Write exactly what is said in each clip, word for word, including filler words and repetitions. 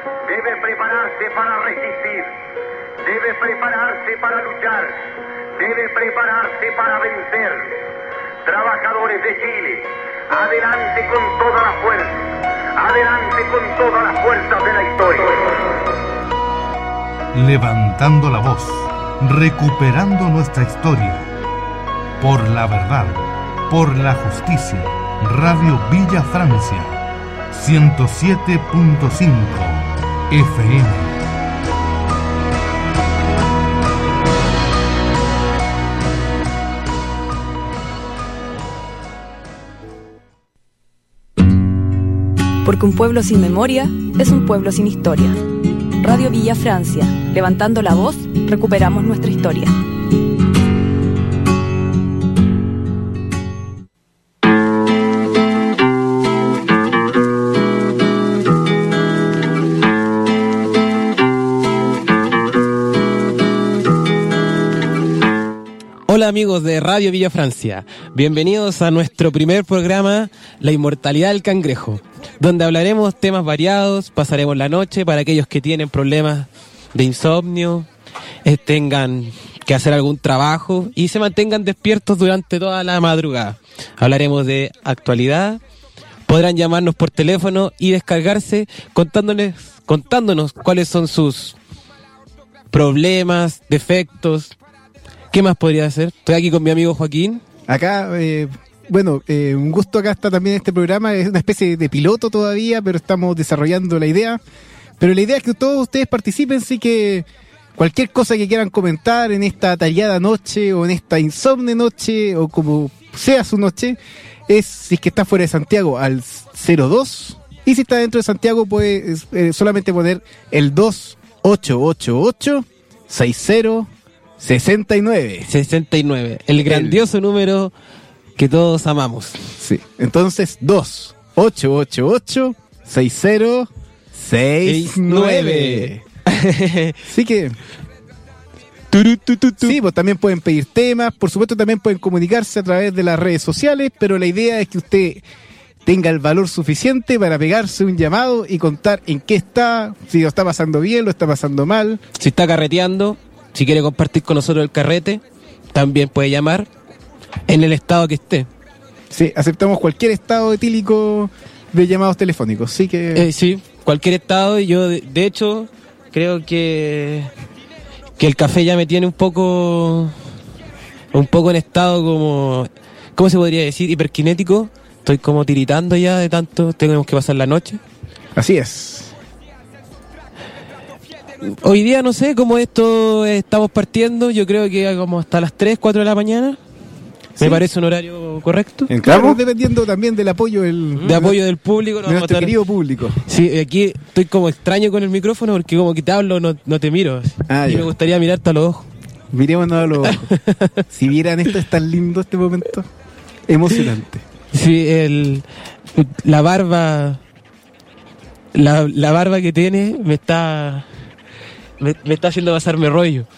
debe prepararse para resistir, debe prepararse para luchar, debe prepararse para vencer. Trabajadores de Chile, adelante con toda la fuerza, adelante con todas las fuerzas de la historia. Levantando la voz, recuperando nuestra historia. Por la verdad, por la justicia. Radio Villa Francia, ciento siete punto cinco F M. Porque un pueblo sin memoria es un pueblo sin historia. Radio Villa Francia, levantando la voz, recuperamos nuestra historia. Hola amigos de Radio Villa Francia, bienvenidos a nuestro primer programa, La Inmortalidad del Cangrejo, donde hablaremos temas variados, pasaremos la noche para aquellos que tienen problemas de insomnio, eh, tengan que hacer algún trabajo y se mantengan despiertos durante toda la madrugada. Hablaremos de actualidad, podrán llamarnos por teléfono y descargarse contándoles, contándonos cuáles son sus problemas, defectos. ¿Qué más podría hacer? Estoy aquí con mi amigo Joaquín. Acá, eh, bueno, eh, un gusto acá está también este programa. Es una especie de piloto todavía, pero estamos desarrollando la idea. Pero la idea es que todos ustedes participen, así que cualquier cosa que quieran comentar en esta atareada noche o en esta insomne noche o como sea su noche, es si es que está fuera de Santiago al cero dos y si está dentro de Santiago puede eh, solamente poner el dos ocho ocho ocho seis cero sesenta y nueve. sesenta y nueve, el grandioso el... número que todos amamos. Sí, entonces dos ocho ocho ocho seis cero seis nueve. Así que Turu, tu, tu, tu. sí, pues también pueden pedir temas, por supuesto también pueden comunicarse a través de las redes sociales, pero la idea es que usted tenga el valor suficiente para pegarse un llamado y contar en qué está, si lo está pasando bien, lo está pasando mal. Si está carreteando, si quiere compartir con nosotros el carrete, también puede llamar en el estado que esté. Sí, aceptamos cualquier estado etílico de llamados telefónicos, sí que... Eh, sí, cualquier estado. Y yo, de, de hecho, creo que que el café ya me tiene un poco un poco en estado como... ¿Cómo se podría decir? Hiperkinético. Estoy como tiritando ya de tanto, tenemos que pasar la noche. Así es. Hoy día no sé cómo esto estamos partiendo, yo creo que como hasta las tres, cuatro de la mañana. ¿Sí? Me parece un horario correcto. Claro, dependiendo también del apoyo del, de apoyo del público. De nuestro querido público. Sí, aquí estoy como extraño con el micrófono porque como que te hablo no, no te miro. Ah, y ya. Me gustaría mirarte a los ojos. Mirémonos a los ojos. Si vieran esto, es tan lindo este momento. Emocionante. Sí, el, la barba, la, la barba que tiene me está... Me, me está haciendo pasarme rollo.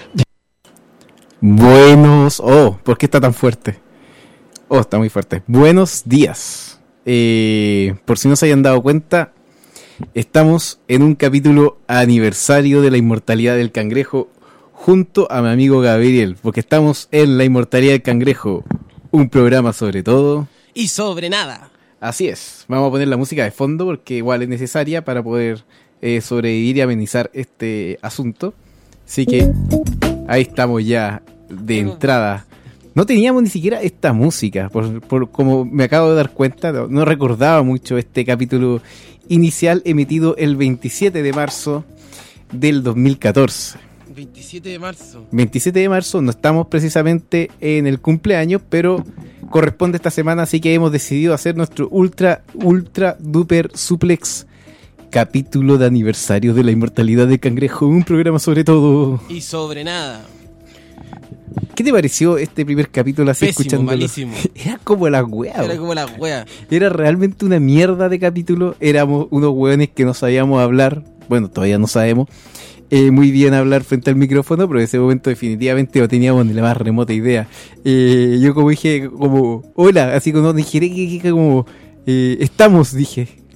Buenos... Oh, ¿por qué está tan fuerte? Oh, está muy fuerte. Buenos días. Eh, por si no se hayan dado cuenta, estamos en un capítulo aniversario de la Inmortalidad del Cangrejo junto a mi amigo Gabriel, porque estamos en la Inmortalidad del Cangrejo, un programa sobre todo... Y sobre nada. Así es. Vamos a poner la música de fondo porque igual es necesaria para poder... Eh, sobrevivir y amenizar este asunto. Así que ahí estamos ya de entrada. No teníamos ni siquiera esta música, por, por como me acabo de dar cuenta, no, no recordaba mucho este capítulo inicial emitido el veintisiete de marzo del dos mil catorce. veintisiete de marzo. veintisiete de marzo, no estamos precisamente en el cumpleaños, pero corresponde esta semana, así que hemos decidido hacer nuestro ultra, ultra, duper suplex capítulo de aniversario de la Inmortalidad del Cangrejo, un programa sobre todo y sobre nada. ¿Qué te pareció este primer capítulo así? Pésimo, escuchándolo? Malísimo. Era como la wea. Era como la wea. Era realmente una mierda de capítulo. Éramos unos weones que no sabíamos hablar. Bueno, todavía no sabemos eh, muy bien hablar frente al micrófono, pero en ese momento definitivamente no teníamos ni la más remota idea. Eh, yo como dije, como, hola, así como dije, que como, eh, estamos, dije.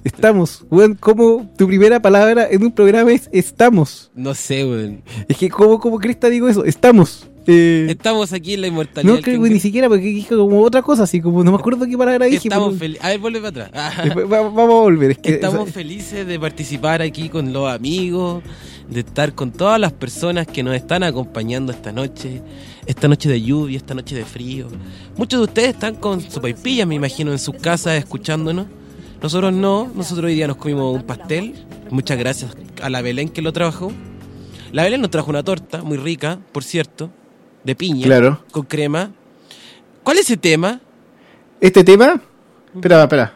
Estamos. Weón, ¿cómo tu primera palabra en un programa es estamos? No sé, weón. Es que, ¿cómo, cómo cresta digo eso? Estamos. Eh, Estamos aquí en la inmortalidad. no creo que ni siquiera, porque dije como otra cosa, así como no me acuerdo qué palabra dije. Estamos pero... felices. A ver, vuelve para atrás. Después, va- vamos a volver. Es que, Estamos o sea, felices de participar aquí con los amigos, de estar con todas las personas que nos están acompañando esta noche, esta noche de lluvia, esta noche de frío. Muchos de ustedes están con su paipilla, me imagino, en sus casas escuchándonos. Nosotros no, nosotros hoy día nos comimos un pastel. Muchas gracias a la Belén que lo trabajó. La Belén nos trajo una torta muy rica, por cierto, de piña, Claro. con crema. ¿Cuál es ese tema? Este tema. Espera, espera.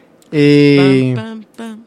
Eh, Pam, pam, pam.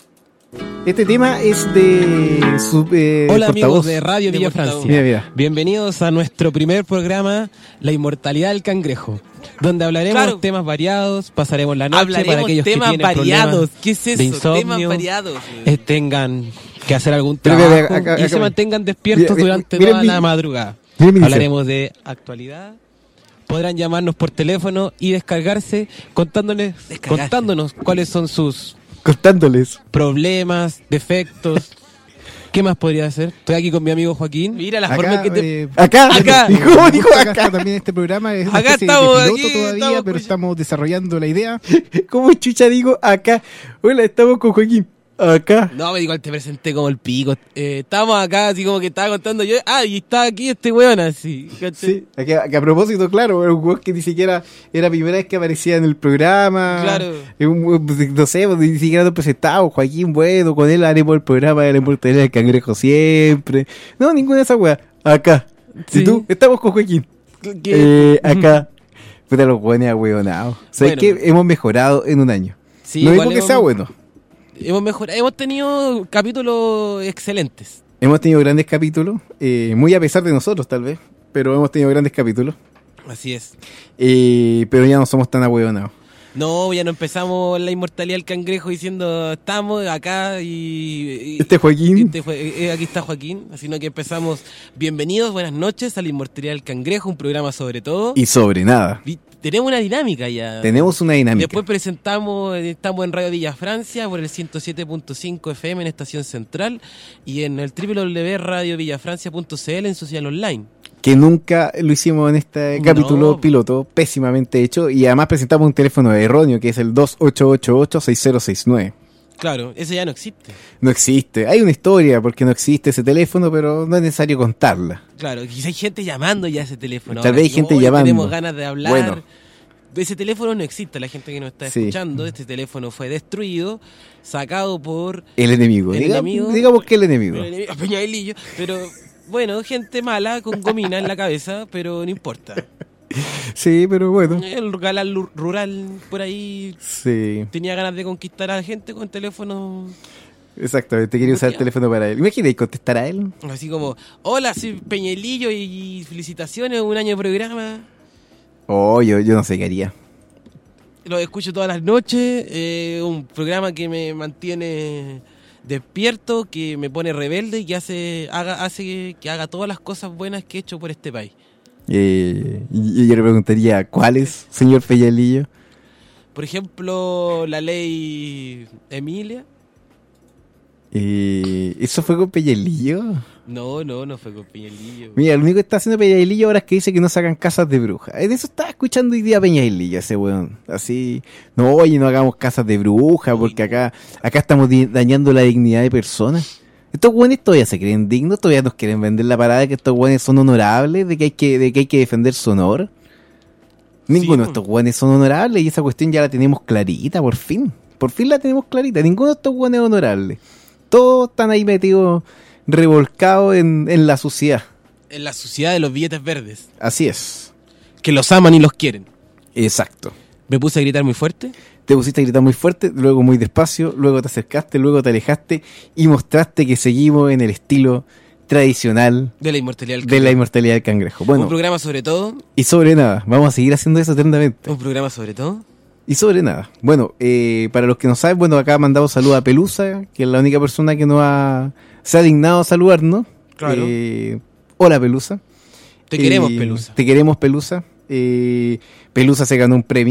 este tema es de su eh, Hola amigos portavoz. de Radio De Villa portavoz. Francia. Mira, mira. Bienvenidos a nuestro primer programa, La Inmortalidad del Cangrejo, donde hablaremos Claro. temas variados, pasaremos la noche para Hablaremos aquellos temas que tienen variados. problemas ¿Qué es eso? de insomnio, Temas variados. eh, tengan que hacer algún Pero, trabajo mira, acá- acá- y se acá- mantengan despiertos mira, durante mira toda mi- la madrugada. mira mi Hablaremos de actualidad. Podrán llamarnos por teléfono y descargarse contándoles, Descargarse. contándonos cuáles son sus Contándoles. problemas, defectos. ¿Qué más podría hacer? Estoy aquí con mi amigo Joaquín. Mira la Acá, forma en que te... eh, acá. Acá. ¿Cómo dijo Acá acá? está también este programa. Es una Acá especie estamos, de piloto aquí todavía, estamos, pero pues. estamos desarrollando la idea. ¿Cómo chucha digo acá? Hola, estamos con Joaquín. Acá. No, me digo, te presenté como el pico. Eh, estábamos acá, así como que estaba contando yo. Ah, y está aquí este weón así. ¿cachai? Sí, a que, a que a propósito, claro, era un weón que ni siquiera era la primera vez que aparecía en el programa. Claro. Es un weón, pues, no sé, pues, ni siquiera nos presentamos. Joaquín, bueno, con él haremos el programa de la inmortalidad del cangrejo siempre. No, ninguna de esas weas. Acá. Sí. ¿Y tú? Estamos con Joaquín. ¿Qué? Eh, acá. Puta, los weones ahueonados. ¿Sabes Bueno. qué? Hemos mejorado en un año. Sí, no digo igual que hemos- sea bueno. Hemos mejorado, hemos tenido capítulos excelentes. Hemos tenido grandes capítulos, eh, muy a pesar de nosotros tal vez, pero hemos tenido grandes capítulos. Así es. Eh, pero ya no somos tan ahueonados. No, ya no empezamos la inmortalidad del cangrejo diciendo estamos acá y... y- Este Joaquín. este fue- eh, aquí está Joaquín, sino que empezamos. Bienvenidos, buenas noches a la inmortalidad del cangrejo, un programa sobre todo. Y sobre nada. Vi- tenemos una dinámica ya. Tenemos una dinámica. Después presentamos, eh, estamos en Radio Villa Francia por el ciento siete punto cinco F M en Estación Central y en el doble u doble u doble u punto radio villafrancia punto c l en su señal online. Que nunca lo hicimos en este capítulo No. piloto, pésimamente hecho. Y además presentamos un teléfono erróneo que es el dos ocho ocho ocho seis cero seis nueve. Claro, ese ya no existe. No existe. Hay una historia porque no existe ese teléfono, pero no es necesario contarla. Claro, quizá hay gente llamando ya a ese teléfono. Tal ahora, vez hay así como, gente "Oye, llamando". Tenemos ganas de hablar. Bueno. Ese teléfono no existe, la gente que nos está Sí. escuchando. Este teléfono fue destruido, sacado por El enemigo. el Diga- enemigo. Digamos que el enemigo. el enemigo, Peñailillo, pero bueno, gente mala con gomina en la cabeza, pero no importa. Sí, pero bueno. El galán lu- rural por ahí Sí, tenía ganas de conquistar a la gente con teléfono exactamente. Quería usar el Ya. teléfono para él. Imagínate contestar a él. así como, hola, soy Peñailillo y felicitaciones, un año de programa. Oh, yo, yo no sé qué haría. Lo escucho todas las noches, eh, un programa que me mantiene despierto, que me pone rebelde y que hace, haga, hace que haga todas las cosas buenas que he hecho por este país. Eh, y, y yo le preguntaría, ¿cuáles, señor Peñalillo? Por ejemplo, la ley Emilia. Eh, ¿Eso fue con Peñalillo? No, no, no fue con Peñalillo. Mira, lo único que está haciendo Peñalillo ahora es que dice que no sacan casas de brujas. En eso estaba escuchando hoy día Peñalillo, ese weón. Así, no, oye, no hagamos casas de brujas porque acá acá estamos di- dañando la dignidad de personas. Estos weones todavía se creen dignos, todavía nos quieren vender la parada de que estos weones son honorables, de que hay que, de que hay que defender su honor. Ninguno de po. estos weones son honorables y esa cuestión ya la tenemos clarita, por fin. Por fin la tenemos clarita. Ninguno de estos weones es honorable. Todos están ahí metidos, revolcados en, en la suciedad. En la sociedad de los billetes verdes, Así es. que los aman y los quieren. Exacto. Me puse a gritar muy fuerte. Te pusiste a gritar muy fuerte, luego muy despacio, luego te acercaste, luego te alejaste y mostraste que seguimos en el estilo tradicional De la inmortalidad del de la cangrejo. inmortalidad del cangrejo. Un Bueno, programa sobre todo. y sobre nada, vamos a seguir haciendo eso eternamente. Un programa sobre todo. Y sobre nada. Bueno, eh, para los que no saben, bueno, acá mandamos saludos a Pelusa, que es la única persona que nos ha, se ha dignado a saludarnos. Claro. Eh, hola, Pelusa. Te queremos, Eh, Pelusa. Te queremos, Pelusa. Eh, Pelusa se ganó un premio.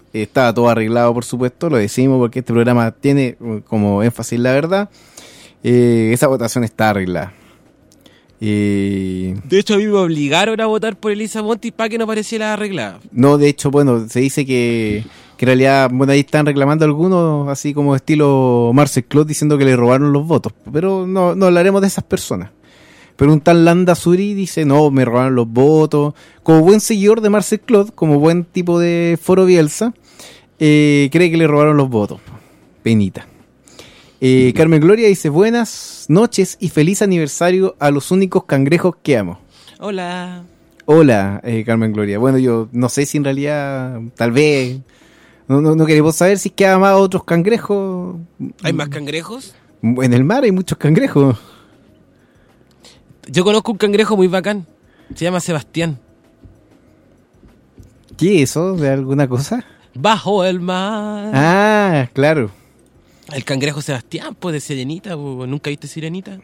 estaba todo arreglado, por supuesto, lo decimos porque este programa tiene como énfasis la verdad. Eh, esa votación está arreglada. Eh, De hecho, a mí me obligaron a votar por Elisa Monti para que no pareciera arreglada. no, de hecho, bueno, se dice que, que en realidad, bueno, ahí están reclamando algunos, así como estilo Marcel Clot, diciendo que le robaron los votos, pero no, no hablaremos de esas personas. Pero un tal Landa Suri dice, no, me robaron los votos. Como buen seguidor de Marcel Clot, como buen tipo de Foro Bielsa, eh, cree que le robaron los votos. Penita. Eh, Carmen Gloria dice, buenas noches y feliz aniversario a los únicos cangrejos que amo. Hola. Hola, eh, Carmen Gloria. Bueno, yo no sé si en realidad, tal vez, no, no, no queremos saber si es que ha amado a otros cangrejos. ¿Hay más cangrejos? En el mar hay muchos cangrejos. Yo conozco un cangrejo muy bacán. Se llama Sebastián. ¿Qué es eso? ¿De alguna cosa? Bajo el mar. Ah, claro. El cangrejo Sebastián, pues de Sirenita. Pues, ¿nunca viste Sirenita?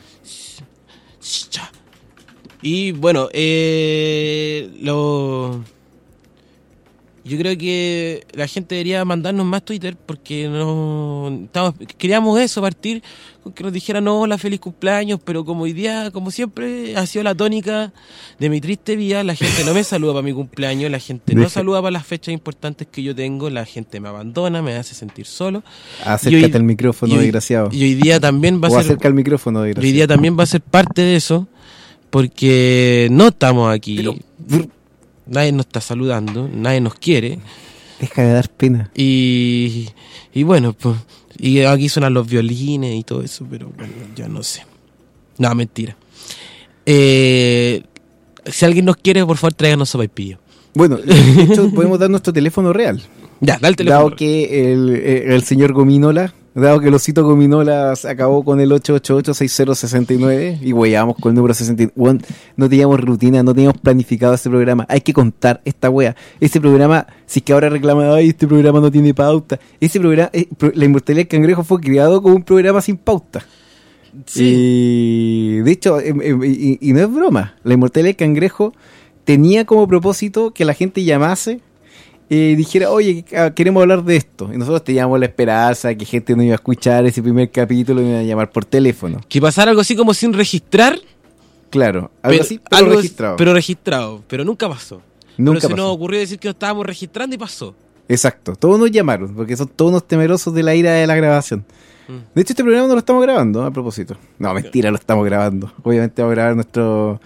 Y bueno, eh, lo... yo creo que la gente debería mandarnos más Twitter porque no estamos, queríamos eso, partir con que nos dijeran hola, feliz cumpleaños, pero como hoy día, como siempre, ha sido la tónica de mi triste vida, la gente no me saluda para mi cumpleaños, la gente no Deja. saluda para las fechas importantes que yo tengo, la gente me abandona, me hace sentir solo. Acércate Y hoy- al micrófono, y hoy- desgraciado. Y hoy día también va O a ser... acerca al micrófono, Hoy desgraciado. día también va a ser parte de eso, porque no estamos aquí, Pero- nadie nos está saludando, nadie nos quiere, Deja de dar pena. y, y bueno, pues, y aquí suenan los violines y todo eso, pero bueno, ya no sé. No, mentira. Eh, si alguien nos quiere, por favor, tráiganos sopaipillo. Bueno, de hecho, podemos dar nuestro teléfono real. Ya, da el teléfono. Dado que el, el señor Gominola, dado que el osito Gominola se acabó con el ocho ocho ocho seis cero seis nueve y hueábamos con el número sesenta y nueve. Bueno, no teníamos rutina, no teníamos planificado este programa. Hay que contar esta wea. Este programa, si es que ahora reclaman, ay, este programa no tiene pauta. Este programa, eh, pro- La Inmortalidad del Cangrejo fue creado como un programa sin pauta. Sí. Y de hecho, em, em, y, y no es broma, La Inmortalidad del Cangrejo tenía como propósito que la gente llamase y dijera, oye, ah, queremos hablar de esto. Y nosotros teníamos la esperanza que gente no iba a escuchar ese primer capítulo y iba a llamar por teléfono. Que pasara algo así como sin registrar, Claro, algo pero, así, pero algo- registrado. pero registrado, pero nunca pasó. Nunca pero se pasó. nos ocurrió decir que nos estábamos registrando y pasó. Exacto, todos nos llamaron, porque son todos unos temerosos de la ira de la grabación. Mm. De hecho, este programa no lo estamos grabando, a propósito. No, mentira, lo estamos grabando. Obviamente vamos a grabar nuestro...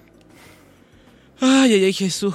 Ay, ay, ay, Jesús.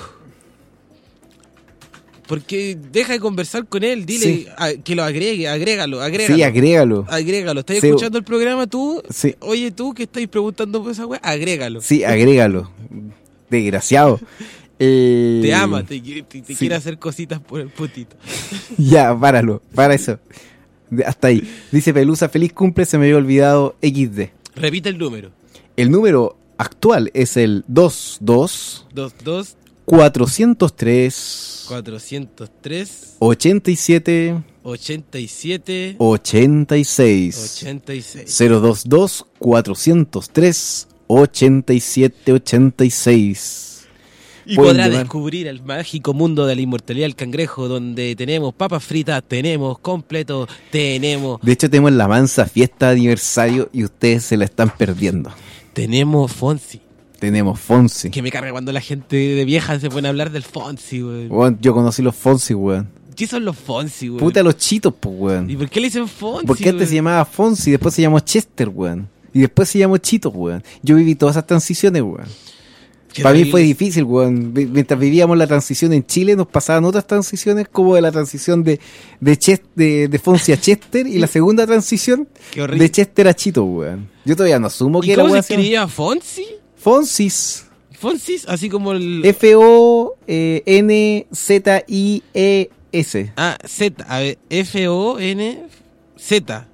Porque deja de conversar con él, dile Sí. a- que lo agregue, agrégalo, agrégalo. Sí, agrégalo. Agrégalo. ¿Estás Sí. escuchando el programa tú? Sí. Oye, tú que estás preguntando por esa weá, agrégalo. Sí, agrégalo. Desgraciado. Eh, Te ama, te, te- te sí. quiere hacer cositas por el putito. Ya, páralo, para eso. De- Hasta ahí. Dice Pelusa, feliz cumple, se me había olvidado equis de. Repite el número. El número actual es el dos dos dos dos cuatrocientos tres cuatrocientos tres ochenta y siete ochenta y siete ochenta y seis. ochenta y seis. cero dos dos cuatrocientos tres ochenta y siete ochenta y seis. Y Pueden podrá llamar. descubrir el mágico mundo de la inmortalidad del cangrejo, donde tenemos papas fritas, tenemos completo, tenemos De hecho, tenemos la mansa fiesta de aniversario y ustedes se la están perdiendo. tenemos Fonsi. Tenemos Fonsi. Que me carga cuando la gente de vieja se pone a hablar del Fonsi, güey. Weón, yo conocí los Fonsi, weón. ¿Qué son los Fonsi, güey? Puta los chitos, pues, weón. ¿Y por qué le dicen Fonsi? Porque antes güey? se llamaba Fonsi, después se llamó Chester, weón. Y después se llamó Chito, weón. Yo viví todas esas transiciones, weón. Qué Para mí terrible. fue difícil, weón. Vi- Mientras vivíamos la transición en Chile, nos pasaban otras transiciones como de la transición de de, Ches- de, de Fonsi a Chester y la segunda transición Qué horrible. de Chester a Chito, weón. Yo todavía no asumo ¿Y que era cómo se weón. se llama- escribía Fonsi? Fonsis. Fonsis, así como el... F O N Z I E S. Ah, Z, a ver, F O N Z.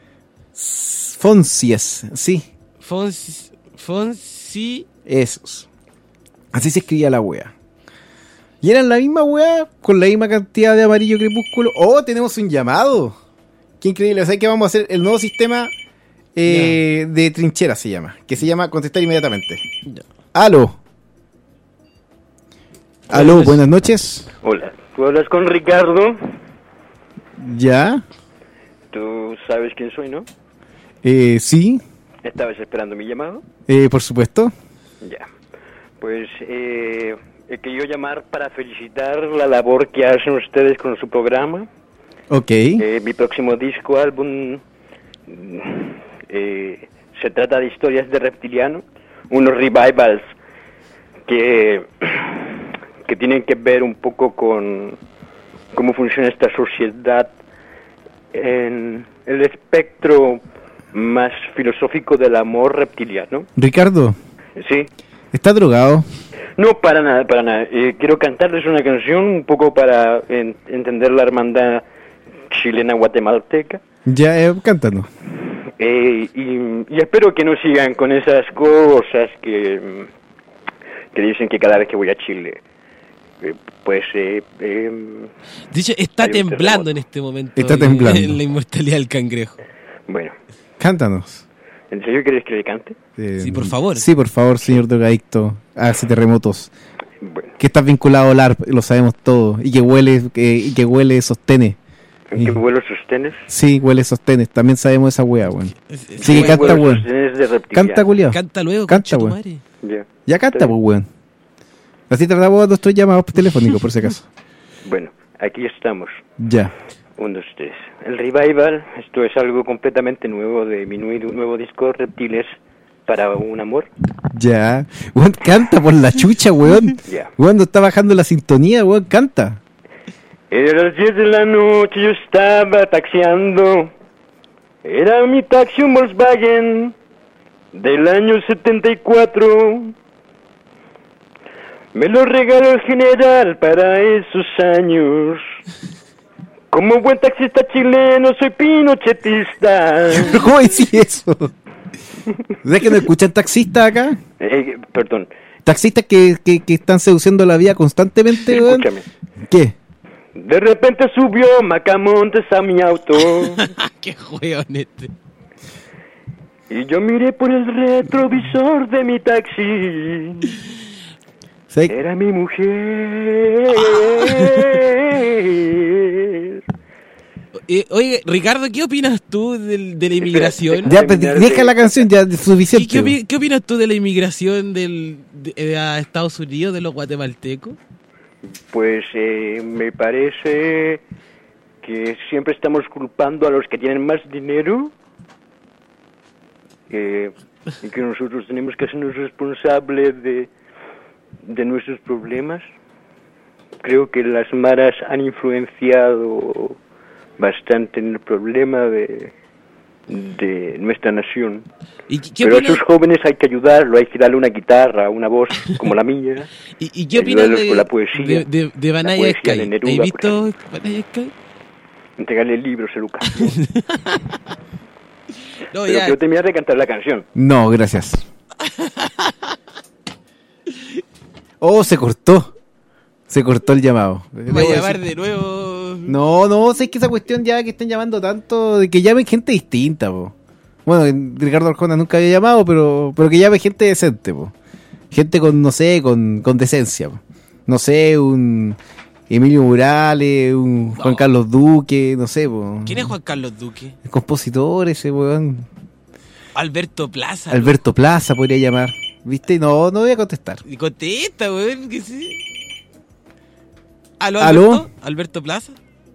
Fonsies, sí. Fonsi, Fonsi, Esos. Así se escribía la wea. Y eran la misma wea, con la misma cantidad de amarillo crepúsculo. ¡Oh, tenemos un llamado! ¡Qué increíble! O sea, que vamos a hacer el nuevo sistema eh, de trinchera, se llama. Que se llama contestar inmediatamente. Ya. ¡Aló! ¡Aló, buenas noches! Hola, ¿Tú hablas con Ricardo? ¿Ya? ¿Tú sabes quién soy, no? Eh, sí, ¿Estabas esperando mi llamado? eh, por supuesto. Ya. Pues eh, he querido llamar para felicitar la labor que hacen ustedes con su programa. Ok. Eh, mi próximo disco, álbum, eh, se trata de historias de reptiliano, unos revivals que, que tienen que ver un poco con cómo funciona esta sociedad en el espectro más filosófico del amor reptiliano. Ricardo, Sí. ¿está drogado? No, para nada, para nada. Eh, quiero cantarles una canción un poco para en- entender la hermandad chilena guatemalteca. Ya, eh, cántanos. Eh, y, y espero que no sigan con esas cosas que, mm, que dicen que cada vez que voy a Chile, eh, pues... Eh, eh, Dicho, está Hay un temblando terremoto. en este momento. Está en- temblando. En la inmortalidad del cangrejo. bueno, Cántanos. ¿en serio quieres que le cante? Eh, Sí, por favor. Sí, por favor, señor drogadicto. Hace terremotos. Bueno, Que estás vinculado al A R P, lo sabemos todo. Y que huele, que, y que huele sostenes. ¿en qué vuelo sostenes? Sí, huele sostenes. También sabemos esa wea, weón. Sí, que ¿En qué canta, vuelo weón. sostenes de reptiliano? Canta, culiao. Canta luego, Canta, concha tu weón. madre. Ya. Ya canta, Está pues, bien. weón. Así tratamos nuestros llamados telefónicos, por si acaso. Bueno, aquí estamos. Ya. Un, dos, tres. El revival, esto es algo completamente nuevo de mi nuevo, nuevo disco, Reptiles para un amor. Ya. Weón, canta por la chucha, weón. Ya. Weón, no está bajando la sintonía, weón, canta. Era las diez de la noche, yo estaba taxiando. Era mi taxi un Volkswagen del año setenta y cuatro. Me lo regaló el general para esos años. Como buen taxista chileno soy pinochetista. ¿Pero cómo decís eso? ¿Sabes que no escuchan taxistas acá? Eh, perdón, Taxistas que, que, que están seduciendo la vida constantemente, weón. escúchame. ¿Qué? De repente subió Macamontes a mi auto. Qué juego este. Y yo miré por el retrovisor de mi taxi. ¿Sabes? Era mi mujer. Eh, oye, Ricardo, ¿qué opinas tú del- de la inmigración? Ya, pues, deja la canción, ya es ¿Y suficiente. qué, weón. opi- qué opinas tú de la inmigración del, de- eh, a Estados Unidos de los guatemaltecos? Pues eh, me parece que siempre estamos culpando a los que tienen más dinero. Eh, y que nosotros tenemos que hacernos responsables de, de nuestros problemas. Creo que las maras han influenciado bastante en el problema de, de nuestra nación. ¿Y qué, qué Pero a opinas, esos jóvenes hay que ayudarlo, hay que darle una guitarra, una voz como la mía. y, y qué opinas ayudarlos de, con la poesía, de, de, de la Banaya poesía Sky? de Neruda, ¿Has por visto Banaya Sky? Entregarle libros a Lucas. No, Pero ya. quiero terminar de cantar la canción. No, gracias. Oh, se cortó. Se cortó el llamado. Voy Debo a llamar decir- de nuevo. No, no, sé que esa cuestión ya que están llamando tanto, de que llamen gente distinta, po. Bueno, Ricardo Arjona nunca había llamado, pero pero que llame gente decente, po. Gente con, no sé, con, con decencia, po. No sé, un Emilio Morales, un Juan No. Carlos Duque, no sé, po. ¿Quién es Juan Carlos Duque? El compositor ese, weón. Alberto Plaza. Alberto Plaza podría llamar. ¿Viste? No, no voy a contestar. Y contesta, weón, que sí. ¿Aló, ¿Aló? Alberto? ¿Alberto Plaza?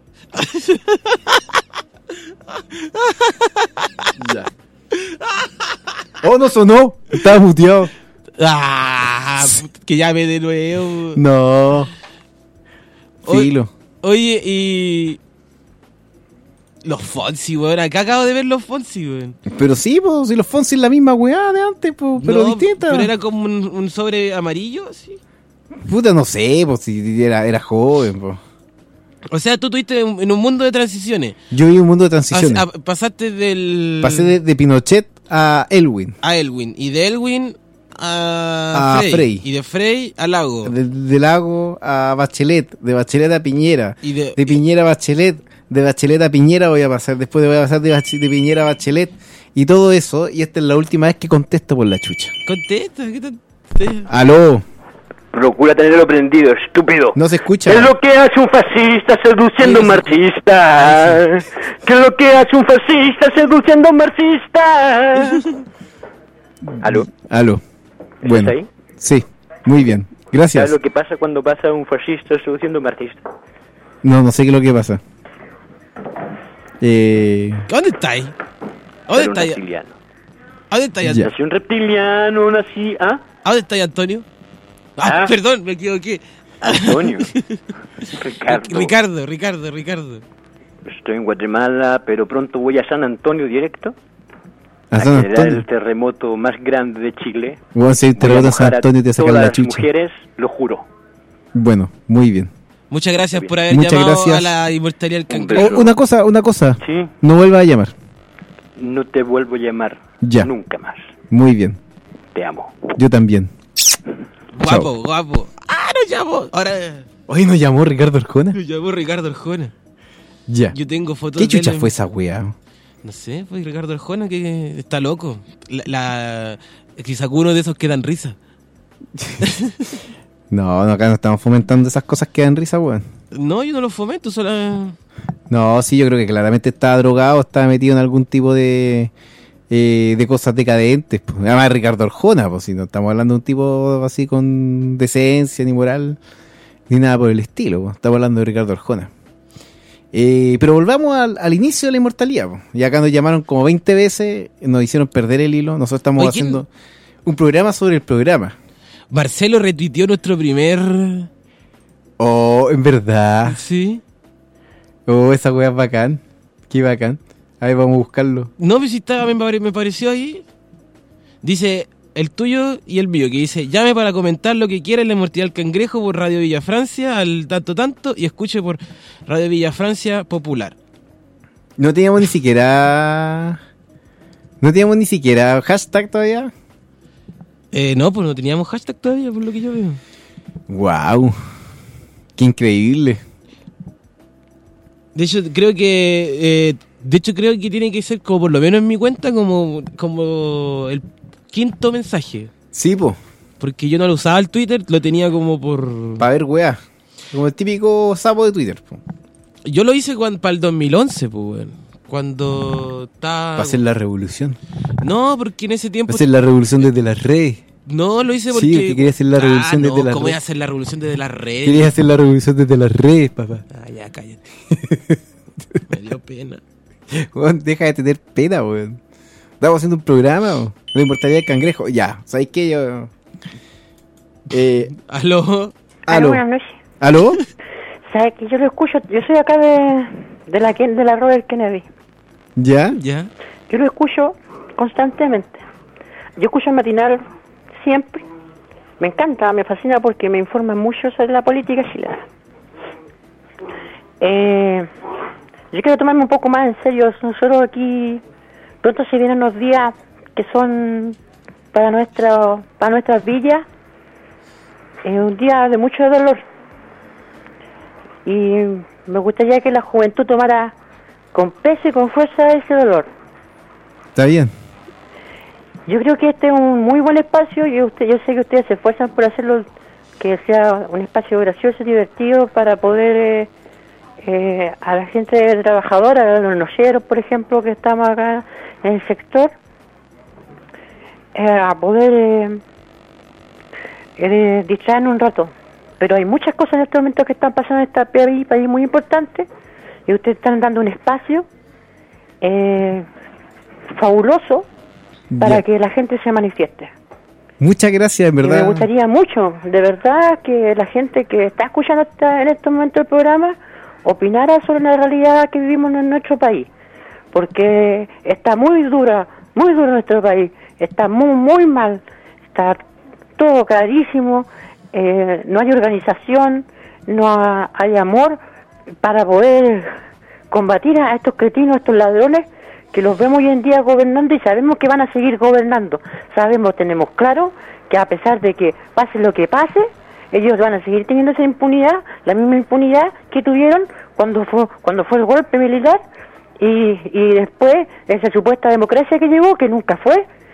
Ya. Oh, no sonó. Estaba muteado. ¡Ah! Que llame de nuevo. No. Oye- Filo. Oye, y... Los Fonsi, weón. Acá acabo de ver los Fonsi, weón. Pero sí, pues, si los Fonsi es la misma weá de antes, pues, pero No, distinta. Pero era como un, un sobre amarillo, sí. Puta, no sé, pues, si era, era joven, pues. O sea, tú tuviste en, en un mundo de transiciones. Yo vi un mundo de transiciones. As- a- pasaste del... Pasé de, de Pinochet a Elwin. A Elwin. Y de Elwin a, A Frey. Frey. Y de Frey a Lago. De, de Lago a Bachelet. De Bachelet a Piñera. Y de- de Piñera a Bachelet. De Bachelet a Piñera voy a pasar. Después voy a pasar de, Bache- de Piñera a Bachelet. Y todo eso. Y esta es la última vez que contesto por la chucha. Contesta, ¿qué tal? Aló. Procura tenerlo prendido, estúpido. No se escucha. ¿Qué es lo que hace un fascista seduciendo a un marxista? ¿Qué es lo que hace un fascista seduciendo a un marxista? ¿Aló? Aló. ¿Estás Bueno. ahí? Sí, muy bien. Gracias. ¿Sabes lo que pasa cuando pasa un fascista seduciendo a un marxista? No, no sé qué es lo que pasa. Eh... ¿Dónde estáis? ¿Dónde Era un estáis? reptiliano. ¿Dónde estáis? Ya. Nació un reptiliano, nací... ¿Ah? ¿Dónde estáis, Antonio? Ah, Ah. perdón, me equivoqué. Antonio. Ricardo. Ricardo, Ricardo, Ricardo. Estoy en Guatemala, pero pronto voy a San Antonio directo. A A San generar Antonio. el terremoto más grande de Chile. Bueno, si te Voy a roban a San mojar a Antonio y te sacan todas la las chucha. mujeres, lo juro. Bueno, muy bien. Muchas gracias por haber Muchas llamado gracias. a la inmortalidad del Un cangrejo. beso. Oh, una cosa, una cosa. Sí, No vuelva a llamar. no te vuelvo a llamar Ya. nunca más. Muy bien. Te amo. Yo también. Guapo, guapo. ¡Ah, nos llamó! Ahora Hoy nos llamó Ricardo Arjona. nos llamó Ricardo Arjona. Ya. Yo tengo fotos ¿Qué de chucha él en- fue esa weá? No sé, fue Ricardo Arjona que está loco. La, la que sacó uno de esos que dan risa. No, no, acá no estamos fomentando esas cosas que dan risa, weón. No, yo no lo fomento, solo... No, sí, yo creo que claramente estaba drogado, estaba metido en algún tipo de eh, de cosas decadentes. Pues. Además, Ricardo Arjona, pues si no estamos hablando de un tipo así con decencia, ni moral, ni nada por el estilo. Pues. Estamos hablando de Ricardo Arjona. Eh, pero volvamos al, al inicio de la inmortalidad. Pues. Y acá nos llamaron como veinte veces, nos hicieron perder el hilo. Nosotros estamos Oye, ¿quién- haciendo un programa sobre el programa. Marcelo retuiteó nuestro primer... Oh, en verdad. Sí. Oh, esa weá es bacán. Qué bacán. A ver, vamos a buscarlo. No, pero si estaba, me, pare- me pareció ahí. Dice, el tuyo y el mío, que dice, llame para comentar lo que quiera en la inmortalidad del cangrejo por Radio Villa Francia, al tanto tanto, y escuche por Radio Villa Francia Popular. No teníamos ni siquiera... No teníamos ni siquiera hashtag todavía. Eh, no, pues no teníamos hashtag todavía, por lo que yo veo. Wow. Qué increíble. De hecho, creo que... eh, de hecho, creo que tiene que ser, como por lo menos en mi cuenta, como, como el quinto mensaje. Sí, po. Porque yo no lo usaba el Twitter, lo tenía como por... Para ver weá. Como el típico sapo de Twitter, po. Yo lo hice cuando, para el dos mil once, pues, weón. Cuando estaba... Para hacer la revolución. No, porque en ese tiempo... Para hacer la revolución desde las redes. No, lo hice Sí, porque... porque quería hacer la revolución ah, desde no, las ¿cómo voy a redes. hacer la revolución desde las redes? Querías hacer la revolución desde las redes, papá. Ah, ya, cállate. Me dio pena. Weón, deja de tener pena, weón. Estamos haciendo un programa, weón. La inmortalidad del cangrejo. Ya, ¿sabéis qué? Yo... Eh, Aló. aló. Buenas noches. ¿Aló? ¿Sabes que yo lo escucho? Yo soy acá de, de la Ken- de la Robert Kennedy. ¿Ya? Ya. Yo lo escucho constantemente. Yo escucho el matinal siempre. Me encanta, me fascina porque me informa mucho sobre la política chilena. Eh, yo quiero tomarme un poco más en serio. Nosotros aquí pronto se vienen unos días que son para nuestra, para nuestras villas eh, un día de mucho dolor. Y me gustaría que la juventud tomara con peso y con fuerza ese dolor. Está bien. Yo creo que este es un muy buen espacio y usted, yo sé que ustedes se esfuerzan por hacerlo, que sea un espacio gracioso y divertido para poder eh, eh, a la gente trabajadora, a los nocheros, por ejemplo, que estamos acá en el sector, eh, a poder eh, eh, distraernos un rato. Pero hay muchas cosas en este momento que están pasando en este país, país muy importante, y ustedes están dando un espacio eh, fabuloso para Ya. que la gente se manifieste. Muchas gracias, en Y me verdad. gustaría mucho, de verdad, que la gente que está escuchando esta- en estos momentos el programa opinara sobre la realidad que vivimos en nuestro país, porque está muy dura, muy duro nuestro país, está muy, muy mal, está todo carísimo, eh, no hay organización, no ha- hay amor para poder combatir a estos cretinos, a estos ladrones que los vemos hoy en día gobernando y sabemos que van a seguir gobernando. Sabemos, tenemos claro que a pesar de que pase lo que pase, ellos van a seguir teniendo esa impunidad, la misma impunidad que tuvieron cuando fue cuando fue el golpe militar y, y después esa supuesta democracia que llegó, que nunca fue,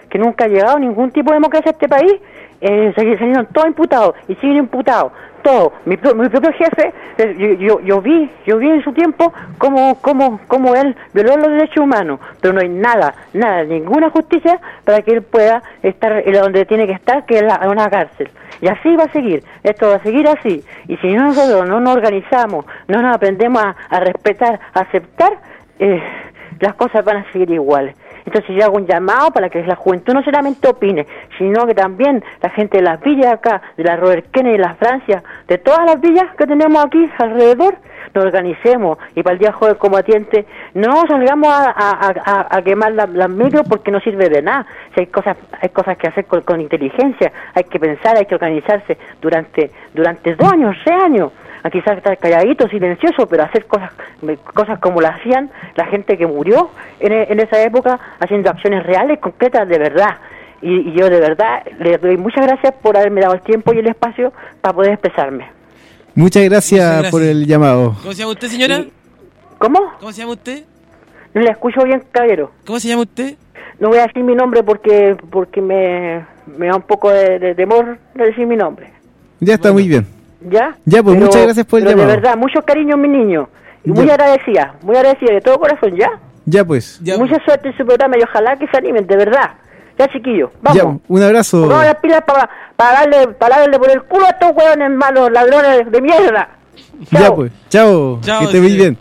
que nunca ha llegado ningún tipo de democracia a este país, eh, salieron todos imputados y siguen imputados. Todo, mi, mi propio jefe, yo, yo, yo vi, yo vi en su tiempo cómo, cómo, cómo él violó los derechos humanos, pero no hay nada, nada, ninguna justicia para que él pueda estar en donde tiene que estar, que es la, en una cárcel. Y así va a seguir, esto va a seguir así. Y si nosotros no nos organizamos, no nos aprendemos a, a respetar, a aceptar, eh, las cosas van a seguir iguales. Entonces yo hago un llamado para que la juventud no solamente opine, sino que también la gente de las villas acá, de la Robert Kennedy, de la Francia, de todas las villas que tenemos aquí alrededor, nos organicemos y para el día joven combatiente no salgamos a, a, a, a quemar las la micros porque no sirve de nada. Si hay cosas hay cosas que hacer con, con inteligencia, hay que pensar, hay que organizarse durante durante dos años, seis años. A quizás estar calladito, silencioso, pero hacer cosas cosas como las hacían la gente que murió en, en esa época, haciendo acciones reales, concretas, de verdad. Y, y yo de verdad le doy muchas gracias por haberme dado el tiempo y el espacio para poder expresarme. Muchas gracias, Muchas gracias por el llamado. ¿Cómo se llama usted, señora? Y, ¿Cómo? ¿Cómo se llama usted? No le escucho bien, caballero. ¿Cómo se llama usted? No voy a decir mi nombre porque porque me, me da un poco de, de temor de decir mi nombre. Ya está, Bueno. muy bien. ¿Ya? Ya, pues, Pero- muchas gracias por el pero llamado. de verdad, muchos cariños, mi niño. Y muy Ya. agradecida, muy agradecida de todo corazón, ¿ya? Ya pues. Ya, Mucha suerte en su programa y ojalá que se animen, de verdad. Ya, chiquillos, Ya, vamos. un abrazo. Pongamos las pilas para para darle, para darle por el culo a estos hueones malos, ladrones de mierda. Ya Chao. pues. Chao. Chao, Que esté muy sí. bien.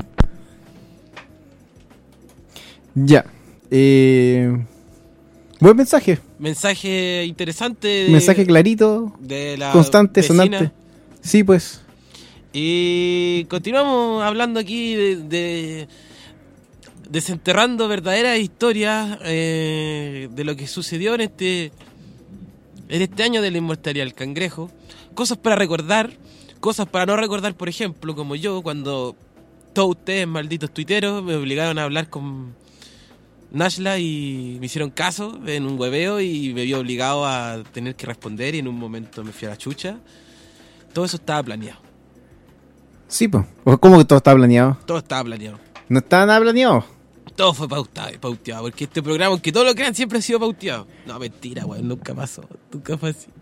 Ya. Eh, buen mensaje. mensaje interesante. De, Mensaje clarito, de la constante, vecina. sonante. Sí, pues. Y continuamos hablando aquí de, de- desenterrando verdaderas historias eh, de lo que sucedió en este en este año de la inmortalidad del cangrejo. Cosas para recordar, cosas para no recordar, por ejemplo, como yo, cuando todos ustedes, malditos tuiteros, me obligaron a hablar con Nashla y me hicieron caso en un hueveo y me vi obligado a tener que responder y en un momento me fui a la chucha. Todo eso estaba planeado. Sí, pues. ¿Cómo que todo está planeado? Todo estaba planeado. No está nada planeado. Todo fue pautado, pauteado, porque este programa, aunque todos lo crean, siempre ha sido pauteado. No, mentira, weón, nunca pasó, nunca fue así.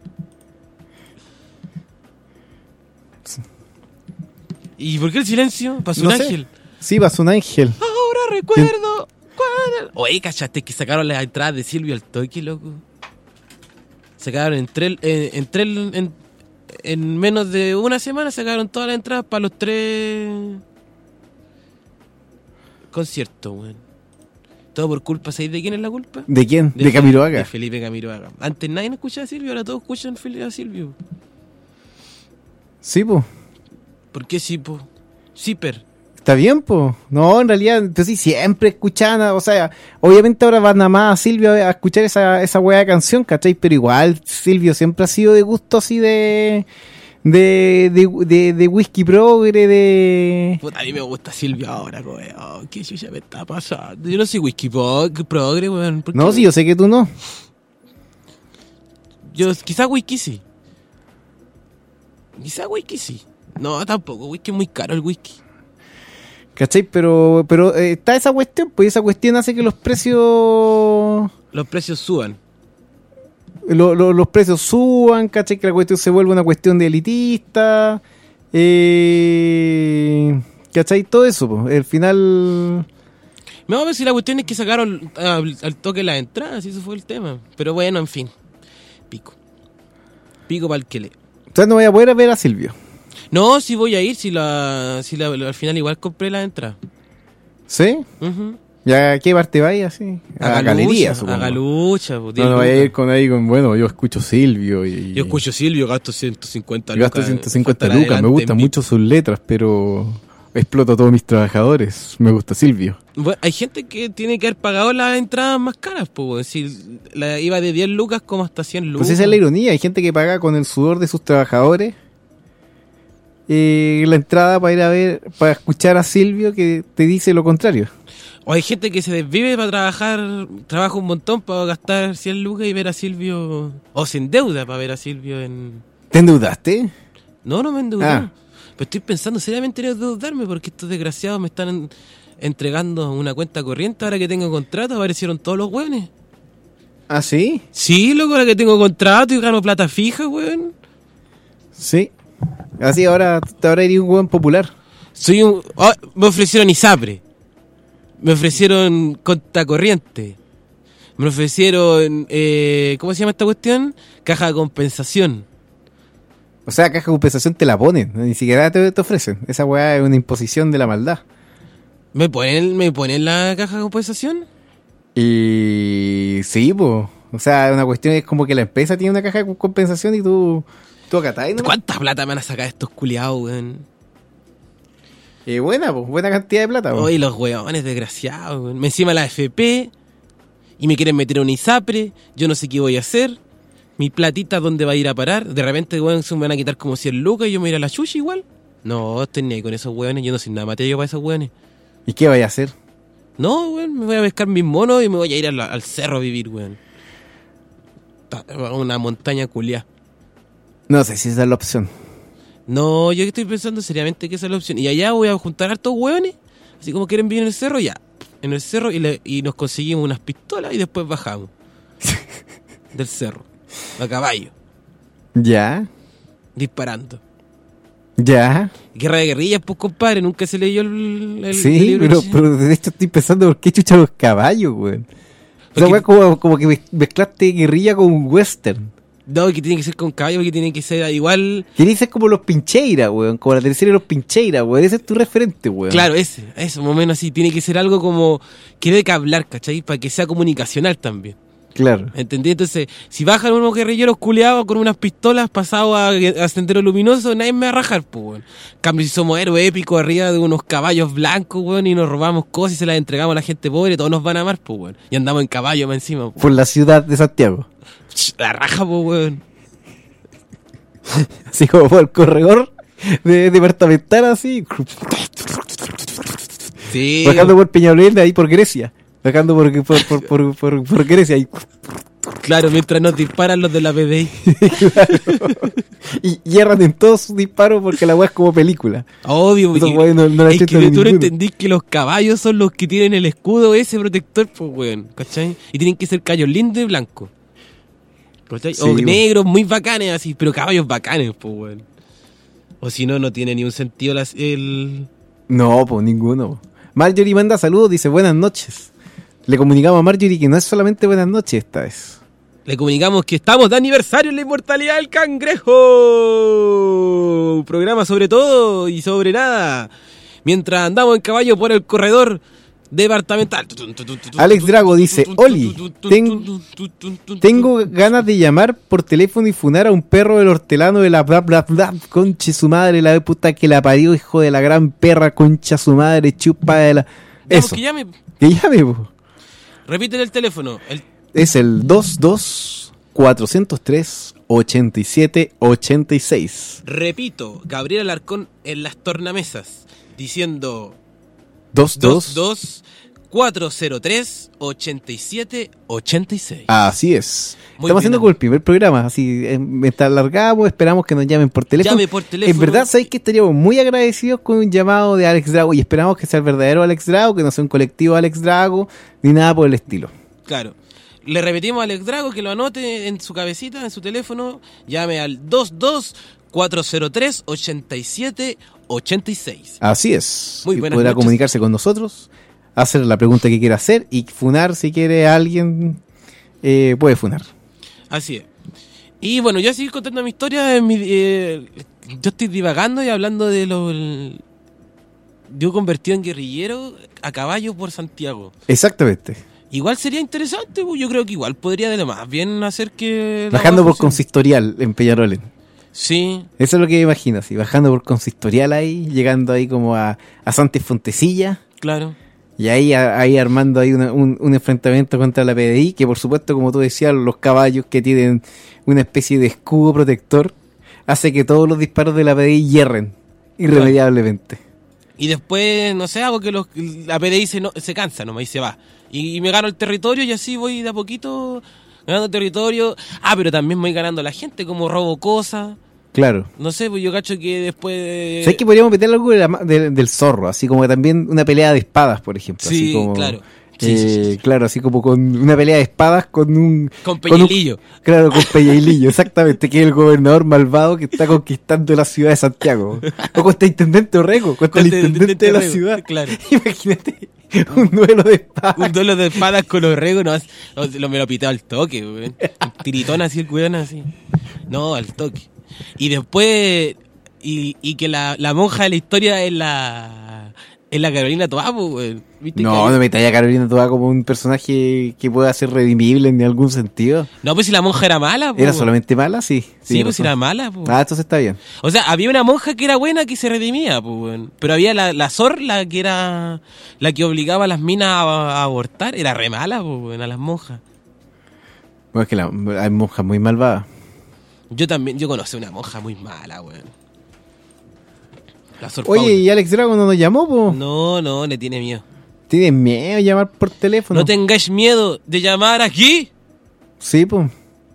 ¿Y por qué el silencio? Pasó No un sé. ángel. Sí, pasó un ángel. Ahora recuerdo cuando... Oye, cachaste que sacaron las entradas de Silvio al toque, loco. Sacaron en tres... En, en, tres- en, en menos de una semana sacaron todas las entradas para los tres conciertos, weón. Todo por culpa, ¿sabéis de quién es la culpa? ¿De quién? De, Fe- Camiroaga. De Felipe Camiroaga. Antes nadie escuchaba a Silvio, ahora todos escuchan Felipe a Silvio. Sí, pues. ¿Por qué sí, po? Zipper. Está bien, pues. No, en realidad, pues sí, siempre escuchan, a- o sea, obviamente ahora van nada más a Silvio a escuchar esa, esa hueá de canción, ¿cachai? Pero igual, Silvio siempre ha sido de gusto así de... De, de, de, de whisky progre, de... Puta, a mí me gusta Silvio ahora, weón. ¿Qué chucha me está pasando? Yo no soy whisky po- progre, weón. ¿Por No, qué? sí, yo sé que tú no. Yo, quizás whisky sí. Quizás whisky sí. No, tampoco. Whisky es muy caro el whisky. ¿Cachai? Pero, pero eh, está esa cuestión, pues esa cuestión hace que los precios... Los precios suban. lo- lo- los precios suban, ¿cachai? Que la cuestión se vuelve una cuestión de elitista, eh, ¿cachai? Todo eso, pues. Al final... No, a ver si la cuestión es que sacaron al, al toque las entradas, y eso fue el tema. Pero bueno, en fin. Pico. Pico para el que le. O sea, no voy a poder ver a Silvio. No, si voy a ir, si la, si la, al final igual compré la entrada. ¿Sí? Ujú. ¿Ya a qué parte vaya? Sí. A, Galucha, galería, supongo. A Galucha, pues, diez No, no vaya a lucas. ir con ahí con, bueno, yo escucho Silvio y... Yo escucho Silvio, gasto ciento cincuenta y gasto lucas. ciento cincuenta falta lucas, me adelante gustan en mucho sus letras, pero exploto a todos mis trabajadores. Me gusta Silvio. Bueno, hay gente que tiene que haber pagado las entradas más caras, pues. Si la iba de diez lucas como hasta cien lucas. Pues esa es la ironía, hay gente que paga con el sudor de sus trabajadores eh, la entrada para ir a ver, para escuchar a Silvio que te dice lo contrario. O hay gente que se desvive para trabajar, trabaja un montón para gastar cien lucas y ver a Silvio. O se endeuda para ver a Silvio en. ¿Te endeudaste? No, no me endeudé. Ah. Pero estoy pensando seriamente en endeudarme porque estos desgraciados me están en- entregando una cuenta corriente. Ahora que tengo contrato, aparecieron todos los hueones. ¿Ah, sí? Sí, loco, ahora que tengo contrato y gano plata fija, weón. Sí. Así ahora, ahora eres un weón popular. Soy un... oh, me ofrecieron ISAPRE. Me ofrecieron cuenta corriente. Me ofrecieron... Eh, ¿Cómo se llama esta cuestión? Caja de compensación. O sea, caja de compensación te la ponen, ni siquiera te, te ofrecen. Esa weá es una imposición de la maldad. ¿Me ponen, ¿Me ponen la caja de compensación? Y sí, pues. O sea, una cuestión es como que la empresa tiene una caja de compensación y tú, tú acatás, ¿no? ¿Cuánta plata me van a sacar estos culiados, weón? Eh, buena, pues, buena cantidad de plata, pues. Oye, los weones desgraciados, weón. Me encima la A F P y me quieren meter a un ISAPRE. Yo no sé qué voy a hacer. Mi platita, ¿dónde va a ir a parar? De repente, weón, se me van a quitar como cien lucas y yo me voy a ir a la chucha igual. No, estoy ni ahí con esos weones. Yo no soy nada material para esos weones. ¿Y qué vaya a hacer? No, weón, me voy a pescar mis monos y me voy a ir a la- al cerro a vivir, weón. A una montaña culiá. No sé si esa es la opción. No, yo estoy pensando seriamente que esa es la opción. Y allá voy a juntar hartos hueones, así como quieren vivir en el cerro, ya. En el cerro y, le, y nos conseguimos unas pistolas y después bajamos. Del cerro. A caballo. Ya, Disparando. ya. Guerra de guerrillas, pues compadre, nunca se leyó el, el, Sí, el libro. pero, ch- pero de hecho estoy pensando por qué chucha los caballos, weón. O sea, Porque- weón, como, como que mez- mezclaste guerrilla con un western. No, que tiene que ser con caballo, que tiene que ser igual. Querías ser como los Pincheira, weón. Como la tercera de los Pincheira, weón. Ese es tu referente, weón. Claro, ese, eso, más o menos así. Tiene que ser algo como que debe que hablar, ¿cachai? Para que sea comunicacional también. Claro. ¿Entendí? Entonces, si bajan unos guerrilleros culeados con unas pistolas pasados a, a Sendero Luminoso, nadie me va a rajar, pues, weón. En cambio, si somos héroes épicos arriba de unos caballos blancos, weón, y nos robamos cosas y se las entregamos a la gente pobre, todos nos van a amar, pues, weón. Y andamos en caballo más encima, pues. Por la ciudad de Santiago. La raja, pues, weón. Así como por el corredor de departamental, así. Sí. Bajando por Peñalolén, ahí por Grecia. Bajando por, por, por, por, por, por Grecia. Ahí. Claro, mientras nos disparan los de la P D I. Y hierran en todos sus disparos porque la weá es como película. Obvio, Esos y- weones no- no la es que chutan de tú no ninguno. entendís que los caballos son los que tienen el escudo ese protector, pues, weón, ¿cachai? Y tienen que ser callos lindos y blancos, ¿cachai? Sí, o weón. negros, muy bacanes así, pero caballos bacanes, pues, weón. O si no, no tiene ni un sentido las- el... No, pues ninguno. Po. Marjorie manda saludos, dice buenas noches. Le comunicamos a Marjorie que no es solamente buenas noches esta vez. Le comunicamos que estamos de aniversario en la inmortalidad del cangrejo. Un programa sobre todo y sobre nada. Mientras andamos en caballo por el corredor departamental. Alex Drago dice, Oli, ten- tengo ganas de llamar por teléfono y funar a un perro del hortelano de la bla bla bla, conche su madre, la puta que la parió, hijo de la gran perra, concha su madre, chupa de la... Ya, Eso, pues, que llame. que llame, po. Repite el teléfono. El Es el dos dos cuatro cero tres ocho siete ocho seis. Repito, Gabriel Alarcón en las tornamesas, diciendo dos dos dos. dos cuatro cero tres ocho siete ocho seis. Así es. Muy Estamos bien, haciendo como el primer programa, así, eh, mientras alargamos, esperamos que nos llamen por teléfono. Llame por teléfono. En verdad, sabéis que estaríamos muy agradecidos con un llamado de Alex Drago y esperamos que sea el verdadero Alex Drago, que no sea un colectivo Alex Drago, ni nada por el estilo. Claro. Le repetimos a Alex Drago que lo anote en su cabecita, en su teléfono. Llame al dos dos cuatro cero tres ocho siete ocho seis. Así es. Muy Y buenas podrá noches. comunicarse con nosotros, hacer la pregunta que quiera hacer y funar si quiere a alguien, eh, puede funar. Así es. Y bueno, yo sigo contando mi historia. En mi, eh, yo estoy divagando y hablando de lo... el- yo convertido en guerrillero a caballo por Santiago. Exactamente. Igual sería interesante, pues, yo creo que igual podría de lo más bien hacer que... la Bajando weá por funcione. consistorial en Peñarolén. Sí, Eso es lo que me imagino, así, bajando por consistorial ahí, llegando ahí como a, a Santis Fontecilla, claro. y ahí, a- ahí armando ahí una- un, un enfrentamiento contra la P D I, que por supuesto, como tú decías, los caballos que tienen una especie de escudo protector, hace que todos los disparos de la P D I hierren irremediablemente. Y después, no sé, hago que los, la P D I se, no, se cansa nomás y se va. Y, y me gano el territorio y así voy de a poquito ganando territorio. Ah, pero también voy ganando a la gente, como robo cosas. Claro. No sé, pues yo cacho que después... ¿Sabes que podríamos meter algo de la ma- de- del zorro? Así como que también una pelea de espadas, por ejemplo. Sí, así como claro. Sí, eh, sí, sí, sí. Claro, así como con una pelea de espadas con un... Con con un- Peñilillo. Claro, con Peñailillo, exactamente, que es el gobernador malvado que está conquistando la ciudad de Santiago. O contra intendente Orrego, contra el Contra el intendente de la Orrego, ciudad. claro. Imagínate un duelo de espadas. Un duelo de espadas con Orrego, no, no, lo, me lo piteo al toque, weón. Un tiritón así, el weón así. No, al toque. Y después, y, y que la, la monja de la historia es la, es la Carolina Toá, pues, weón. ¿Viste No, que- no me talla a Carolina Toá como un personaje que pueda ser redimible en algún sentido. No, pues si la monja era mala, pues. ¿Era solamente mala? Sí. Sí, tiene pues si razón. era mala, pues. Ah, entonces está bien. O sea, había una monja que era buena que se redimía, pues, weón. Pero había la, la Sor, la que era la que obligaba a las minas a, a abortar, era re mala, pues, weón, a las monjas. Bueno, es que la, hay monjas muy malvadas. Yo también, yo conocí una monja muy mala, weón. La Sor Oye, Paula. ¿y Alex Drago no nos llamó, po? No, no, le tiene miedo. ¿Tienes miedo de llamar por teléfono? No tengáis miedo de llamar aquí. Sí, pues.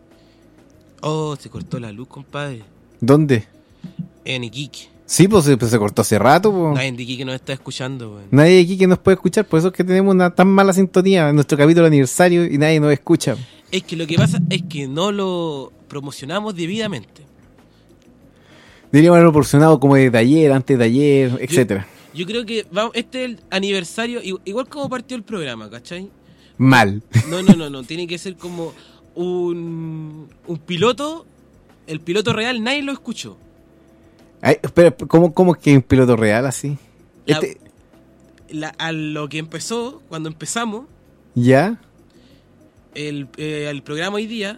Oh, se cortó la luz, compadre. ¿Dónde? En Iquique. Sí, pues se, pues se cortó hace rato, po. Nadie de Iquique nos está escuchando, weón. Nadie aquí que nos puede escuchar, por eso es que tenemos una tan mala sintonía en nuestro capítulo aniversario y nadie nos escucha. Es que lo que pasa es que no lo promocionamos debidamente. Deberíamos haberlo proporcionado como desde ayer, antes de ayer, etcétera. Yo creo que vamos, este es el aniversario, i- igual como partió el programa, ¿cachai? Mal. No, no, no, no, tiene que ser como un, un piloto, el piloto real nadie lo escuchó. Ay, espera, ¿cómo, ¿cómo es que es un piloto real así? La- Este, La- a lo que empezó, cuando empezamos, ¿ya? el, eh, el programa hoy día,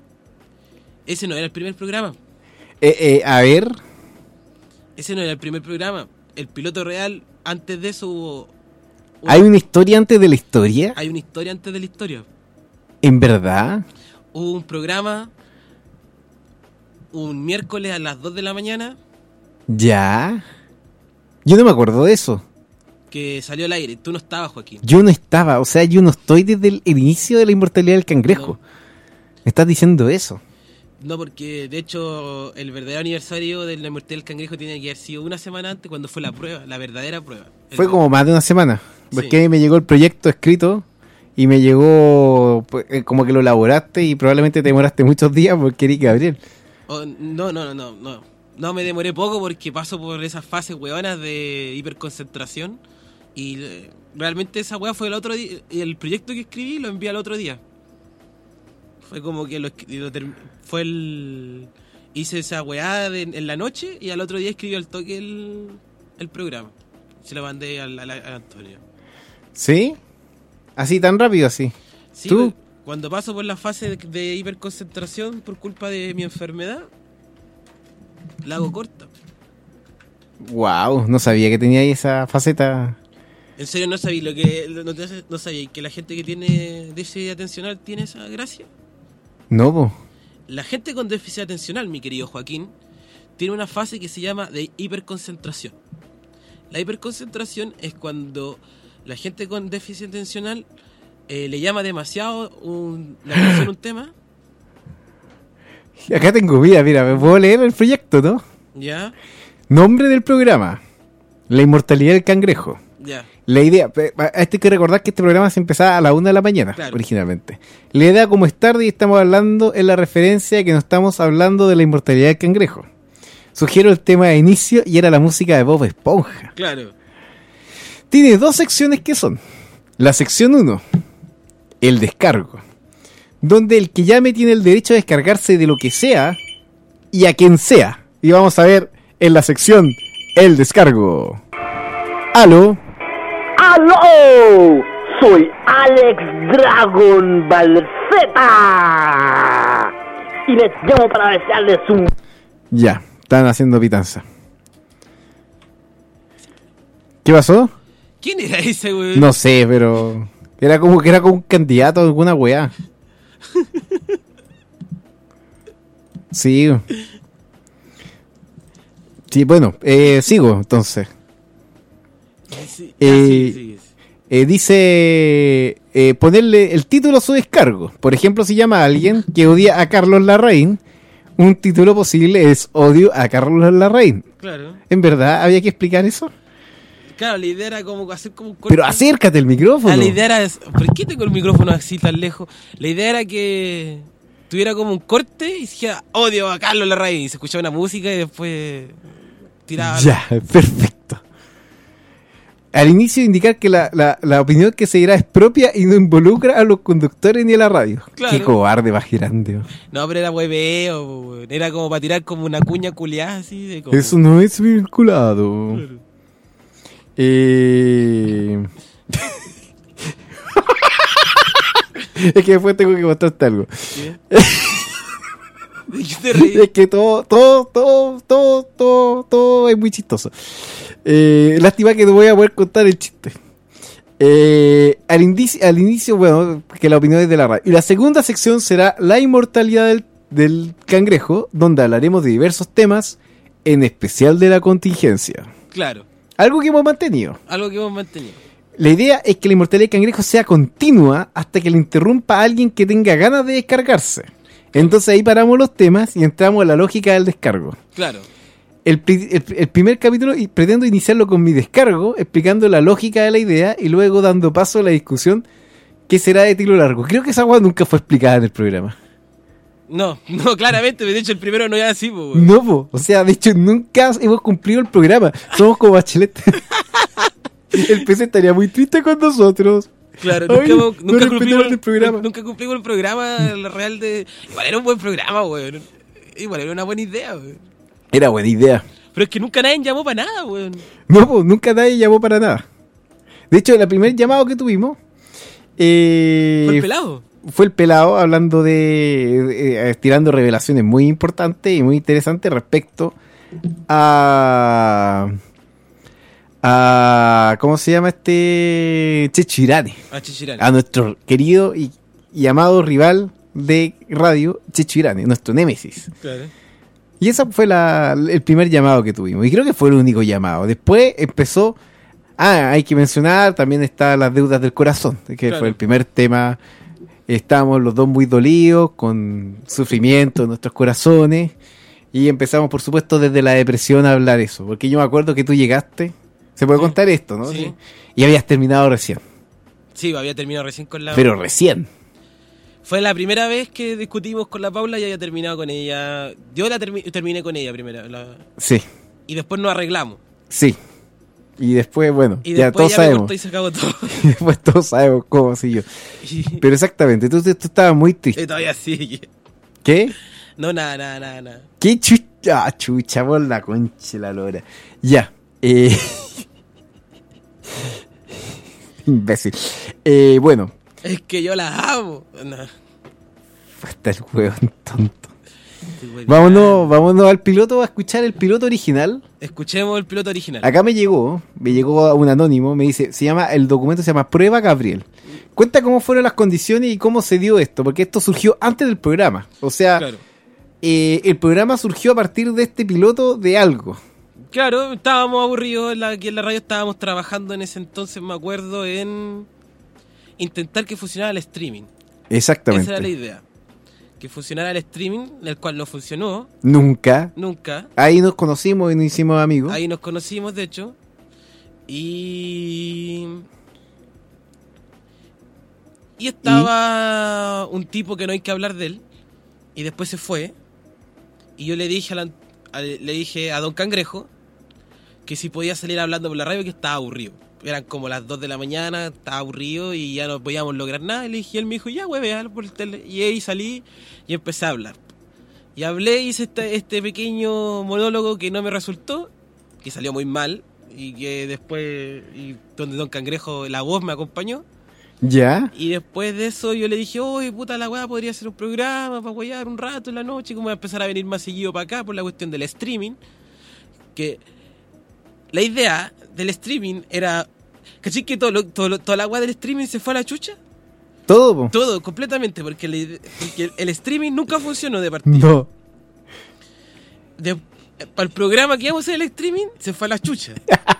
ese no era el primer programa, Eh, eh, a ver, ese no era el primer programa. El piloto real, antes de eso hubo... hubo- ¿hay una historia antes de la historia? hay una historia antes de la historia. ¿En verdad? Hubo un programa un miércoles a las dos de la mañana ¿Ya? Yo no me acuerdo de eso. que salió al aire. Tú no estabas, Joaquín. Yo no estaba, o sea, yo no estoy desde el, el inicio de la inmortalidad del cangrejo. Me estás diciendo eso. No, porque de hecho el verdadero aniversario de la muerte del cangrejo tiene que haber sido una semana antes cuando fue la prueba, la verdadera prueba. El- Fue como más de una semana. Porque Sí. me llegó el proyecto escrito y me llegó pues, eh, como que lo elaboraste y probablemente te demoraste muchos días porque eres Gabriel. Oh, no, no, no, no, no. No, me demoré poco porque paso por esas fases hueonas de hiperconcentración y eh, realmente esa hueá fue el otro día, el proyecto que escribí lo envié al otro día. Fue como que lo, escri- lo term- fue el... hice esa weá de- en la noche y al otro día escribí al toque el, el programa. Se lo mandé al, al- al Antonio. ¿Sí? Así tan rápido así. Sí, ¿Tú? pues, cuando paso por la fase de, de hiperconcentración por culpa de mi enfermedad, la hago corta. Wow, no sabía que tenía ahí esa faceta. En serio, no sabía lo que no, te- no sabía que la gente que tiene déficit atencional tiene esa gracia. No, po. La gente con déficit atencional, mi querido Joaquín, tiene una fase que se llama de hiperconcentración. La hiperconcentración es cuando la gente con déficit atencional eh, le llama demasiado un, la atención a un tema, Acá tengo, mira, mira, me puedo leer el proyecto, ¿no? ya, Nombre del programa: La inmortalidad del cangrejo. ya, La idea, pe- a- esto hay que recordar que este programa se empezaba a la una de la mañana, Claro. originalmente. La idea, como es tarde y estamos hablando, es la referencia de que no estamos hablando de la inmortalidad del cangrejo. Sugiero el tema de inicio y era la música de Bob Esponja. claro, Tiene dos secciones que son. La sección uno, el descargo, donde el que llame tiene el derecho a descargarse de lo que sea y a quien sea. Y vamos a ver en la sección el descargo. Aló. ¡Aló! Soy Alex Dragon Ball Z. Y les llamo para desearles un... Ya, están haciendo pitanza. ¿Qué pasó? ¿quién era ese, güey? No sé, pero era como que era como un candidato a alguna weá. Sí. Sí, bueno, eh, sigo entonces. Sí, Eh, ah, sí, sí, sí. Eh, dice eh, ponerle el título a su descargo. Por ejemplo, si llama a alguien que odia a Carlos Larraín, un título posible es odio a Carlos Larraín. Claro. ¿En verdad había que explicar eso? Claro, la idea era como hacer como un corte. Pero acércate el micrófono. Ah, la idea era... ¿Por qué tengo el micrófono así tan lejos? La idea era que tuviera como un corte y dijera, odio a Carlos Larraín. Y se escuchaba una música y después tiraba... Ya, perfecto. Al inicio indicar que la, la, la opinión que se dirá es propia y no involucra a los conductores ni a la radio. Claro. Qué cobarde más grande. ¿No? No, pero era hueveo, era como para tirar como una cuña culiada así. De como... Eso no es vinculado. Claro. Eh... Es que después tengo que mostrarte algo. ¿Qué? ¿De qué te reí? Es que todo, todo, todo, todo, todo, todo es muy chistoso. Eh, lástima que no voy a poder contar el chiste. Eh, al, inicio, al inicio, bueno, que la opinión es de la radio. Y la segunda sección será la inmortalidad del, del cangrejo, donde hablaremos de diversos temas, en especial de la contingencia. Claro. Algo que hemos mantenido. Algo que hemos mantenido. La idea es que la inmortalidad del cangrejo sea continua hasta que le interrumpa a alguien que tenga ganas de descargarse. Entonces ahí paramos los temas y entramos a la lógica del descargo. Claro. El, el, el primer capítulo y pretendo iniciarlo con mi descargo, explicando la lógica de la idea y luego dando paso a la discusión que será de tiro largo. Creo que esa agua nunca fue explicada en el programa. No, no, claramente. De hecho, el primero no era así, po, no, po. O sea, de hecho, nunca hemos cumplido el programa. Somos como Bachelet. El P C estaría muy triste con nosotros. Claro, Ay, nunca, hemos, no nunca, cumplimos el programa. nunca cumplimos el programa la real de... Igual era un buen programa, weón. Igual era una buena idea, weón. Era buena idea. Pero es que nunca nadie llamó para nada, weón. No, pues nunca nadie llamó para nada. De hecho, el primer llamado que tuvimos... Eh, ¿Fue el pelado? Fue el pelado hablando de... de eh, tirando revelaciones muy importantes y muy interesantes respecto a... a ¿cómo se llama este? Checho Irane. A Checho Irane. A nuestro querido y, y amado rival de radio, Checho Irane, nuestro némesis. Claro. Y ese fue la, el primer llamado que tuvimos. Y creo que fue el único llamado. Después empezó... Ah, hay que mencionar, también está las deudas del corazón, que claro. Fue el primer tema. Estábamos los dos muy dolidos, con sufrimiento en nuestros corazones. Y empezamos, por supuesto, desde la depresión a hablar eso. Porque yo me acuerdo que tú llegaste... Se puede sí. contar esto, ¿no? Sí. Y habías terminado recién. Sí, había terminado recién con la... Pero recién. Fue la primera vez que discutimos con la Paula y había terminado con ella. Yo la termi- terminé con ella primero. La... Sí. Y después nos arreglamos. Sí. Y después, bueno, y ya después todos ya sabemos. Me cortó y se acabó todo. Y después todos sabemos cómo siguió. Pero exactamente, entonces tú estabas muy triste. Y todavía sigue. ¿Qué? No, nada, nada, nada, nada. ¿Qué chucha? Ah, chucha, por la concha la lora. Ya. Eh... Imbécil. Eh, bueno. Es que yo las amo. No. Hasta el huevón tonto. Vámonos, vámonos al piloto a escuchar el piloto original. Escuchemos el piloto original. Acá me llegó, me llegó un anónimo, me dice, se llama, el documento se llama Prueba Gabriel. Cuenta cómo fueron las condiciones y cómo se dio esto, porque esto surgió antes del programa. O sea, claro. eh, el programa surgió a partir de este piloto de algo. Claro, estábamos aburridos, la, aquí en la radio estábamos trabajando en ese entonces, me acuerdo, en intentar que funcionara el streaming. Exactamente. Esa era la idea. Que funcionara el streaming, el cual no funcionó. Nunca. Nunca. Ahí nos conocimos y nos hicimos amigos. Ahí nos conocimos, de hecho. Y... Y estaba ¿Y? un tipo que no hay que hablar de él. Y después se fue. Y yo le dije a, la, a, le dije a Don Cangrejo que si podía salir hablando por la radio, que estaba aburrido. Eran como las dos de la mañana, estaba aburrido y ya no podíamos lograr nada. Y le dije, él me dijo, ya, hueve, por el tele. Y ahí salí y empecé a hablar. Y hablé, hice este, este pequeño monólogo que no me resultó, que salió muy mal, y que después, y donde Don Cangrejo, la voz me acompañó. Ya. Y después de eso yo le dije, oye, puta, la weá podría ser un programa para huear un rato en la noche, como voy a empezar a venir más seguido para acá por la cuestión del streaming. Que la idea del streaming era... ¿Cachai que todo, todo, toda la weá del streaming se fue a la chucha? Todo, po. Todo, completamente, porque, le, porque el streaming nunca funcionó de partida. No. De, para el programa que íbamos a hacer el streaming, se fue a la chucha.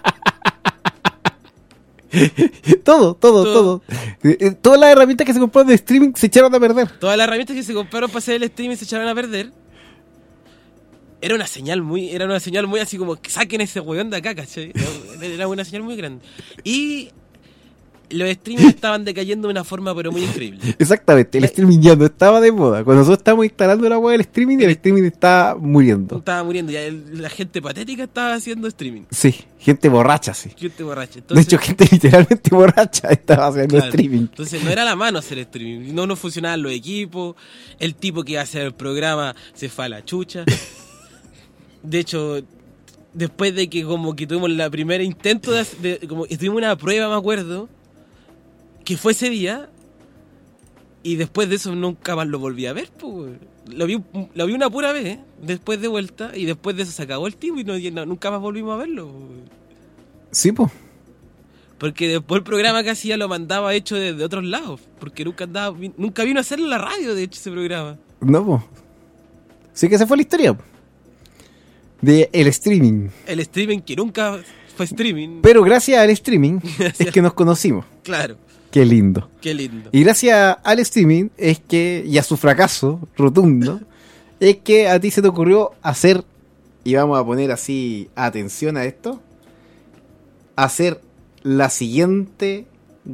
todo, todo, todo. todo. Todas las herramientas que se compraron de streaming se echaron a perder. Todas las herramientas que se compraron para hacer el streaming se echaron a perder. era una señal muy, era una señal muy así como que saquen ese weón de acá, ¿cachai? Era una señal muy grande. Y los streaming estaban decayendo de una forma pero muy increíble. Exactamente, el streaming ya no estaba de moda. Cuando nosotros estábamos instalando la web del streaming, el streaming estaba muriendo. Estaba muriendo, ya el- la gente patética estaba haciendo streaming. Sí, gente borracha, sí. Gente borracha. De Entonces, hecho, gente literalmente borracha estaba haciendo claro, streaming. entonces no era la mano hacer streaming, no, no funcionaban los equipos, el tipo que iba a hacer el programa se fue a la chucha. De hecho, después de que como que tuvimos la primera intento de, hacer- de- como que tuvimos una prueba, me acuerdo, que fue ese día, y después de eso nunca más lo volví a ver, pues. Lo vi, lo vi una pura vez, después de vuelta, y después de eso se acabó el tipo y no, y no- nunca más volvimos a verlo, po. Sí, pues. Porque después el programa que hacía lo mandaba hecho desde otros lados, porque nunca andaba, nunca vino a hacerlo en la radio, de hecho, ese programa. No, pues. Sí que esa fue la historia po. de el streaming. El streaming que nunca fue streaming. Pero gracias al streaming Gracias. es que nos conocimos. Claro, Qué lindo. qué lindo. Y gracias al streaming es que, y a su fracaso rotundo, es que a ti se te ocurrió hacer, y vamos a poner así atención a esto, hacer la siguiente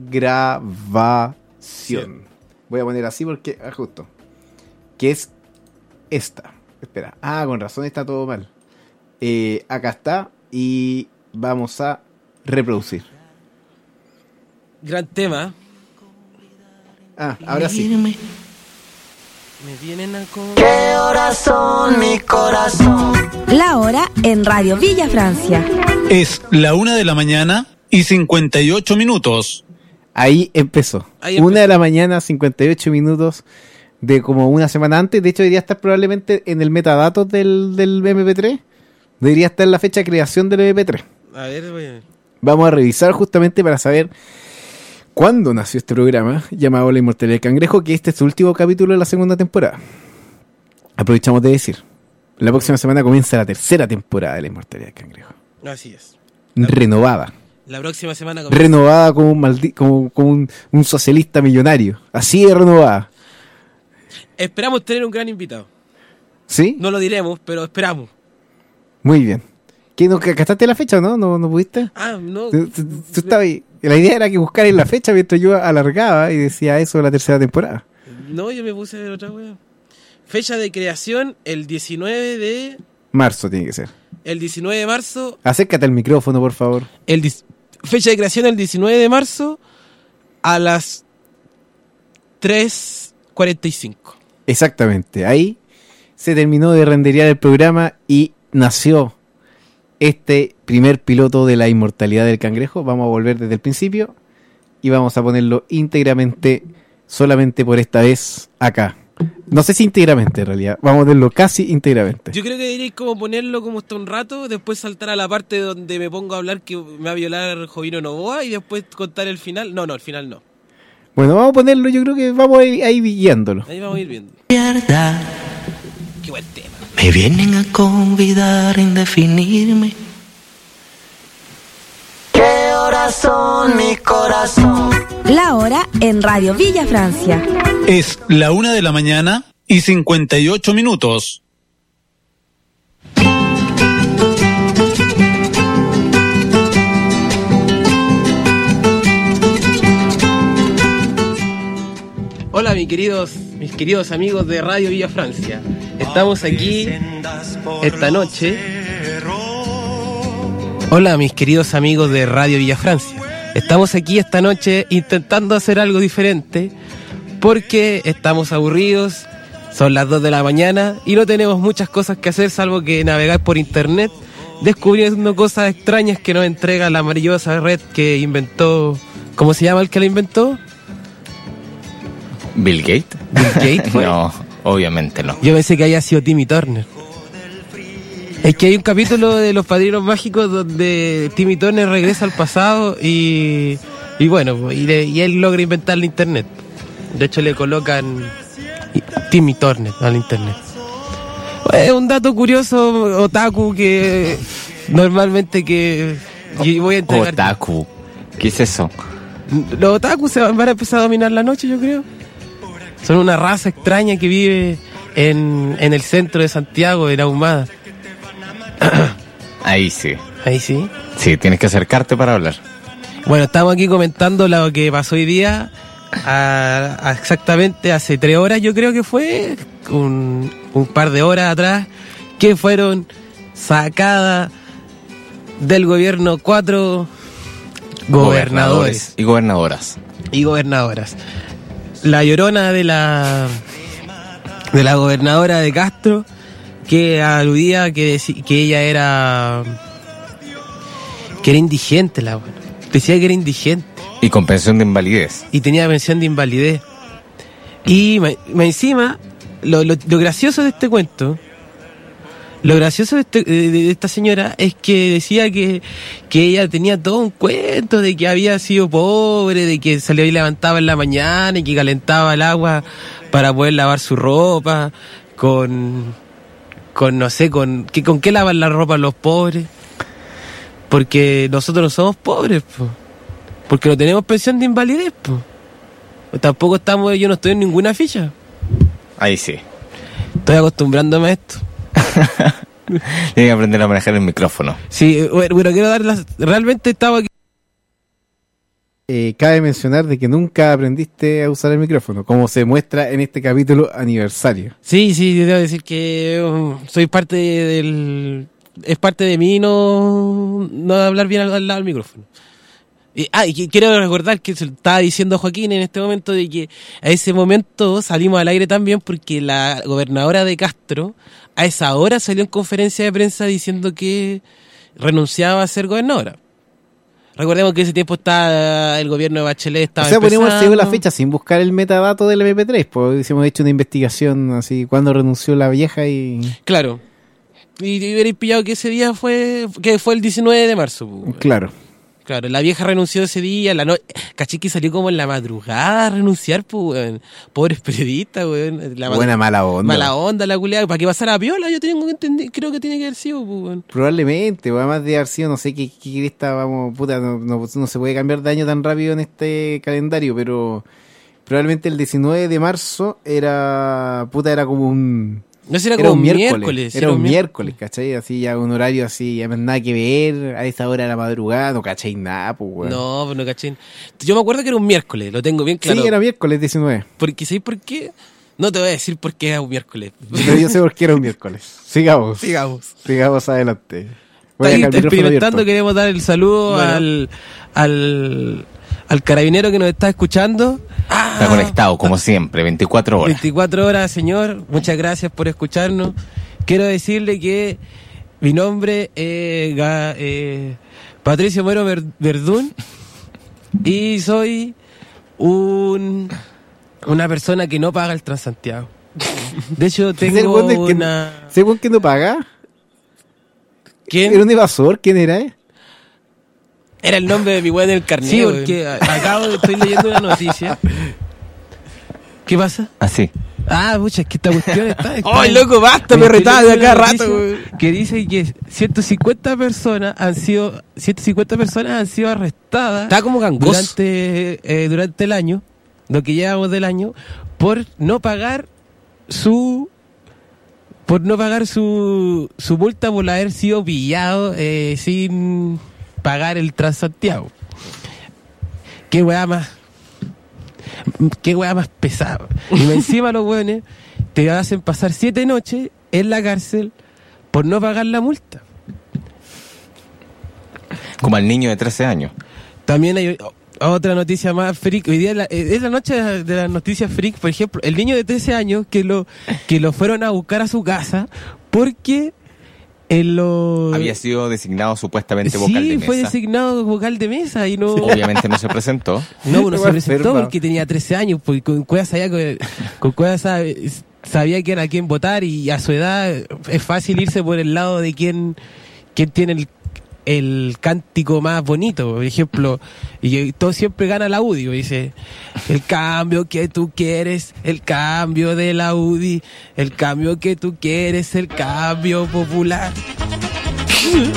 grabación. Voy a poner así porque, ah, justo, que es esta. Espera, ah, con razón está todo mal. Eh, acá está y vamos a reproducir. Gran tema. Ah, ahora sí. Me vienen a con... La hora en Radio Villa Francia. Es la una de la mañana y cincuenta y ocho minutos. Ahí empezó. Ahí empezó. Una de la mañana, cincuenta y ocho minutos de como una semana antes. De hecho, debería estar probablemente en el metadatos del, del eme pe tres. Debería estar la fecha de creación del eme pe tres. A ver, voy a ver. Vamos a revisar justamente para saber cuándo nació este programa llamado La Inmortalidad del Cangrejo, que este es su último capítulo de la segunda temporada. Aprovechamos de decir, la próxima semana comienza la tercera temporada de La Inmortalidad del Cangrejo. Así es. Renovada. La próxima semana comienza. Renovada como un, maldi- como, como un, un socialista millonario. Así de renovada. Esperamos tener un gran invitado. ¿Sí? No lo diremos, pero esperamos. Muy bien. ¿Qué, no, ¿Castaste la fecha o no? ¿No, no pudiste? Ah, no. Tú, tú- tú estabas ahí. La idea era que buscaras la fecha mientras yo alargaba y decía eso de la tercera temporada. No, yo me puse a ver otra wea. Fecha de creación el diecinueve de... Marzo tiene que ser. El diecinueve de marzo. Acércate al micrófono, por favor. El dis- fecha de creación el diecinueve de marzo a las tres cuarenta y cinco. Exactamente. Ahí se terminó de renderear el programa y nació este primer piloto de La Inmortalidad del Cangrejo. Vamos a volver desde el principio y vamos a ponerlo íntegramente, solamente por esta vez, acá. No sé si íntegramente, en realidad. Vamos a ponerlo casi íntegramente. Yo creo que deberíais como ponerlo como hasta un rato, después saltar a la parte donde me pongo a hablar que me va a violar Jovino Novoa y después contar el final. No, no, el final no. Bueno, vamos a ponerlo, yo creo que vamos a ir ahí guiándolo. Ahí vamos a ir viendo. Verdad, Qué buen tema. me vienen a convidar en definirme. ¿Qué horas son, mi corazón? La hora en Radio Villa Francia. Es la una de la mañana y cincuenta y ocho minutos. Hola, mis queridos, mis queridos amigos de Radio Villa Francia. Estamos aquí esta noche. Hola, mis queridos amigos de Radio Villa Francia. Estamos aquí esta noche intentando hacer algo diferente porque estamos aburridos. Son las dos de la mañana y no tenemos muchas cosas que hacer salvo que navegar por internet descubriendo cosas extrañas que nos entrega la maravillosa red que inventó. ¿Cómo se llama el que la inventó? ¿Bill Gates? Bill Gates, fue. No, obviamente no. Yo pensé que había sido Timmy Turner. Es que hay un capítulo de Los Padrinos Mágicos donde Timmy Turner regresa al pasado y, y bueno, y, le- y él logra inventar la internet. De hecho le colocan Timmy Turner al internet. Es un dato curioso, otaku, que normalmente que y voy a entregar. Otaku. ¿Qué es eso? Los otakus se van van a empezar a dominar la noche, yo creo. Son una raza extraña que vive en, en el centro de Santiago, en Ahumada. Ahí sí. Ahí sí. Sí, tienes que acercarte para hablar. Bueno, estamos aquí comentando lo que pasó hoy día, a, a exactamente hace tres horas, yo creo que fue, un, un par de horas atrás, que fueron sacadas del gobierno cuatro gobernadores y gobernadoras. Y gobernadoras. La llorona de la de la gobernadora de Castro, que aludía que, deci- que ella era que era indigente, la buena. Decía que era indigente. Y con pensión de invalidez. Y tenía pensión de invalidez. Y más encima, lo, lo, lo gracioso de este cuento, lo gracioso de, este, de, de esta señora es que decía que, que ella tenía todo un cuento de que había sido pobre, de que salía y levantaba en la mañana y que calentaba el agua para poder lavar su ropa, con, con no sé, con, que, con qué lavan la ropa los pobres. Porque nosotros no somos pobres, po. Porque no tenemos pensión de invalidez, po. Tampoco estamos, yo no estoy en ninguna ficha. Ahí sí. Estoy acostumbrándome a esto. Tienes que aprender a manejar el micrófono. Sí, bueno, bueno, quiero dar las... Realmente estaba aquí. Eh, cabe mencionar de que nunca aprendiste a usar el micrófono, como se muestra en este capítulo aniversario. Sí, sí, debo decir que um, soy parte del... Es parte de mí no, no hablar bien al, al lado del micrófono. Y, ah, y que- quiero recordar que se lo estaba diciendo Joaquín en este momento de que a ese momento salimos al aire también porque la gobernadora de Castro a esa hora salió en conferencia de prensa diciendo que renunciaba a ser gobernadora. Recordemos que ese tiempo está el gobierno de Bachelet estaba O sea, ponemos empezando. la fecha sin buscar el metadato del M P tres, pues hemos hecho una investigación así, cuando renunció la vieja y... Claro. Y te hubierais pillado que ese día fue que fue el diecinueve de marzo. Pues. Claro. Claro, la vieja renunció ese día, la no... caché que salió como en la madrugada a renunciar, pues, weón. Pobres periodistas, weón. La Buena mala onda. Mala onda la culiada, para que pasara a piola, yo tengo que entender, creo que tiene que haber sido, pues, weón. Probablemente, o además de haber sido, no sé qué, qué cresta, vamos, puta, no, no, no se puede cambiar de año tan rápido en este calendario, pero probablemente el diecinueve de marzo era, puta, era como un... No sé, era era como un miércoles, miércoles, era era un un miércoles, ¿cachai? Así ya un horario así, además nada que ver, a esa hora de la madrugada, no cachai nada, pues, weón. No, pues no caché. Yo me acuerdo que era un miércoles, lo tengo bien claro. Sí, era miércoles diecinueve. Porque, ¿sabes por qué? No te voy a decir por qué era un miércoles. Pero yo sé por qué era un miércoles. Sigamos. Sigamos. Sigamos adelante. Voy a Ahí dejar el micrófono experimentando, abierto. queremos dar el saludo Bueno. al, al, al carabinero que nos está escuchando. Está conectado, como siempre, veinticuatro horas. veinticuatro horas, señor. Muchas gracias por escucharnos. Quiero decirle que mi nombre es Ga- eh, Patricio Moro Ver- Verdún y soy un una persona que no paga el Transantiago. De hecho, ¿Ese tengo weón del que- una... ¿Ese weón que no paga? ¿Quién? ¿Era un evasor? ¿Quién era? eh? Era el nombre de mi weón en el carnet. Sí, porque a- acabo de estoy leyendo una noticia. ¿Qué pasa? Así. Ah, pucha, es que esta cuestión está... está- ¡Ay, loco, basta! Me Estoy retaba de leyendo acá una rato, noticia güey. que dice que ciento cincuenta personas han sido ciento cincuenta personas han sido arrestadas. Está como gangoso. durante eh, durante el año, lo que llevamos del año, por no pagar su por no pagar su su multa por haber sido pillado eh, sin pagar el Transantiago. Qué weá más qué weá más pesada. Y encima los weones te hacen pasar siete noches en la cárcel por no pagar la multa. Como al niño de trece años. También hay otra noticia más freak. Hoy día la- eh, es la noche de la- de las noticias freak. Por ejemplo, el niño de trece años que lo que lo fueron a buscar a su casa porque en lo... Había sido designado supuestamente vocal de Sí, mesa. fue designado vocal de mesa y no... Obviamente no se presentó. No, no se Estaba presentó enferma. porque tenía trece años, porque con Cueva sabía, que- con Cueva sabe- sabía quién a quién votar y a su edad es fácil irse por el lado de quién, quién tiene el, el cántico más bonito, por ejemplo, y todo siempre gana la U D I, dice, el cambio que tú quieres, el cambio de la U D I, el cambio que tú quieres, el cambio popular.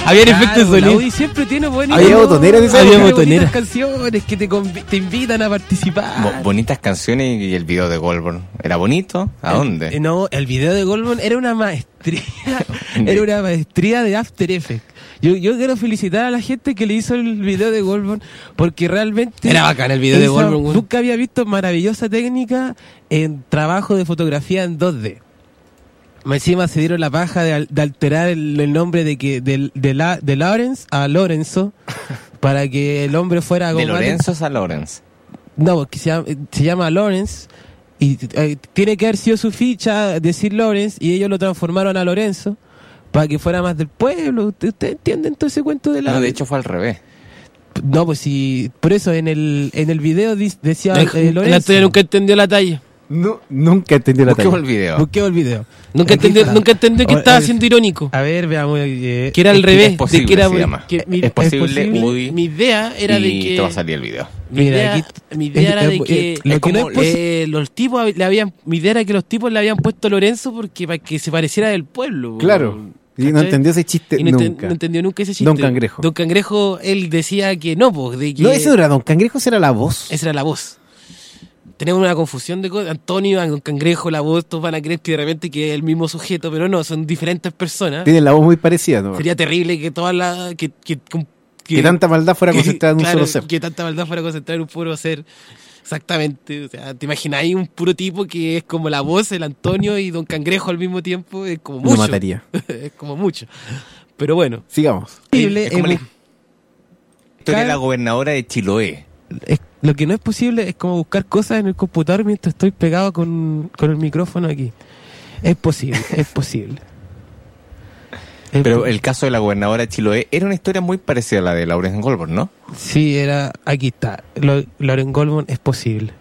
Había Claro, efectos la sonidos. U D I siempre tiene buenas Había botoneras de esa Había época. botoneras. canciones que te, convi- te invitan a participar. Bo- bonitas canciones y el video de Goldborn. ¿Era bonito? ¿A Eh, dónde? No, el video de Goldman era una maestría, era una maestría de After Effects. Yo, yo quiero felicitar a la gente que le hizo el video de Goldman porque realmente Era bacán el video de esa- Goldman, güey. Nunca había visto maravillosa técnica en trabajo de fotografía en dos D. Más encima se dieron la paja de, al- de alterar el, el nombre de que de, de, la, de Lawrence a Lorenzo para que el hombre fuera De como más- Lorenzo a Lawrence. No, porque se llama, se llama Lawrence y eh, tiene que haber sido su ficha decir Lawrence y ellos lo transformaron a Lorenzo para que fuera más del pueblo. ¿Ustedes usted entienden todo ese cuento de la...? No, de hecho fue al revés. No, pues sí, por eso en el en el video dis- decía La, eh, la Lorenzo. Antonia nunca entendió la talla. No, nunca entendí la Busquemos talla. el video. Busquemos el video. Nunca Aquí entendió, está. nunca entendió que O- estaba es- siendo irónico. A ver, veamos. eh, Que era al es revés. Es posible, de que era, se llama. que mi- es posible, posible. Woody, mi idea era y de que... te va a salir el video. Mi Mira, idea, aquí- mi idea era eh, de eh, que eh, lo es que no como, es posi- eh, los tipos hab- le habían mi idea era que los tipos le habían puesto Lorenzo porque para que se pareciera del pueblo. Claro. Y no ¿cachai? entendió ese chiste Y no, enten- nunca. no entendió nunca ese chiste. Don Cangrejo. Don Cangrejo, él decía que no, pues, de que No, ese no era Don Cangrejo, ese era la voz. esa era la voz. Tenemos una confusión de cosas. Antonio, Don Cangrejo, la voz, todos van a creer que de repente que es el mismo sujeto, pero no, son diferentes personas. Tienen la voz muy parecida, ¿no? Sería terrible que todas las que, que, que, Que tanta maldad fuera que- concentrada en un claro, solo ser. Que tanta maldad fuera concentrada en un puro ser. Exactamente. O sea, te imagináis un puro tipo que es como la voz, el Antonio y Don Cangrejo al mismo tiempo. Es como Lo mucho. mataría. Es como mucho. Pero bueno. Sigamos. Posible, Es como es la historia de la gobernadora de Chiloé. es- lo que no es posible es como buscar cosas en el computador mientras estoy pegado con, con el micrófono aquí. Es posible, es posible. Es Pero po- el caso de la gobernadora de Chiloé era una historia muy parecida a la de Lawrence Goldborn, ¿no? Sí, era. Aquí está. Lo, Lauren Goldman es posible.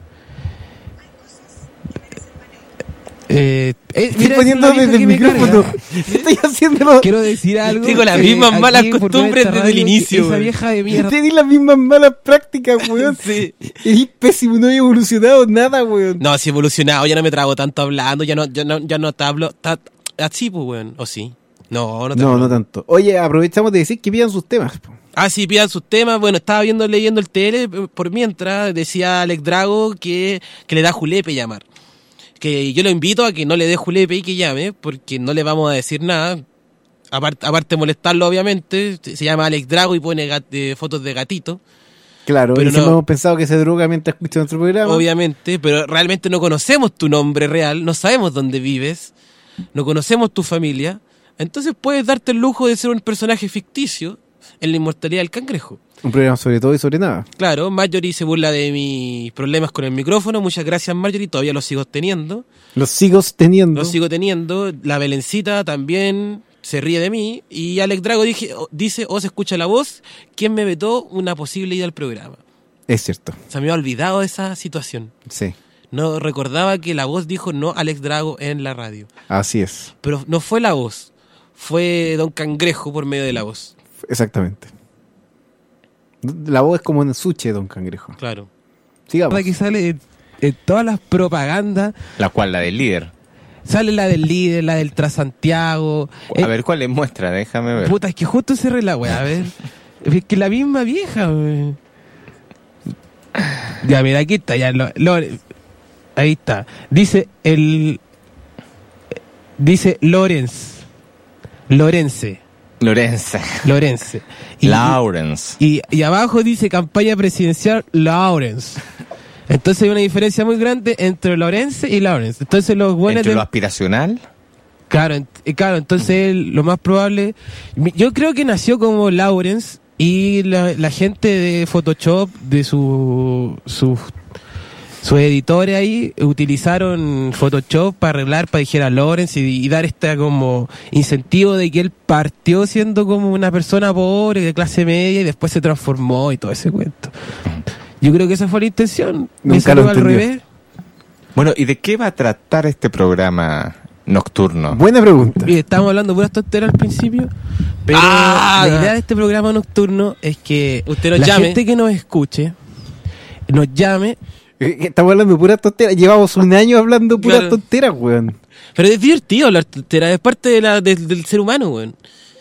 Eh, eh, Estoy mira, poniendo esa es la desde el vieja que me micrófono. carga. Estoy haciéndolo. Quiero decir algo. Tengo las eh, mismas aquí, malas por costumbres esta desde el radio, inicio, que Esa güey. vieja de mierda. Tenés las mismas malas prácticas, weón. Sí. Es pésimo, no he evolucionado nada, weón. No, si he evolucionado, ya no me trago tanto hablando, ya no, ya no, ya no te hablo ta- así, pues, weón. ¿O sí? No, no te No, hablo. no tanto. Oye, aprovechamos de decir que pidan sus temas. po. Ah, sí, pidan sus temas. Bueno, estaba viendo, leyendo el T L eh, por mientras, decía Alex Drago que, que le da julepe llamar. Que yo lo invito a que no le dé julepe y que llame, porque no le vamos a decir nada. Aparte, aparte de molestarlo, obviamente, se se llama Alex Drago y pone gat- eh, fotos de gatito. Claro, Pero y siempre no- hemos pensado que se droga mientras escucha nuestro programa. Obviamente, pero realmente no conocemos tu nombre real, no sabemos dónde vives, no conocemos tu familia. Entonces puedes darte el lujo de ser un personaje ficticio en la inmortalidad del cangrejo. Un programa sobre todo y sobre nada. Claro, Marjorie se burla de mis problemas con el micrófono. Muchas gracias, Marjorie. Todavía los sigo teniendo. Los sigo teniendo. Los sigo teniendo. La Belencita también se ríe de mí. Y Alex Drago dije, o- dice, o se escucha la voz, ¿quién me vetó una posible ida al programa? Es cierto, Se me había olvidado de esa situación. sí. No recordaba que la voz dijo no Alex Drago en la radio. Así es, Pero no fue la voz. Fue Don Cangrejo por medio de la voz. exactamente. La voz es como en Suche, Don Cangrejo. Claro. Sigamos. Que sale en, en todas las propagandas. La cual, la del líder. Sale la del líder, la del Transantiago. A ver, ¿cuál es? Muestra, déjame ver. Puta, es que justo cerré la weá, a ver. Es que la misma vieja, wey. Ya, mira, aquí está, ya. Lo, lo- ahí está. Dice el. Dice Lorenz. Lorenze. Lorenza. Lorenze. Lawrence. Y, y abajo dice campaña presidencial Lawrence. Entonces hay una diferencia muy grande entre Lorenze y Lawrence. Entonces los buenos Entre de- lo aspiracional. Claro, ent- eh, claro, entonces él, lo más probable, mi- yo creo que nació como Lawrence y la, la gente de Photoshop, de su, su, sus editores ahí, utilizaron Photoshop para arreglar, para dijera Lawrence y, y dar este como incentivo de que él partió siendo como una persona pobre, de clase media y después se transformó y todo ese cuento. Yo creo que esa fue la intención. Me Nunca lo salió al entendió. revés. Bueno, ¿y de qué va a tratar este programa nocturno? Buena pregunta. Y estábamos hablando puras tonteras al principio, pero Ah, la idea de este programa nocturno es que Usted nos la llame. gente que nos escuche nos llame. Eh, Estamos hablando de puras tonteras. Llevamos un año hablando puras Claro. tonteras, weón. Pero es divertido hablar tontera, es parte de la, del- del ser humano, weón.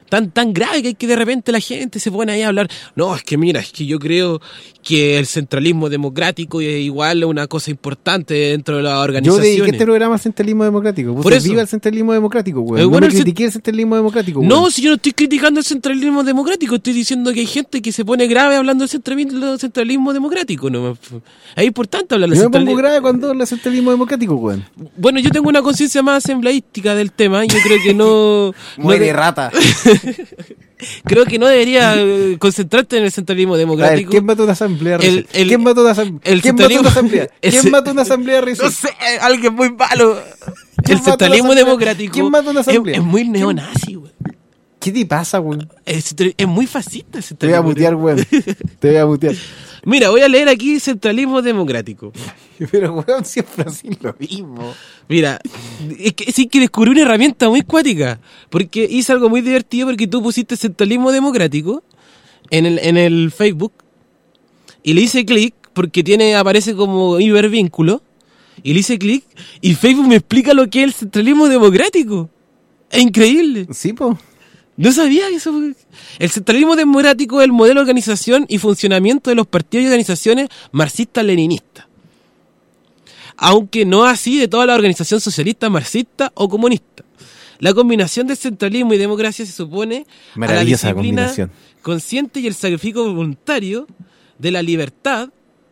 tan tan grave que, que de repente la gente se pone ahí a hablar, no, es que mira, es que yo creo que el centralismo democrático es igual a una cosa importante dentro de las organizaciones. Yo dediqué este programa al centralismo democrático. Por eso. Viva el centralismo democrático, güey. Eh, No bueno, me el critiqué el centralismo democrático, No, güey. si yo no estoy criticando el centralismo democrático, estoy diciendo que hay gente que se pone grave hablando del centralismo, centralismo democrático. ¿No? Es importante hablar del Yo me centralismo. pongo grave cuando hablo del centralismo democrático, güey. Bueno, yo tengo una conciencia más asambleística del tema. Yo creo que no... Muere no de- rata. Creo que no debería eh, concentrarte en el centralismo A ver, democrático. ¿quién mató una asamblea El- recién? el- ¿Quién mató una asamblea? el ¿Quién mató centralismo- una asamblea? el ¿Quién ce- mató una asamblea recién? No sé, alguien muy malo. ¿Quién El mató la centralismo asamblea? democrático ¿Quién mató una es, asamblea? es muy neonazi, güey. ¿Qué te pasa, güey? Es, es muy fascista el Te voy a centralismo. mutear, güey. Te voy a mutear. Mira, voy a leer aquí centralismo democrático. Pero, weón, siempre así lo mismo. Mira, es que sí que descubrí una herramienta muy cuática, porque hice algo muy divertido porque tú pusiste centralismo democrático en el, en el Facebook y le hice clic porque tiene, aparece como hipervínculo y le hice clic y Facebook me explica lo que es el centralismo democrático. Es increíble. Sí, po. No sabía eso. El centralismo democrático es el modelo de organización y funcionamiento de los partidos y organizaciones marxistas-leninistas. Aunque no así de toda la organización socialista, marxista o comunista. La combinación de centralismo y democracia se supone a la Maravillosa disciplina combinación. consciente y el sacrificio voluntario de la libertad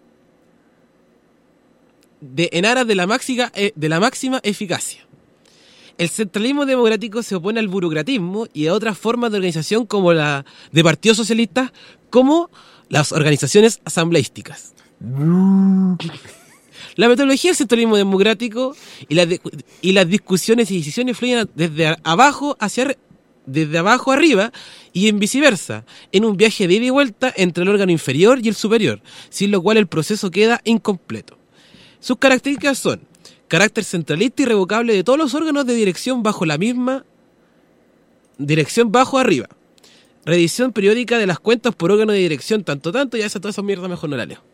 de, en aras de la, máxima, eh, de la máxima eficacia. El centralismo democrático se opone al burocratismo y a otras formas de organización como la de partidos socialistas, como las organizaciones asambleísticas. La metodología del centralismo democrático y, la de- y las discusiones y decisiones fluyen desde a- abajo hacia arri- desde abajo arriba y en viceversa, en un viaje de ida y vuelta entre el órgano inferior y el superior, sin lo cual el proceso queda incompleto. Sus características son carácter centralista y irrevocable de todos los órganos de dirección bajo la misma dirección bajo arriba. Revisión periódica de las cuentas por órgano de dirección, tanto tanto, ya esa toda esa mierda mejor no la leo.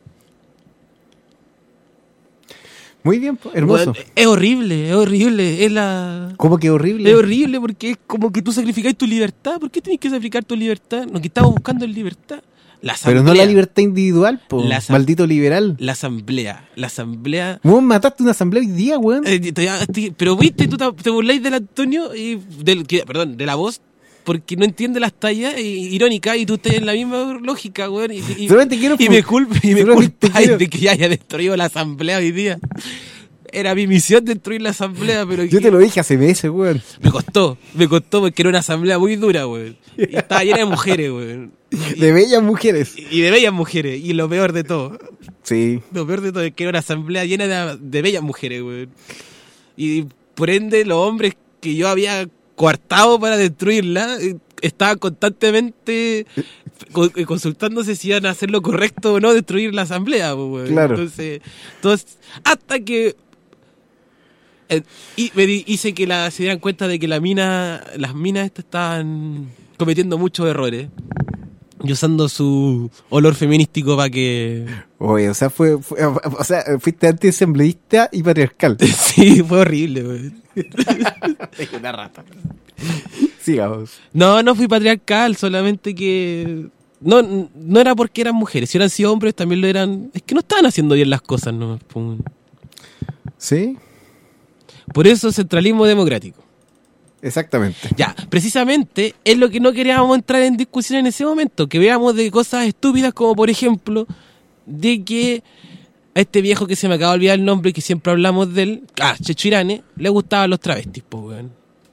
Muy bien, po. Hermoso. Bueno, es horrible, es horrible, es la... ¿Cómo que horrible? Es horrible porque es como que tú sacrificas tu libertad. ¿Por qué tienes que sacrificar tu libertad? Lo que estamos buscando es libertad. La Pero no la libertad individual, po. La asam- Maldito liberal. La asamblea. La asamblea... Weón, mataste una asamblea hoy día, weón. Eh, te- te- pero viste, tú te, te burláis del Antonio y del, que- perdón, de la voz porque no entiende las tallas eh, irónicas y tú estás en la misma lógica, weón. Y, y- Solamente quiero y fu- me culpa y me solamente culpáis quiero- de que haya destruido la asamblea hoy día. Era mi misión destruir la asamblea, pero Yo que- te lo dije hace meses, weón. me costó, me costó porque era una asamblea muy dura, weón. Y estaba llena de mujeres, weón. De bellas mujeres. Y de bellas mujeres. Y lo peor de todo, Sí. lo peor de todo es que era una asamblea llena de, de bellas mujeres, weón. Y por ende, los hombres que yo había coartado para destruirla eh, estaban constantemente co- eh, consultándose si iban a hacer lo correcto o no destruir la asamblea, pues, weón. Claro. Entonces, entonces, hasta que eh, y me di- hice que la, se dieran cuenta de que la mina, las minas estas estaban cometiendo muchos errores y usando su olor feminístico para que Oye, o sea, fue, fue- o sea, fuiste antiasambleísta y patriarcal. sí, fue horrible, weón. Una rata. Sigamos. No, no fui patriarcal, solamente que no, no era porque eran mujeres, si hubieran sido hombres también lo eran, es que no estaban haciendo bien las cosas, no. ¿Sí? Por eso centralismo democrático. Exactamente. Ya, precisamente es lo que no queríamos entrar en discusión en ese momento, que veamos de cosas estúpidas como por ejemplo de que a este viejo que se me acaba de olvidar el nombre y que siempre hablamos de él, ah, Checho Irane, le gustaban los travestis, pues weón.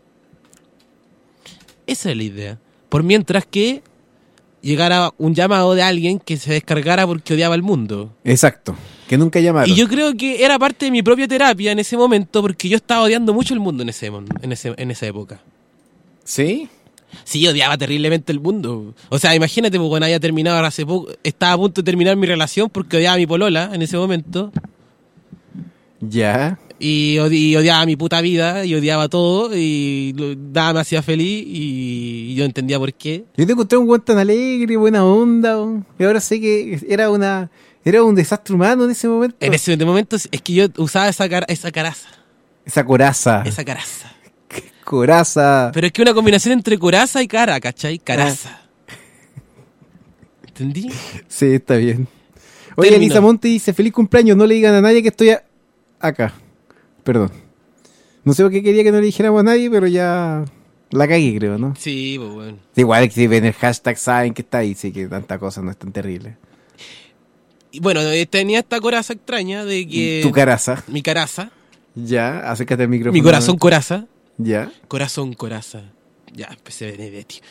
Esa es la idea. Por mientras que llegara un llamado de alguien que se descargara porque odiaba el mundo. Exacto. Que nunca llamaron. Y yo creo que era parte de mi propia terapia en ese momento porque yo estaba odiando mucho el mundo en ese mon- en ese en esa época. ¿Sí? Sí, odiaba terriblemente el mundo. O sea, imagínate, pues, cuando haya terminado hace poco, estaba a punto de terminar mi relación porque odiaba a mi polola en ese momento. Ya. Y, odi- y odiaba mi puta vida y odiaba todo y lo- nada me hacía feliz y, y yo entendía por qué. Yo te encontré un weón tan alegre, buena onda, weón. Y ahora sé que era una era un desastre humano en ese momento. En ese momento es que yo usaba esa, cara, esa caraza. Esa coraza. Esa caraza. Coraza. Pero es que una combinación entre coraza y cara, ¿cachai? Caraza. ¿Entendí? Sí, está bien. Oye, Terminó. Elisa Monte dice, feliz cumpleaños, no le digan a nadie que estoy a- acá. Perdón. No sé por qué quería que no le dijéramos a nadie, pero ya la cagué, creo, ¿no? Sí, pues bueno. Igual que si ven el hashtag saben que está ahí, sí que tanta cosa no es tan terrible. Y bueno, eh, tenía esta coraza extraña de que... Tu caraza. Mi caraza. Ya, acércate al micrófono. Mi corazón coraza. Ya. Corazón coraza. Ya, empecé Benedetti.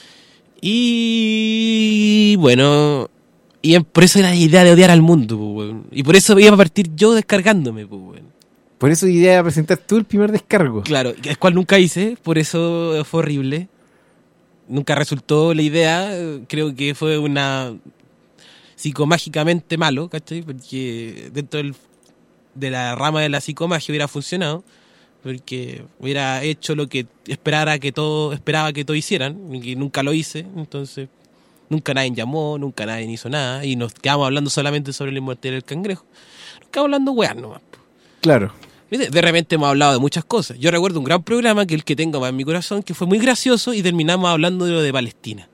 Y bueno... Y en- por eso era la idea de odiar al mundo, pues, weón. Y por eso iba a partir yo descargándome, pues, weón. Por eso idea de presentar tú el primer descargo. Claro, que es cual nunca hice, por eso fue horrible. Nunca resultó la idea, eh, creo que fue una psicomágicamente malo, ¿cachai? Porque dentro del- de la rama de la psicomagia hubiera funcionado, porque hubiera hecho lo que esperara que todo, esperaba que todos hicieran, y que nunca lo hice, entonces nunca nadie llamó, nunca nadie hizo nada, y nos quedamos hablando solamente sobre la inmortalidad del cangrejo. Nos quedamos hablando weas nomás. Claro. ¿Viste? De repente hemos hablado de muchas cosas. Yo recuerdo un gran programa, que el que tengo más en mi corazón, que fue muy gracioso, y terminamos hablando de lo de Palestina.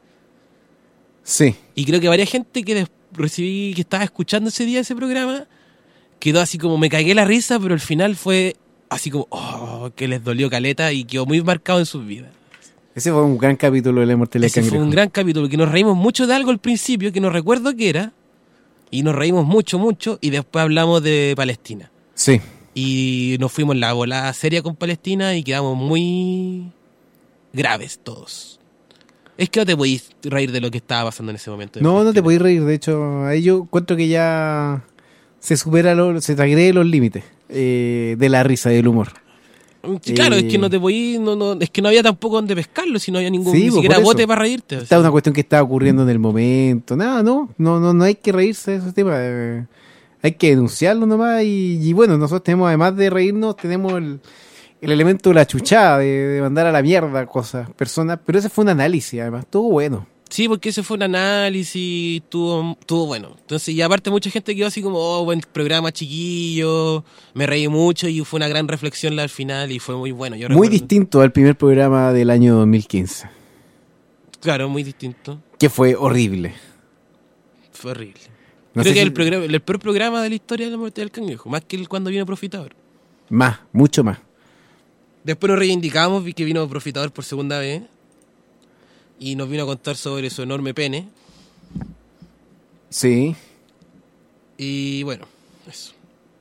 Sí. Y creo que varias gente que des- recibí, que estaba escuchando ese día ese programa, quedó así como, me cagué la risa, pero al final fue así como, oh, que les dolió caleta y quedó muy marcado en sus vidas. Ese fue un gran capítulo de la inmortalidad del Ese cangrejo. fue un gran capítulo, que nos reímos mucho de algo al principio, que no recuerdo qué era, y nos reímos mucho, mucho, y después hablamos de Palestina. Sí. Y nos fuimos en la volada seria con Palestina y quedamos muy graves todos. Es que no te podís reír de lo que estaba pasando en ese momento. No, no te podéis reír. De hecho, ahí yo encuentro que ya se supera, lo, se transgrede los límites eh, de la risa y del humor. Sí, claro, Eh, es que no te podís, no, no, es que no había tampoco donde pescarlo, si no había ningún, Sí, ni pues, siquiera por eso. bote para reírte. o Esta sea. es una cuestión que está ocurriendo en el momento. Nada, no, no, no, no hay que reírse de esos temas. eh, hay que denunciarlo nomás. Y, y bueno, nosotros tenemos, además de reírnos, tenemos el, el elemento de la chuchada, de, de mandar a la mierda cosas, personas. Pero ese fue un análisis, además, estuvo bueno. Sí, porque ese fue un análisis, tuvo, tuvo bueno. Entonces, y aparte mucha gente quedó así como, oh, buen programa chiquillo, me reí mucho y fue una gran reflexión al final y fue muy bueno. Yo Muy recuerdo- distinto al primer programa del año dos mil quince, Claro, muy distinto. que fue horrible. Fue horrible. No Creo sé que si- es el, programa, el peor programa de la historia de la muerte del cangrejo, más que el cuando vino Profitador. Más, mucho más. Después nos reivindicamos, vi que vino Profitador por segunda vez y nos vino a contar sobre su enorme pene. Sí. Y bueno, eso.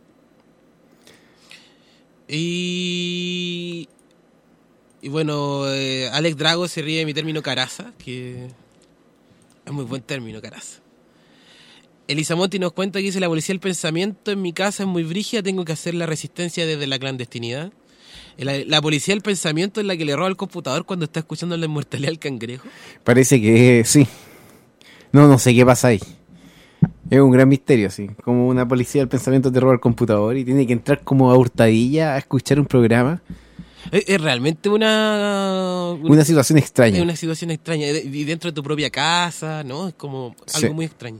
Y, y bueno, eh, Alex Drago se ríe de mi término caraza, que es muy buen término, caraza. Elisa Monti nos cuenta que dice: la policía del pensamiento en mi casa es muy brígida, tengo que hacer la resistencia desde la clandestinidad. La, la policía del pensamiento es la que le roba el computador cuando está escuchando la inmortalidad del cangrejo. Parece que sí. No, no sé qué pasa ahí. Es un gran misterio, sí. Como una policía del pensamiento te roba el computador y tiene que entrar como a hurtadilla a escuchar un programa. Es, es realmente una, Una situación extraña. Es una situación extraña. Y dentro de tu propia casa, ¿no? Es como algo Sí. muy extraño.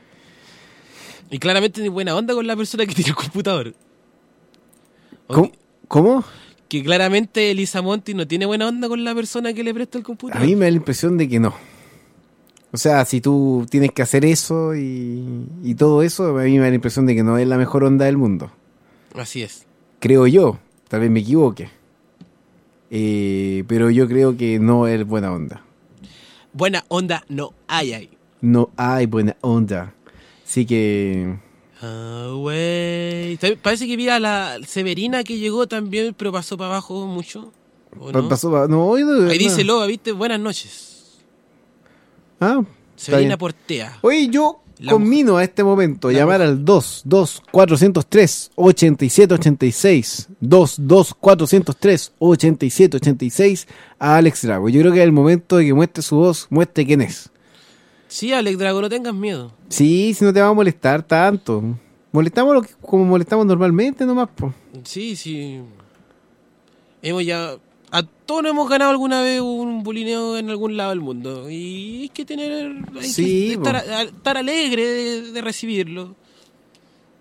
Y claramente ni buena onda con la persona que tiene el computador. O ¿Cómo? que- ¿Cómo? Que claramente Elisa Monti no tiene buena onda con la persona que le presta el A computador. mí me da la impresión de que no. O sea, si tú tienes que hacer eso y, y todo eso, a mí me da la impresión de que no es la mejor onda del mundo. Así es. Creo yo. Tal vez me equivoque. Eh, pero yo creo que no es buena onda. Buena onda no hay ahí. No hay buena onda. Así que... Ah, güey. También parece que vi a la Severina que llegó también, pero pasó para abajo mucho. ¿O no? Pasó, pa- no, hoy no- Ahí dice no. Loba, ¿viste? Buenas noches. Ah, está Severina bien. Portea. Oye, yo La combino a este momento La llamar mujer. al dos dos cuatro cero tres ocho siete ocho seis dos dos cuatro cero tres ocho siete ocho seis a Alex Drago. Yo creo que es el momento de que muestre su voz, muestre quién es. Sí, Alex Drago, no tengas miedo. Sí, si no te va a molestar tanto. Molestamos lo que, como molestamos normalmente nomás, po. Sí, sí. Hemos ya... A todos nos hemos ganado alguna vez un bulineo en algún lado del mundo. Y hay que tener... Hay Sí, que estar, po. a- estar alegre de, de recibirlo.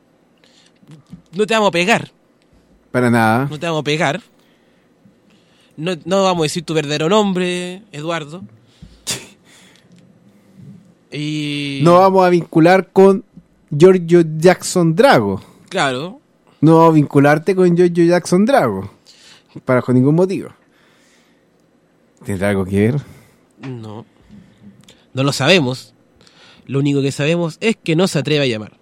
No te vamos a pegar. Para nada. No te vamos a pegar. No, no vamos a decir tu verdadero nombre, Eduardo. Y... No vamos a vincular con Giorgio Jackson Drago. Claro. No vamos a vincularte con Giorgio Jackson Drago. Para con ningún motivo. ¿Tendrá algo que ver? No. No lo sabemos. Lo único que sabemos es que no se atreve a llamar.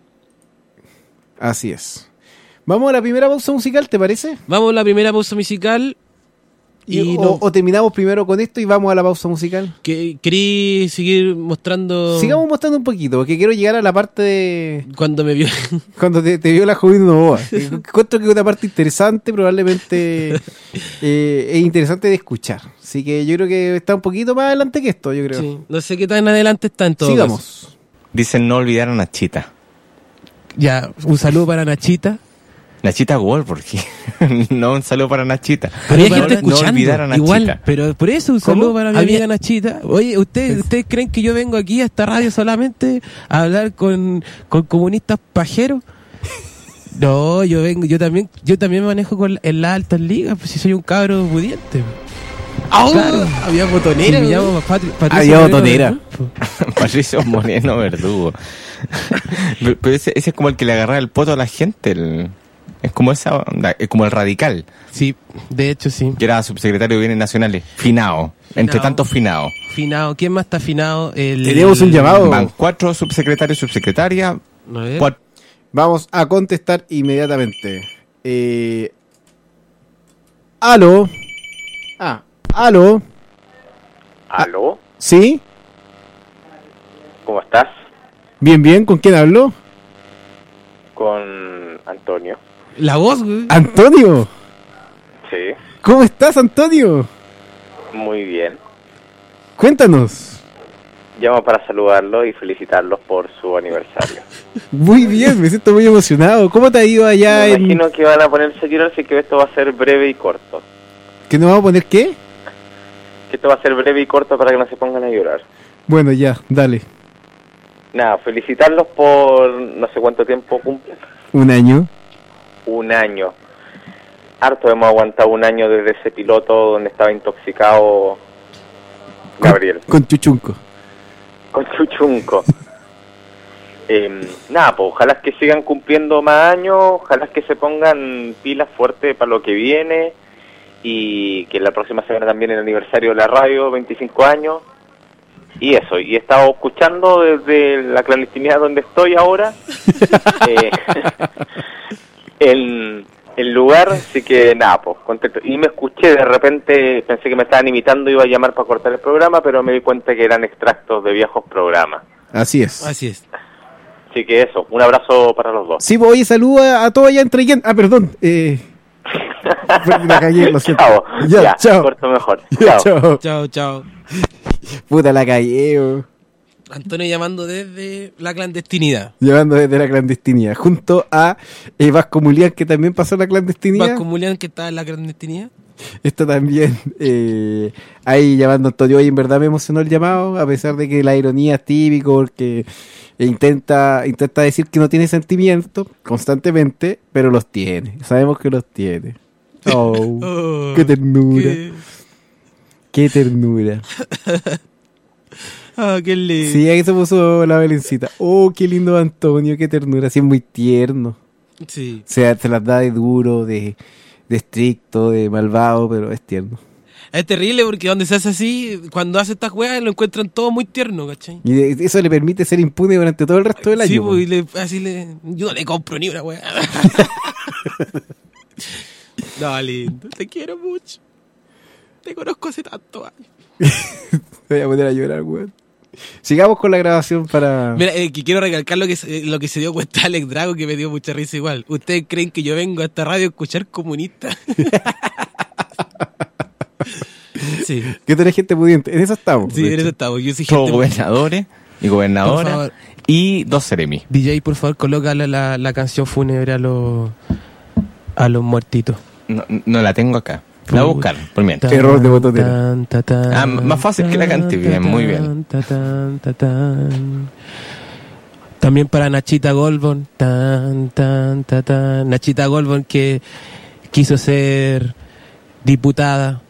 Así es. Vamos a la primera pausa musical, ¿te parece? Vamos a la primera pausa musical. Y, y o, no... o terminamos primero con esto y vamos a la pausa musical. ¿Que, ¿Querí seguir mostrando? Sigamos mostrando un poquito, porque quiero llegar a la parte de... Cuando me vio... Cuando te, te vio la Jovino Novoa. Encuentro que es una parte interesante, probablemente eh, es interesante de escuchar. Así que yo creo que está un poquito más adelante que esto, yo creo. Sí, no sé qué tan adelante está en todo. Sigamos. Caso. Dicen no olvidar a Nachita. Ya, un saludo para Nachita. Nachita Wolf, porque no un saludo para Nachita. Había no, gente escuchando, no olvidar a Nachita. igual, pero por eso un ¿Cómo? saludo para mi Había... amiga Nachita. Oye, ¿ustedes, ¿ustedes creen que yo vengo aquí a esta radio solamente a hablar con, con comunistas pajeros? No, yo vengo, yo también, yo también manejo con, en las altas ligas, pues si soy un cabro pudiente. ¡Oh! Claro. Había botonera. Sí, me llamo Patri Patricio Había botonera. Patricio Moreno Verdugo. Pero, pero ese, ese es como el que le agarraba el poto a la gente. El, es como esa onda, es como el radical. Sí, de hecho sí. Que era subsecretario de Bienes Nacionales. Finao. Entre tantos finao. Finao. ¿Quién más está finao? El... Tenemos un llamado. Van cuatro subsecretarios y subsecretaria. Cuatro. Vamos a contestar inmediatamente. Eh... ¿Aló? Ah, ¿aló? ¿Aló? ¿Sí? ¿Cómo estás? Bien, bien. ¿Con quién hablo? Con Antonio. La voz, güey. ¿Antonio? Sí. ¿Cómo estás, Antonio? Muy bien. Cuéntanos. Llamo para saludarlos y felicitarlos por su aniversario. Muy bien, me siento muy emocionado. ¿Cómo te ha ido allá? Me en... imagino que van a ponerse a llorar, así que esto va a ser breve y corto. ¿Que nos vamos a poner qué? Que esto va a ser breve y corto para que no se pongan a llorar. Bueno, ya, dale. Nada, felicitarlos por no sé cuánto tiempo cumplen. Un año. Un año. Harto hemos aguantado un año desde ese piloto donde estaba intoxicado Gabriel. Con, con Chuchunco. Con Chuchunco. eh, nada, pues ojalá que sigan cumpliendo más años, ojalá que se pongan pilas fuertes para lo que viene y que la próxima semana también el aniversario de la radio, veinticinco años. Y eso, y he estado escuchando desde la clandestinidad donde estoy ahora, eh, el, el lugar, así que nada, pues contento. Y me escuché, de repente pensé que me estaban imitando, iba a llamar para cortar el programa, pero me di cuenta que eran extractos de viejos programas. Así es. Así es. Así que eso, un abrazo para los dos. Sí, pues oye, saluda a, a todos allá entre quién. Ah, perdón, eh... la cagué, lo siento. Chao, ya, ya, chao. corto mejor. Ya, Chao. chao. Chao, chao. Puta, la cagué, oh. Antonio llamando desde la clandestinidad. Llamando desde la clandestinidad. Junto a eh, Vasco Mulián, que también pasó la clandestinidad. Vasco Mulián, que está en la clandestinidad. Esto también, eh, ahí llamando a Antonio. Oye, en verdad me emocionó el llamado, a pesar de que la ironía es típico, porque intenta, intenta decir que no tiene sentimientos constantemente, pero los tiene. Sabemos que los tiene. Oh, Oh, qué ternura. qué- Qué ternura. Ah, qué lindo. Sí, ahí se puso la Belencita. Oh, qué lindo Antonio, qué ternura. Sí, es muy tierno. Sí. O sea, se las da de duro, de, de estricto, de malvado, pero es tierno. Es terrible porque donde se hace así, cuando hace estas weas lo encuentran todo muy tierno, ¿cachai? Y de- eso le permite ser impune durante todo el resto del Sí, año. pues, po. y le, así le, yo no le compro ni una wea. No, lindo, te quiero mucho. Te conozco hace tantos años. Voy a poner a llorar, weón. Sigamos con la grabación para... Mira, eh, que quiero recalcar lo que, se- lo que se dio cuenta Alex Drago, que me dio mucha risa igual. ¿Ustedes creen que yo vengo a esta radio a escuchar comunistas? Sí. Que tenés gente pudiente. En eso estamos. Sí, de en hecho. eso estamos. Yo soy Todos gente... gobernadores y Por gobernadoras favor. y dos Ceremi. D J, por favor, coloca la, la, la canción fúnebre a los a los muertitos. No, no la tengo acá. La voy a buscar, por mientras. Error de botonera. Tan, ta, tan, Ah, más fácil que la cante bien, muy bien. ta, tan, ta, tan. También para Nachita Golbon. Tan, tan, ta, tan. Nachita Golbon, que quiso ser diputada,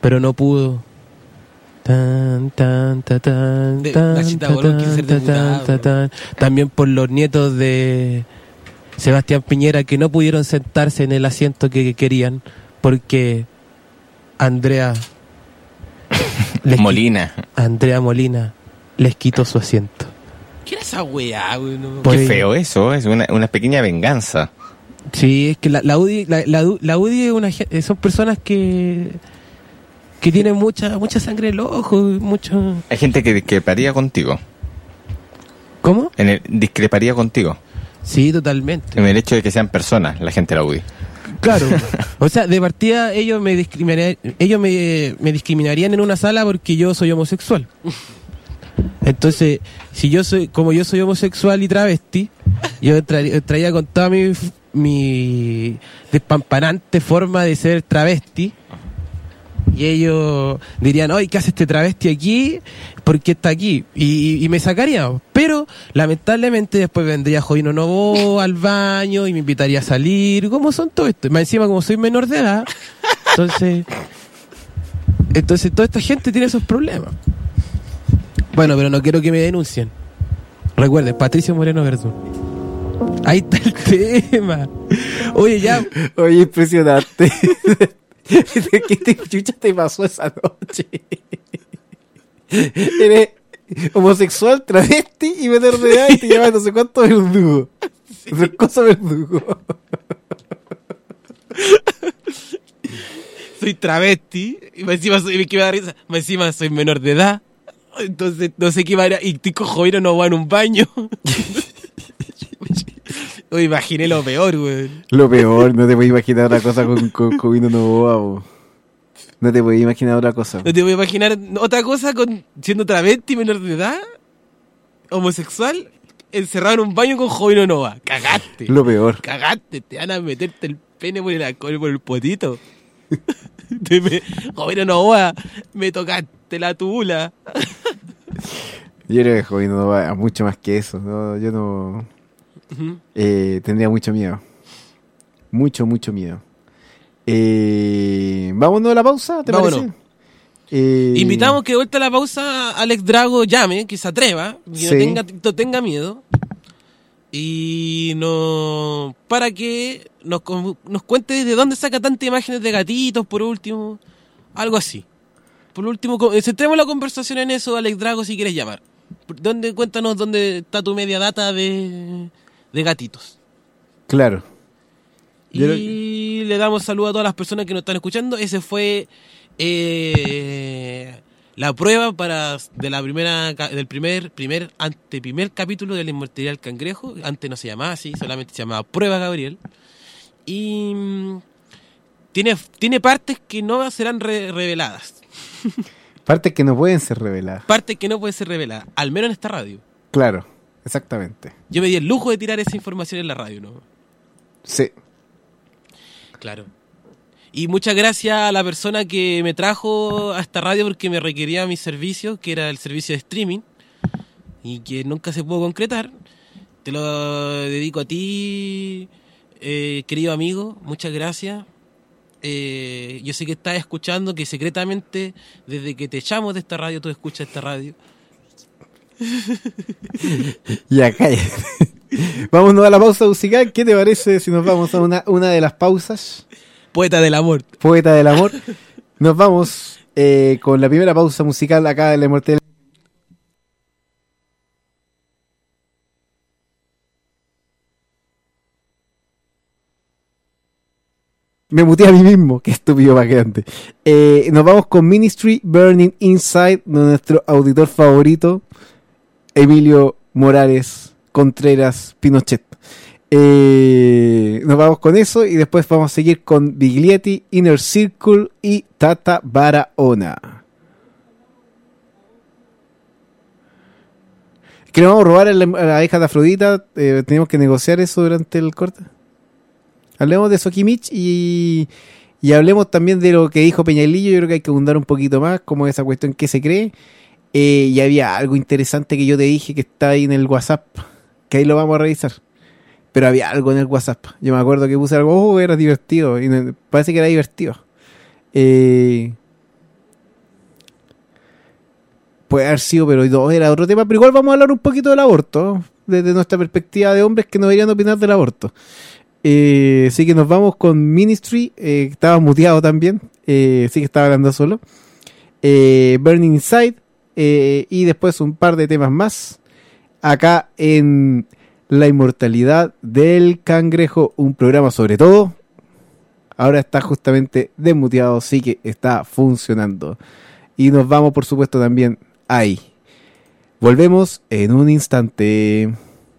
pero no pudo. Tan, tan, ta, tan, De- tan, Nachita ta, Bolón quiere ser tan, diputada, ta, tan. También por los nietos de Sebastián Piñera que no pudieron sentarse en el asiento que querían porque Andrea les qui- Molina. Andrea Molina les quitó su asiento. ¿Qué era esa weá, güey? No. Por Qué ahí. feo eso, es una, una pequeña venganza. Sí, es que la, la U D I, la, la, la U D I es una, gen- son personas que que tienen mucha mucha sangre en los ojos, mucho. Hay gente que discreparía contigo. ¿Cómo? En el, discreparía contigo. Sí, totalmente. En el hecho de que sean personas, la gente de la U D I. Claro. O sea, de partida ellos me discriminarían, ellos me, me discriminarían en una sala porque yo soy homosexual. Entonces, si yo soy, como yo soy homosexual y travesti, yo traía, traía con toda mi, mi despampanante forma de ser travesti. Y ellos dirían, oye, ¿qué hace este travesti aquí? ¿Por qué está aquí? Y, y me sacarían. Pero, lamentablemente, después vendría Jovino Novoa al baño y me invitaría a salir. ¿Cómo son todo esto? Y más encima, como soy menor de edad, entonces... Entonces, toda esta gente tiene esos problemas. Bueno, pero no quiero que me denuncien. Recuerden, Patricio Moreno Verdún. Ahí está el tema. Oye, ya... Oye, impresionante. ¿Qué te, chucha te pasó esa noche? Eres homosexual, travesti y menor de edad y te llamas no sé cuánto verdugo. Sí. Cosa verdugo. Soy travesti y más encima soy, me da risa, más encima soy menor de edad. Entonces no sé qué va a ir, y estoy con Jovino no va en un baño. Oye, imaginé lo peor, güey. Lo peor, no te puedes imaginar otra cosa con, con, con Vino Novoa, bo. No te puedes imaginar otra cosa. No te voy a imaginar otra cosa con siendo travesti, menor de edad, homosexual, encerrado en un baño con Jovino Nova. Cagaste. Lo peor. Cagaste, te van a meterte el pene por el alcohol, por el potito. Te me- Jovino Nova, me tocaste la tula. Yo creo que Jovino Novoa es mucho más que eso. No, yo no... Ujú. Eh, tendría mucho miedo. Mucho, mucho miedo. Eh, vámonos a la pausa, ¿te Vámonos. parece? Eh, Invitamos que de vuelta a la pausa Alex Drago llame, que se atreva, que Sí. no, tenga, no tenga miedo. Y no para que nos, com- nos cuente de dónde saca tantas imágenes de gatitos, por último. Algo así. Por último, co- centremos la conversación en eso, Alex Drago, si quieres llamar. ¿Dónde, cuéntanos dónde está tu media data de, de gatitos. Claro. Yo Y le damos saludo a todas las personas que nos están escuchando. Ese fue eh, la prueba para de la primera ca- del primer primer anteprimer capítulo de la inmortalidad del cangrejo. Antes no se llamaba así, solamente se llamaba Prueba Gabriel. Y mm, tiene tiene partes que no serán re- reveladas. Partes que no pueden ser reveladas. Partes que no pueden ser reveladas, al menos en esta radio. Claro, exactamente. Yo me di el lujo de tirar esa información en la radio, ¿no? Sí. Claro. Y muchas gracias a la persona que me trajo a esta radio porque me requería mis servicios, que era el servicio de streaming, y que nunca se pudo concretar. Te lo dedico a ti, eh, querido amigo. Muchas gracias. Eh, yo sé que estás escuchando, que secretamente, desde que te echamos de esta radio, tú escuchas esta radio. Ya, cállate. Vámonos a la pausa musical. ¿Qué te parece si nos vamos a una, una de las pausas? Poeta del amor. Poeta del amor. Nos vamos eh, con la primera pausa musical acá de la Inmortalidad. Me muteé a mí mismo, qué estúpido más grande. Eh, nos vamos con Ministry Burning Inside, de nuestro auditor favorito, Emilio Morales Contreras Pinochet. Eh, nos vamos con eso y después vamos a seguir con Biglietti, Inner Circle y Tata Barahona. ¿Que nos vamos a robar a la, a la hija de Afrodita? Eh, ¿Tenemos que negociar eso durante el corte? Hablemos de Sokimich y, y hablemos también de lo que dijo Peñalillo. Yo creo que hay que abundar un poquito más, como esa cuestión que se cree. Eh, y había algo interesante que yo te dije que está ahí en el WhatsApp, que ahí lo vamos a revisar. Pero había algo en el WhatsApp. Yo me acuerdo que puse algo, oh, era divertido. Y me, parece que era divertido. Eh, puede haber sido, pero no, era otro tema. Pero igual vamos a hablar un poquito del aborto, desde nuestra perspectiva de hombres que no deberían opinar del aborto. Eh, así que nos vamos con Ministry, eh, estaba muteado también, eh, así que estaba hablando solo. Eh, Burning Inside, eh, y después un par de temas más. Acá en La Inmortalidad del Cangrejo, un programa sobre todo. Ahora está justamente desmuteado, sí que está funcionando. Y nos vamos, por supuesto, también ahí. Volvemos en un instante.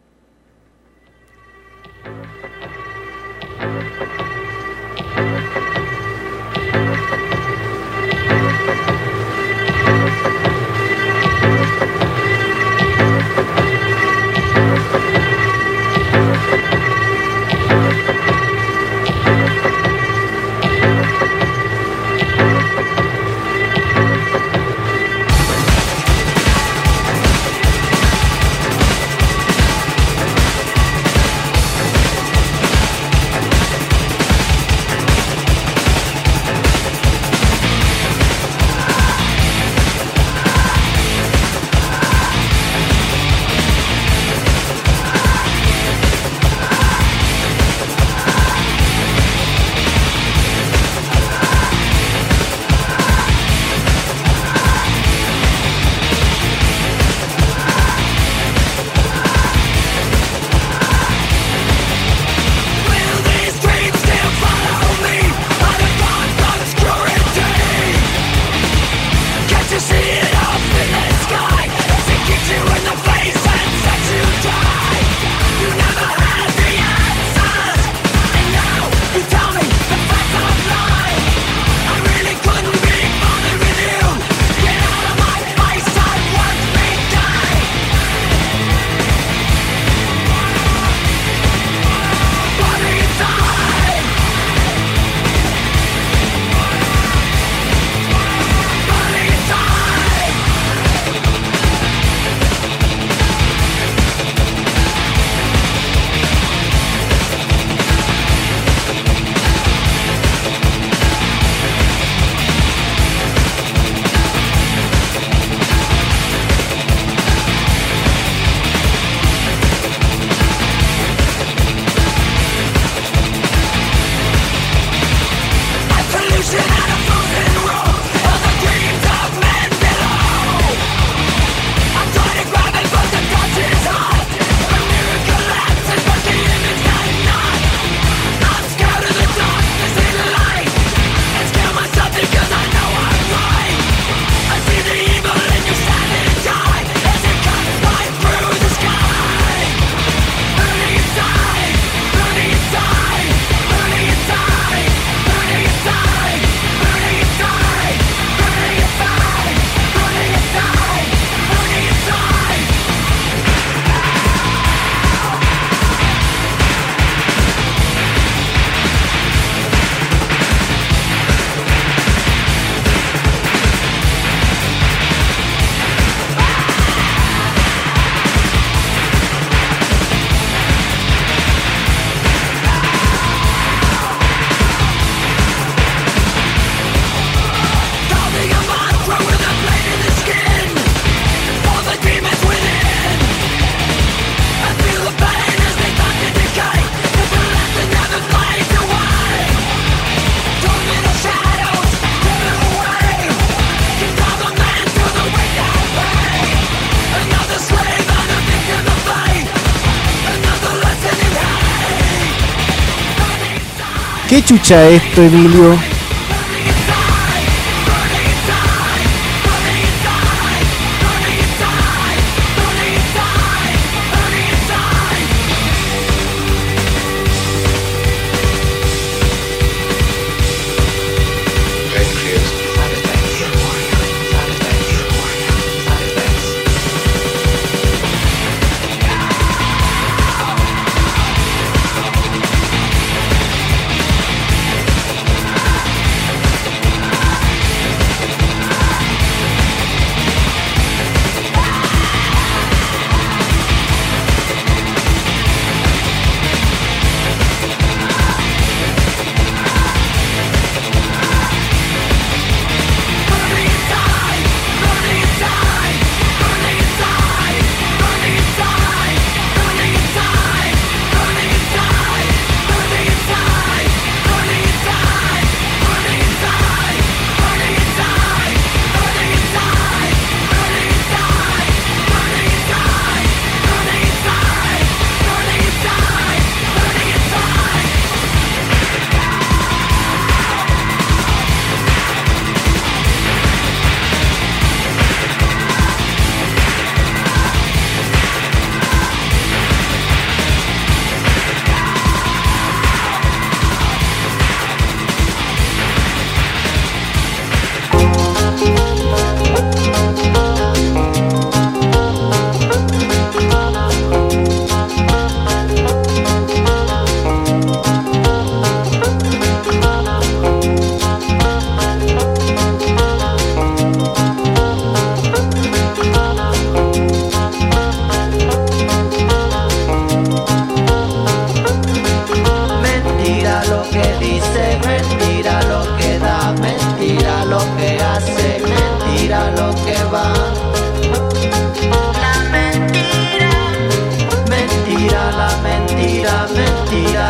¿Qué chucha esto, Emilio?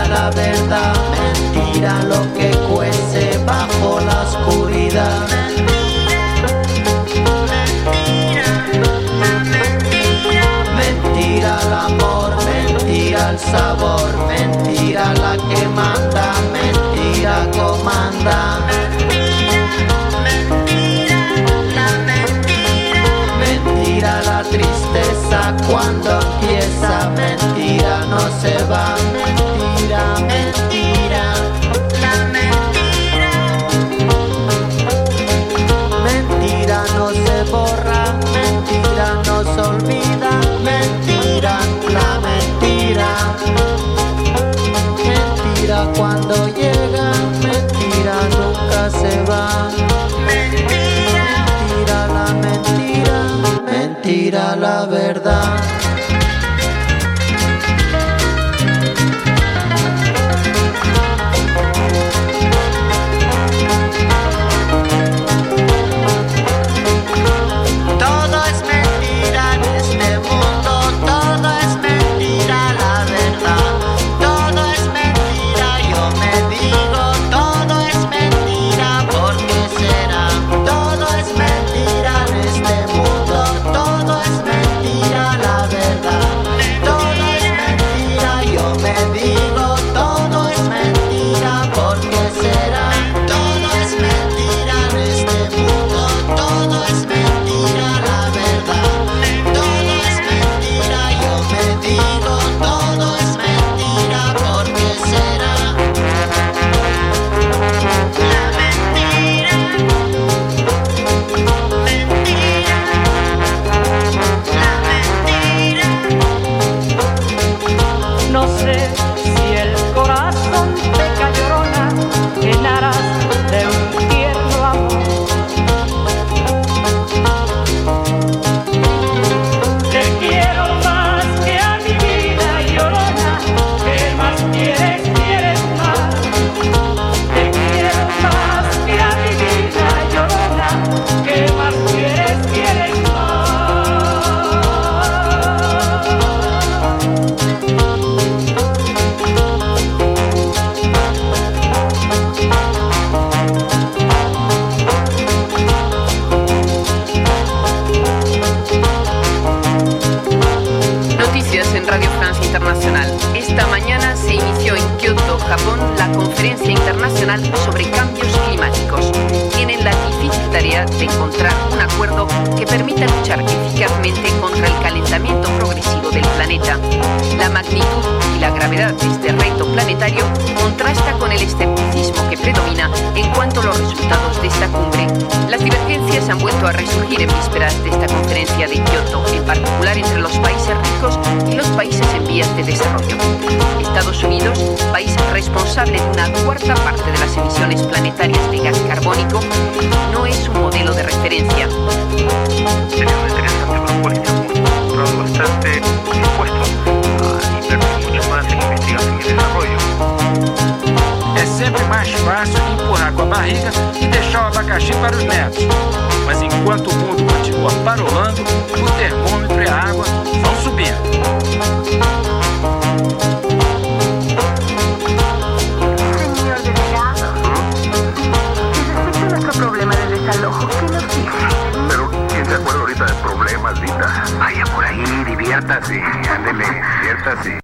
la verdad, mentira lo que cuece bajo la oscuridad. Mentira el amor, mentira el sabor, mentira la que manda, mentira comanda. Mentira la tristeza cuando empieza, mentira no se va, mentira, mentira. Mentira no se borra, mentira no se olvida, mentira, la mentira. Mentira cuando llega, mentira nunca se va. Mentira la mentira, mentira la verdad. Sobre cambios climáticos. Tienen la difícil tarea de encontrar un acuerdo que permita luchar eficazmente contra el calentamiento progresivo del planeta. La magnitud y la gravedad de este reto planetario contrasta con el escepticismo que predomina en cuanto a los resultados de esta cumbre. Las divergencias han vuelto a resurgir en vísperas de esta conferencia de Kioto, en particular entre los países ricos y los países en vías de desarrollo. Estados Unidos, país responsable de una cuarta parte de las emisiones planetarias de gas carbónico, no es un modelo de referencia. Sería una interesante propuesta, un bastante dispuesto a invertir mucho más en investigación y desarrollo. É sempre mais fácil empurrar com a barriga e deixar o abacaxi para os netos. Mas enquanto o mundo continua parolando, o termômetro e a água vão subindo. Señor delegado, respecto a nuestro problema de desalojo, ¿qué nos dice? Pero, ¿quién se acuerda ahorita del problema, maldita? Vaya por ahí, diviértase, ándele, diviértase.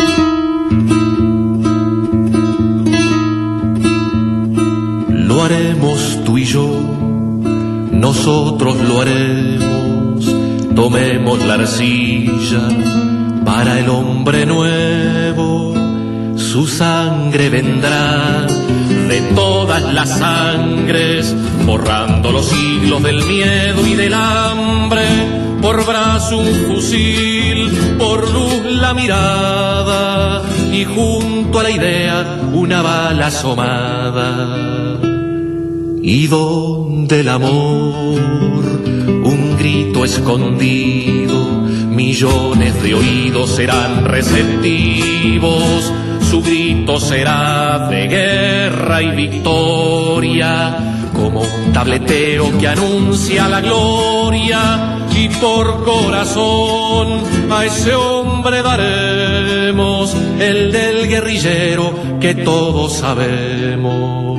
Lo haremos tú y yo, nosotros lo haremos, tomemos la arcilla para el hombre nuevo, su sangre vendrá de todas las sangres, borrando los siglos del miedo y del hambre, por brazo un fusil, por luz la mirada y junto a la idea una bala asomada. Y donde el amor, un grito escondido, millones de oídos serán receptivos, su grito será de guerra y victoria, como un tabletero que anuncia la gloria, y por corazón a ese hombre daremos el del guerrillero que todos sabemos.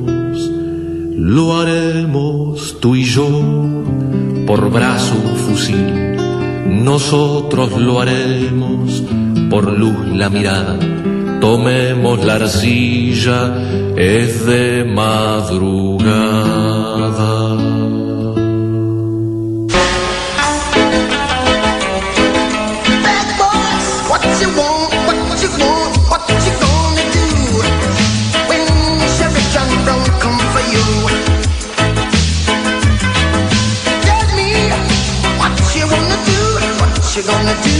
Lo haremos tú y yo por brazo un fusil, nosotros lo haremos por luz la mirada. Tomemos la arcilla, es de madrugada. Bad boys, what you want, what you want, what you gonna do when Chevy John Brown come for you? Tell me what you wanna do, what you gonna do?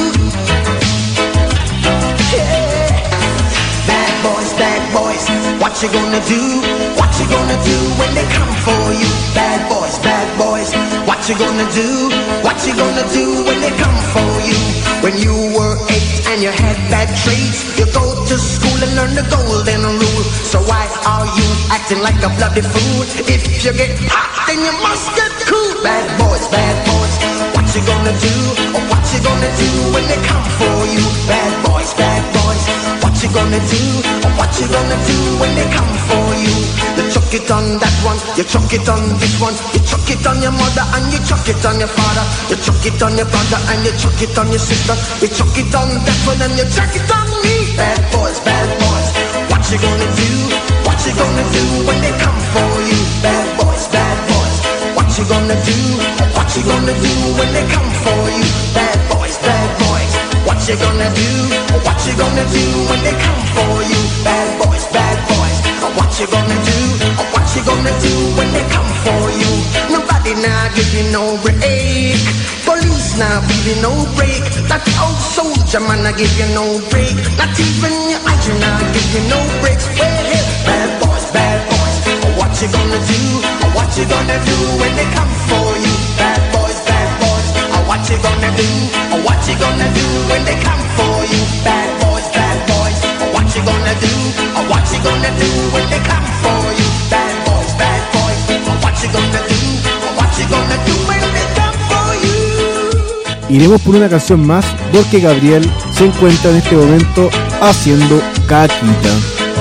What you gonna do? What you gonna do when they come for you? Bad boys, bad boys. What you gonna do? What you gonna do when they come for you? When you were eight and you had bad traits, you go to school and learn the golden rule. So why are you acting like a bloody fool? If you get hot, then you must get cool. Bad boys, bad boys. What you gonna do? Or what you gonna do when they come for you? Bad boys, bad boys. What you gonna do? Or what you gonna do when they come for you? You chuck it on that one, you chuck it on this one, you chuck it on your mother and you chuck it on your father, you chuck it on your brother and you chuck it on your sister, you chuck it on that one and you chuck it on me. Bad boys, bad boys. What you gonna do? What you gonna do when they come for you? Bad boys, bad boys. What you gonna do? What you gonna do when they come for you? Bad boys, bad boys. What you gonna do? What you gonna do when they come for you? Bad boys, bad boys. What you gonna do? What you gonna do when they come for you? Nobody now give you no break. Police now give you no break. That old soldier man I give you no break. Not even your eyes now give you no breaks. Well, hey, bad boys, bad boys. What you gonna do? What you gonna do when they come for you? Bad boys, bad boys. What you gonna do? What you gonna do when they come for you? Bad boys, bad boys. What you gonna do? What you gonna do when they come for you? Bad boys, bad boys. What you gonna do? What you gonna do when they come for you? Iremos por una canción más porque Gabriel se encuentra en este momento haciendo caquita.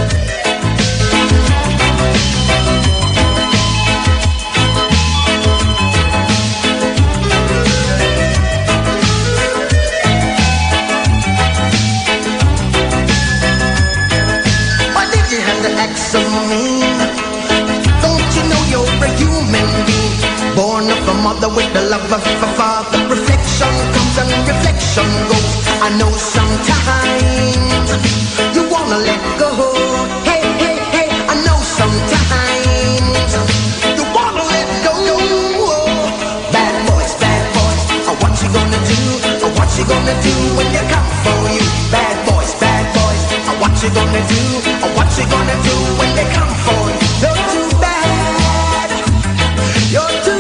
With the love of a father, reflection comes and reflection goes. I know sometimes you wanna let go. Hey, hey, hey, I know sometimes you wanna let go. Bad boys, bad boys, what you gonna do? What you gonna do when they come for you? Bad boys, bad boys, what you gonna do? What you gonna do when they come for you? You're too bad, you're too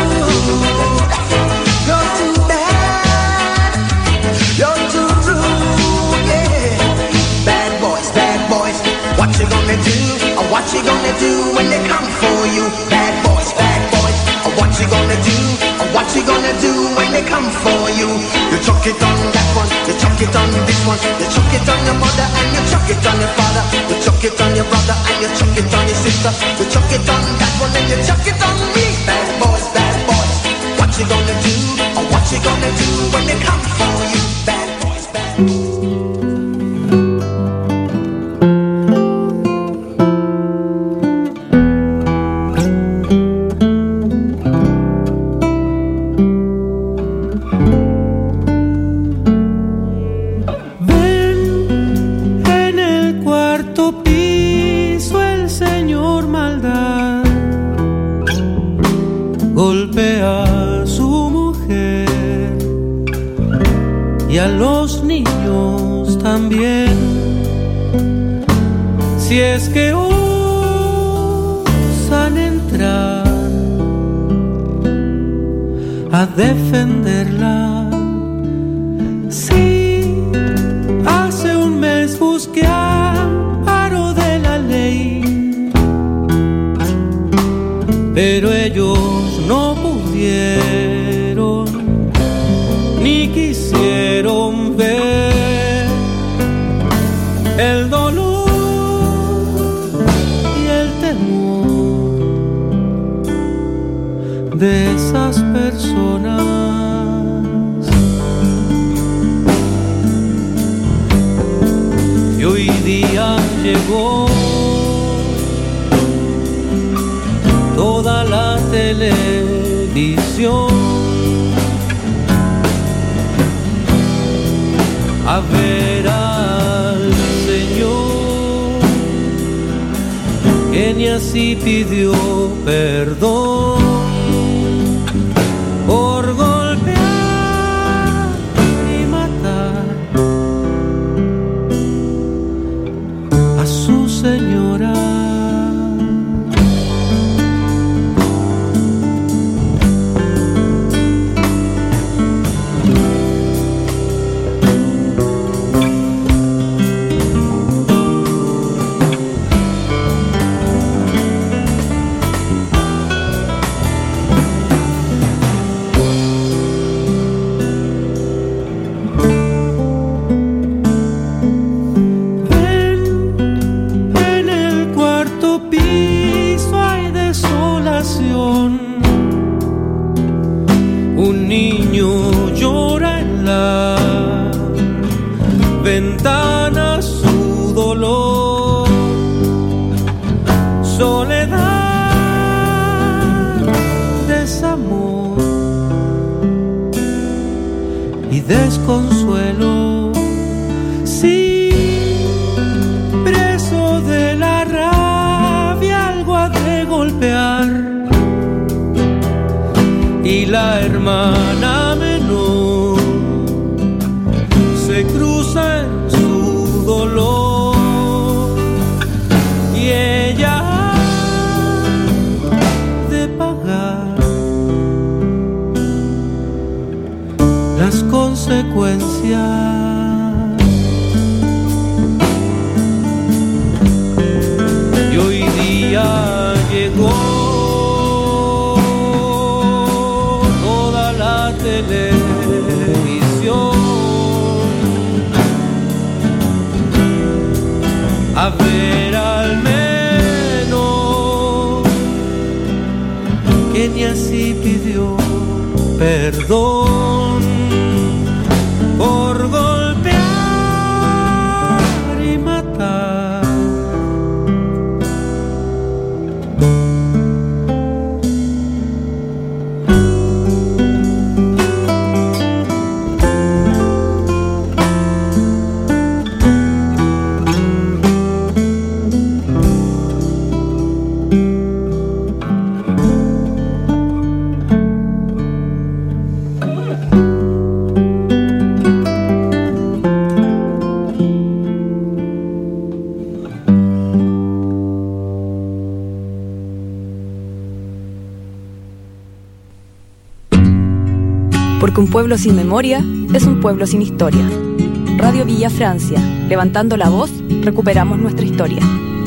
what you gonna do when they come for you? Bad boys, bad boys. What you gonna do? What you gonna do when they come for you? You chuck it on that one, you chuck it on this one, you chuck it on your mother and you chuck it on your father, you chuck it on your brother and you chuck it on your sister, you chuck it on that one and you chuck it on me. Bad boys, bad boys. What you gonna do? What you gonna do when they come for you? Bad boys, bad boys. Si es que osan entrar a defenderla, si hace un mes busqué amparo de la ley pero ellos no pudieron ni quisieron ver el dolor y el temor de esas personas. Y hoy día llegó toda la televisión a ver al Señor, que ni así pidió perdón por golpear y matar a su señora. Un niño llora en la ventana su dolor, soledad, desamor y desconsuelo. Sí, preso de la rabia, algo ha de golpear. Y la hermana menor se cruza en su dolor y ella ha de pagar las consecuencias. Y hoy día llegó televisión a ver al menos que ni así pidió perdón por golpear y matar. Porque un pueblo sin memoria es un pueblo sin historia. Radio Villa Francia, levantando la voz, recuperamos nuestra historia.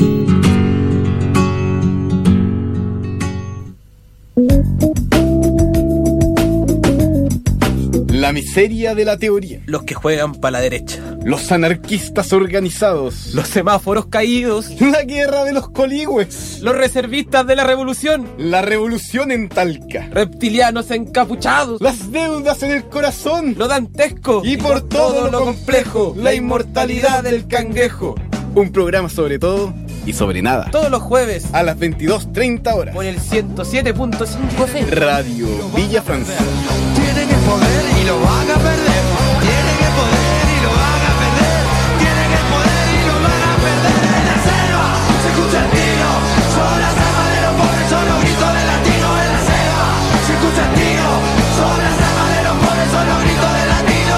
La miseria de la teoría. Los que juegan para la derecha. Los anarquistas organizados. Los semáforos caídos. La guerra de los coligües. Los reservistas de la revolución. La revolución en Talca. Reptilianos encapuchados. Las deudas en el corazón. Lo dantesco. Y por, por todo, todo lo complejo, la inmortalidad del cangrejo. Un programa sobre todo y sobre nada. Todos los jueves a las veintidós treinta horas. Por el ciento siete punto cinco F M. Radio Villa Francia. Tienen el poder y lo van a perder. Tienen el poder y lo van a perder. Tienen el poder y lo van a perder. En la selva se escucha el tiro. Son las armas de los pobres, son los gritos de latino. En la selva se escucha el tiro. Son las armas de los pobres, son los gritos de latino.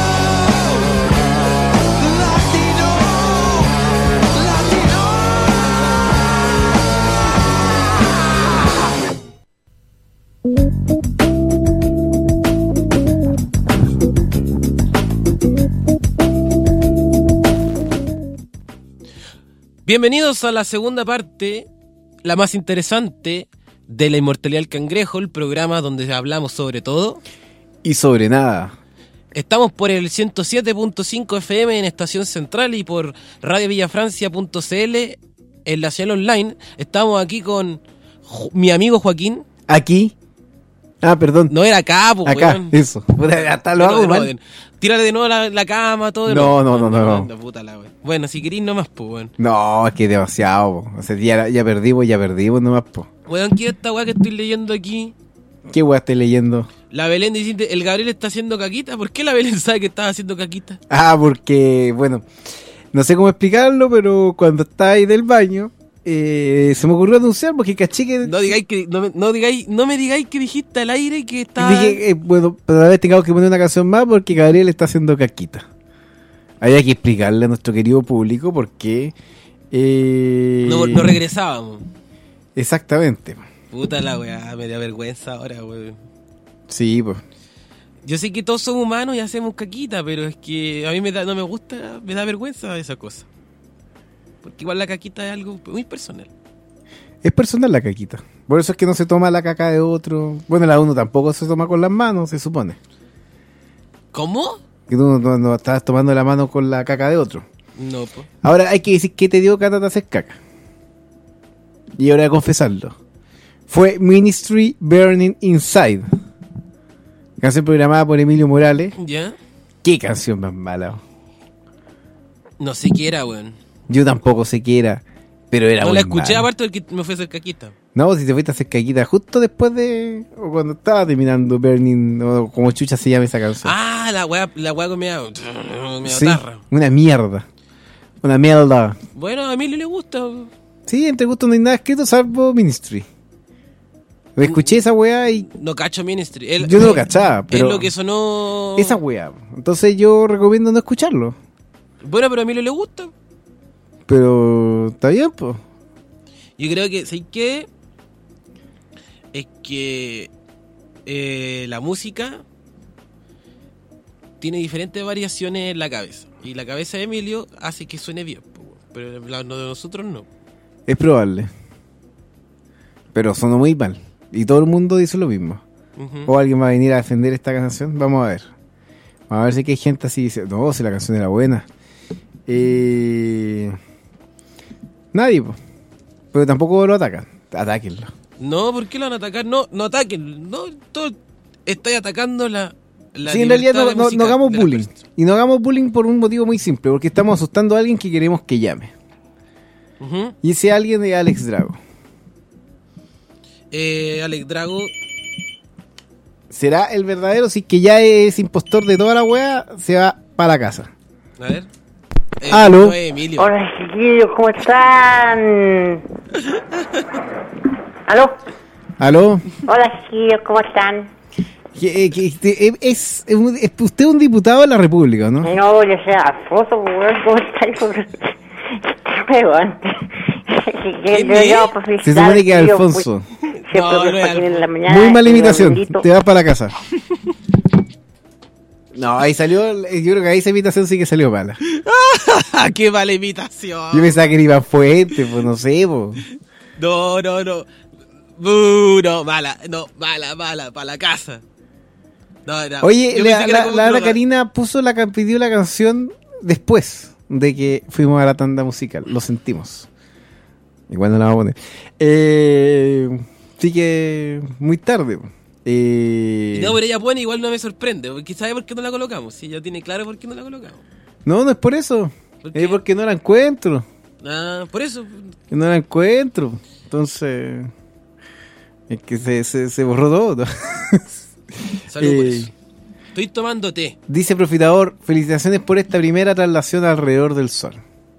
Latino, latino. Bienvenidos a la segunda parte, la más interesante, de La Inmortalidad del Cangrejo, el programa donde hablamos sobre todo y sobre nada. Estamos por el ciento siete punto cinco F M en Estación Central y por radio villafrancia punto c l en la señal online. Estamos aquí con jo- mi amigo Joaquín. Aquí. Ah, perdón. No era acá, pues, acá, weón. eso. Hasta lo Pero hago de nuevo, mal. de- Tírale de nuevo la, la cama, todo. de No, nuevo. no, no, no, no. Anda, puta la wea. Bueno, si querís nomás, pues, weón. No, es que es demasiado. Po. O sea, ya, ya perdimos, ya perdimos nomás, po. Weón, ¿qué es esta weá que estoy leyendo aquí? ¿Qué weá estoy leyendo? La Belén dice, el Gabriel está haciendo caquita. ¿Por qué la Belén sabe que estaba haciendo caquita? Ah, porque, bueno, no sé cómo explicarlo, pero cuando estaba ahí del baño, eh, se me ocurrió anunciar porque caché que... No digáis que no me, no digáis, no me digáis que dijiste al aire que estaba... Dije, eh, bueno, pero a la vez tengamos que poner una canción más porque Gabriel está haciendo caquita. Había que explicarle a nuestro querido público por qué... Eh... No, no regresábamos. Exactamente. Puta la weá, me da vergüenza ahora, weón. Sí, pues. Yo sé que todos somos humanos y hacemos caquita, pero es que a mí me da, no me gusta, me da vergüenza esa cosa. Porque igual la caquita es algo muy personal. Es personal la caquita. Por eso es que no se toma la caca de otro. Bueno, la uno tampoco se toma con las manos, se supone. ¿Cómo? Que tú no, no, no estás tomando la mano con la caca de otro. No, pues. Ahora hay que decir que te dio ganas de hacer caca. Y ahora de confesarlo. Fue Ministry Burning Inside. Canción programada por Emilio Morales. ¿Ya? Qué canción más mala. No sé qué era, weón. Yo tampoco sé qué era, pero era No muy la escuché mala. aparte porque me fue a hacer caquita. No, si te fuiste a hacer caquita justo después de... O cuando estaba terminando Burning, o como chucha se llama esa canción. Ah, la weá, la weá con media, media Sí, tarra. una mierda. Una mierda. Bueno, a Emilio le gusta. Sí, entre gustos no hay nada escrito salvo Ministry. Escuché esa weá y... No cacho Ministry. Él- Yo no lo él- cachaba, pero... Es lo que sonó... Esa weá. Entonces yo recomiendo no escucharlo. Bueno, pero a Emilio le gusta. Pero está bien, pues. Yo creo que, ¿sabes qué? Es que eh, la música tiene diferentes variaciones en la cabeza. Y la cabeza de Emilio hace que suene bien, po, pero la de nosotros no. Es probable. Pero sonó muy mal. Y todo el mundo dice lo mismo. Ujú. O alguien va a venir a defender esta canción. Vamos a ver. Vamos a ver si que hay gente así dice, no, si la canción era buena. Eh... Nadie, po. Pero tampoco lo atacan. Atáquenlo. No, ¿por qué lo van a atacar? No, no ataquen. No, todo, estáis atacando la, la Sí, en realidad libertad no, de no- música no hagamos de las bullying. Y no hagamos bullying por un motivo muy simple. Porque estamos asustando a alguien que queremos que llame. Ujú. Y ese alguien es Alex Drago. Eh, Alex Drago, ¿Será el verdadero? Si es que ya es impostor de toda la wea, se va para la casa. a ver. Eh, Aló. no es Emilio. Hola, chiquillos, ¿cómo están? ¿Aló? ¿Aló? Hola, chiquillos, ¿cómo están? Que- eh, que este, eh, es, es un- es usted un diputado de la República, ¿no? No, yo soy Alfonso, weón, ¿cómo estáis? Este weón. ¿Quién Yo es? llamo para Se felicitar supone que al es tío, Alfonso. pues, siempre No, pues, no es para que en la Alfonso. mañana, Muy mala y imitación. Raulito- Te vas para la casa. No, ahí salió. Yo creo que ahí esa imitación sí que salió mala. ¡Qué mala imitación! Yo pensaba que era Iván Fuente, pues no sé, pues. No, no, no. Uh, no, mala, no, mala, mala, para la casa. No, no. Oye, Yo la, pensé que era la, como la Ana droga. Karina puso la, can- pidió la canción después de que fuimos a la tanda musical. Lo sentimos. Igual no la vamos a poner. Eh, sí que muy tarde. po. Eh, Y no, pero ella pone, igual no me sorprende, porque sabe por qué no la colocamos. Si ella tiene claro por qué no la colocamos. no, no es por eso. ¿Por qué? Es porque no la encuentro. Ah, por eso. Que no la encuentro. Entonces. Es que se, se, se borró todo. Salud por Eh, eso. Estoy tomando té. Dice Profitador, felicitaciones por esta primera traslación alrededor del sol.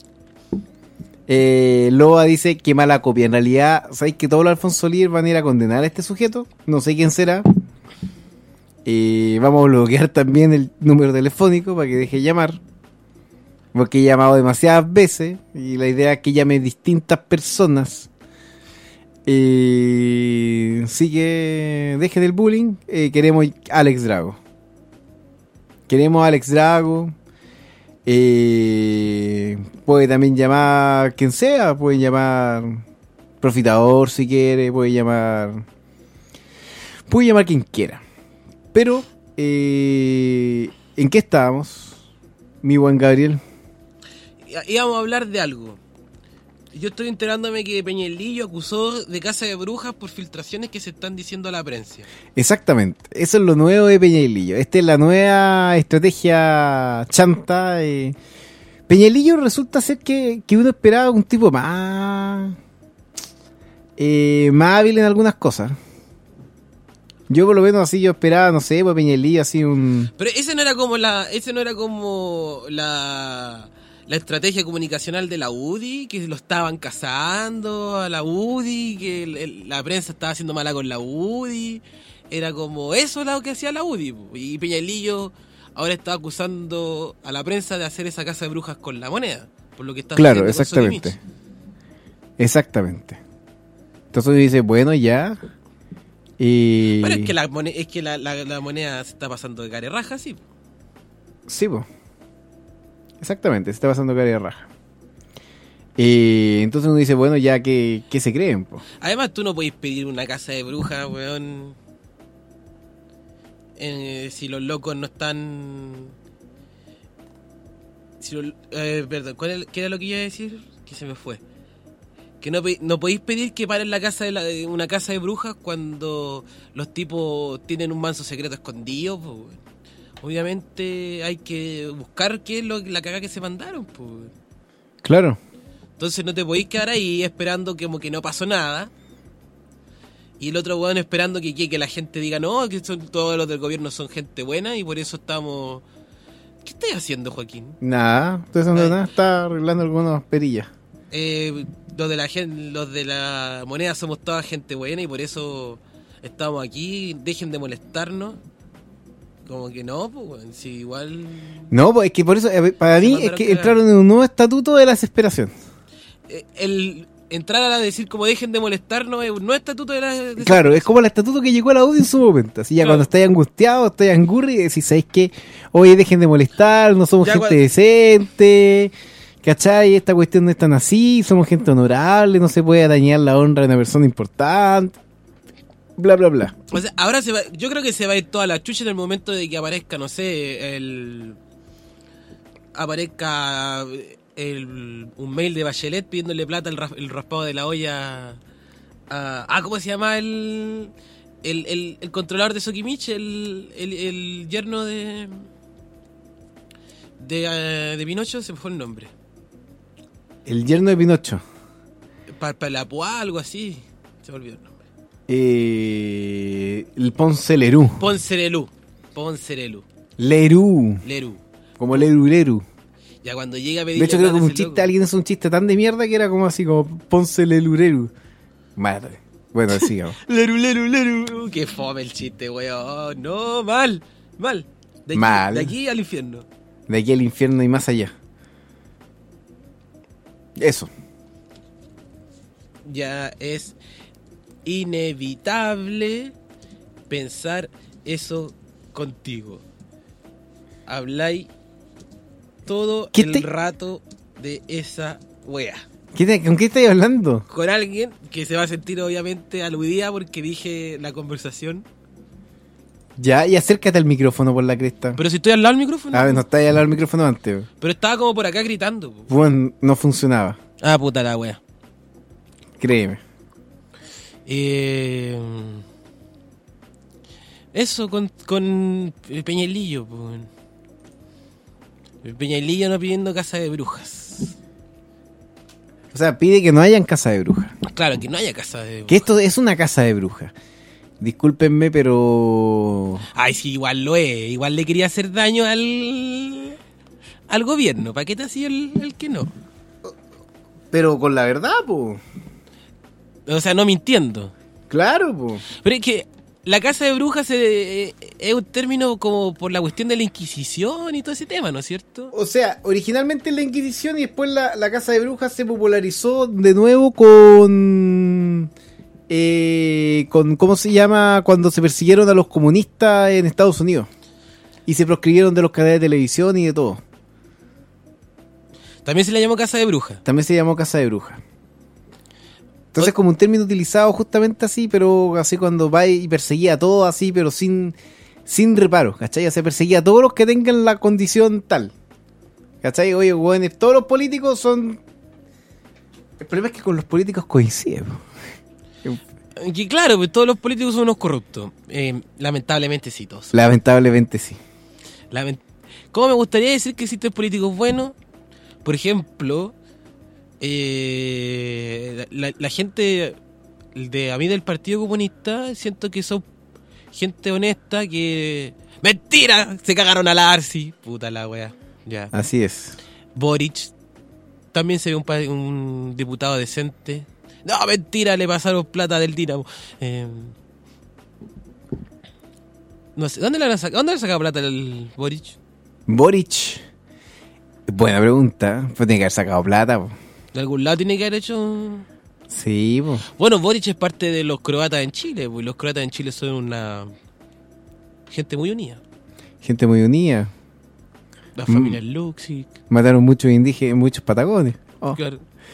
Eh, Loa dice que mala copia. En realidad, ¿sabéis que todos los Alfonso Líder van a ir a condenar a este sujeto? No sé quién será. Eh, vamos a bloquear también el número telefónico para que deje de llamar. Porque he llamado demasiadas veces y la idea es que llame distintas personas. Eh, así que dejen el bullying. Eh, queremos a Alex Drago. Queremos a Alex Drago. Eh, puede también llamar quien sea. Pueden llamar Profitador, si quiere, puede llamar... Puede llamar quien quiera. Pero, eh, ¿en qué estábamos, mi buen Gabriel? Íbamos a hablar de algo. Yo estoy enterándome que Peñalillo acusó de casa de brujas por filtraciones que se están diciendo a la prensa. Exactamente, eso es lo nuevo de Peñalillo. Esta es la nueva estrategia chanta. Eh. Peñalillo resulta ser que, que uno esperaba un tipo más, eh, más hábil en algunas cosas. Yo por lo menos así yo esperaba, no sé, pues Peñalillo así un... Pero ese no era como la, ese no era como la... La estrategia comunicacional de la U D I, que lo estaban cazando a la U D I, que el, el, la prensa estaba haciendo mala con la U D I. Era como eso lo que hacía la U D I. Y Peñalillo ahora está acusando a la prensa de hacer esa casa de brujas con la moneda. Por lo que está claro, exactamente. Exactamente. Entonces uno dice, bueno, ya. Y... Pero es que la moneda, es que la, la, la moneda se está pasando de cara y raja, sí. Sí, pues. Exactamente, se está pasando cara de raja. Eh, entonces uno dice, bueno, ya, ¿qué, qué se creen? Po? Además, tú no podés pedir una casa de brujas, weón. Eh, si los locos no están... Si los, eh, perdón, ¿cuál era, ¿qué era lo que iba a decir? Que se me fue. Que no, no podéis pedir que paren la casa de la, una casa de brujas cuando los tipos tienen un manso secreto escondido, po, weón. Obviamente hay que buscar qué es lo, la cagada que se mandaron, pues. Claro. Entonces no te podéis quedar ahí esperando que, como que no pasó nada. Y el otro weón esperando que, que, que la gente diga, no, que son, todos los del gobierno son gente buena y por eso estamos... ¿Qué estás haciendo, Joaquín? Nada, estoy haciendo nada, está arreglando algunas perillas. Eh, los de la gente, los de la moneda somos toda gente buena y por eso estamos aquí, dejen de molestarnos. Como que no, pues, si igual... No, pues es que por eso, para mí, es que cagar. Entraron en un nuevo estatuto de la desesperación. El entrar a decir como dejen de molestarnos es un nuevo estatuto de la desesperación. Claro, es como el estatuto que llegó a la U D I en su momento. Así ya claro. Cuando estáis angustiados, estáis angurri, y decís, ¿sabéis qué? Oye, dejen de molestar, no somos ya gente cuando... decente, ¿cachai? Esta cuestión no es tan así, somos gente honorable, no se puede dañar la honra de una persona importante. Bla, bla, bla. O sea, ahora se va, yo creo que se va a ir toda la chucha en el momento de que aparezca, no sé, el aparezca el, un mail de Bachelet pidiéndole plata el, el raspado de la olla a, ah, ¿cómo se llama el el, el, el controlador de Sokimich? El, el, el yerno de de, uh, de Pinocho, se me fue el nombre. El yerno de Pinocho. Para pa la Pua, algo así, se me olvidó el nombre. Eh, el Ponce Lerú. Ponce Lerú. Ponce Lerú. Lerú. Lerú. Como Lerú Lerú. Ya cuando llega a pedir. De hecho, creo que un chiste, loco. Alguien hizo un chiste tan de mierda que era como así, como Ponce Lerú Lerú. Madre. Bueno, sigamos. Lerú Lerú Lerú. Qué fome el chiste, weón. No, mal. Mal. De aquí, mal. De aquí al infierno. De aquí al infierno y más allá. Eso. Ya es inevitable pensar eso contigo. Habláis todo el te... rato de esa wea. ¿Qué te... ¿Con qué estáis hablando? Con alguien que se va a sentir obviamente aludida porque dije la conversación. Ya, y acércate al micrófono por la cresta. Pero si estoy al lado del micrófono. A ver, no estáis al lado del micrófono antes. Pero estaba como por acá gritando. Bueno, no funcionaba. Ah, puta la wea. Créeme. Eh, eso con, con Peñalillo. Peñalillo no pidiendo casa de brujas. O sea, pide que no hayan casa de brujas. Claro, que no haya casa de brujas. Que esto es una casa de brujas. Discúlpenme, pero... Ay, sí, igual lo es. Igual le quería hacer daño al al gobierno. ¿Para qué te hacía el, el que no? Pero con la verdad, po. O sea, no mintiendo. Claro, po. Pero es que la casa de brujas es, es un término como por la cuestión de la Inquisición y todo ese tema, ¿no es cierto? O sea, originalmente la Inquisición y después la, la casa de brujas se popularizó de nuevo con... Eh, con ¿cómo se llama? Cuando se persiguieron a los comunistas en Estados Unidos. Y se proscribieron de los canales de televisión y de todo. También se le llamó casa de brujas. También se llamó casa de brujas. Entonces, como un término utilizado justamente así, pero así cuando va y perseguía a todos así, pero sin, sin reparo, ¿cachai? O sea, perseguía a todos los que tengan la condición tal. ¿Cachai? Oye, bueno, todos los políticos son... El problema es que con los políticos coincide. Que claro, pues todos los políticos son unos corruptos. Eh, lamentablemente sí, todos. Lamentablemente sí. Lament- ¿Cómo me gustaría decir que existen políticos buenos? Por ejemplo, eh, la, la gente de a mí del Partido Comunista, siento que son gente honesta que... ¡Mentira! Se cagaron a la Arsi. Puta la wea. Ya. Así es. Boric también se ve un, pa- un diputado decente. No, mentira, le pasaron plata del Dinamo. Eh, no sé, ¿dónde le han sacado, ¿dónde le han sacado plata el Boric? Boric. Buena pregunta. Pues tiene que haber sacado plata. Po. De algún lado tiene que haber hecho... Sí, po. Bueno, Boric es parte de los croatas en Chile, pues los croatas en Chile son una gente muy unida. Gente muy unida. La familia mm. Luxic. Mataron muchos indígenas, muchos patagones. Oh. Claro.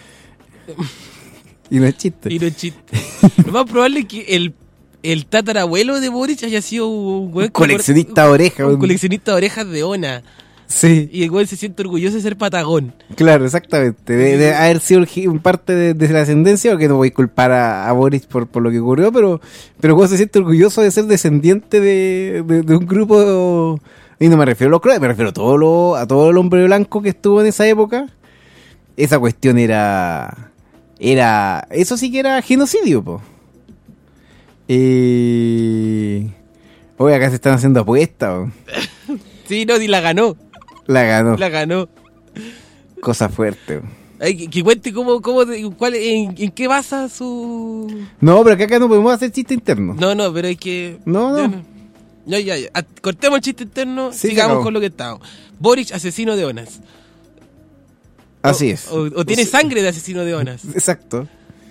Y no es chiste. Y no es chiste. Lo más probable es que el, el tatarabuelo de Boric haya sido un, un coleccionista de orejas. Un, un coleccionista de orejas de Ona. Sí. Y el güey se siente orgulloso de ser patagón. Claro, exactamente. De, de haber sido un parte de, de la ascendencia, porque no voy a culpar a, a Boric por, por lo que ocurrió, pero pero el güey se siente orgulloso de ser descendiente de, de, de un grupo... Y no me refiero a los croatas, me refiero a todo, lo, a todo el hombre blanco que estuvo en esa época. Esa cuestión era... Era... Eso sí que era genocidio, po. Eh... Oye, acá se están haciendo apuestas, po. Sí, no, y la ganó. La ganó. La ganó. Cosa fuerte. Ay, que, que cuente cómo, cómo cuál, en, en qué basa su... No, pero acá no podemos hacer chiste interno. No, no, pero hay que... No, no. no. Ya, ya, ya. Cortemos el chiste interno, sí, sigamos con lo que estamos. Boric, asesino de Onas. Así o, es. O, o tiene o sea, sangre de asesino de Onas. Exacto.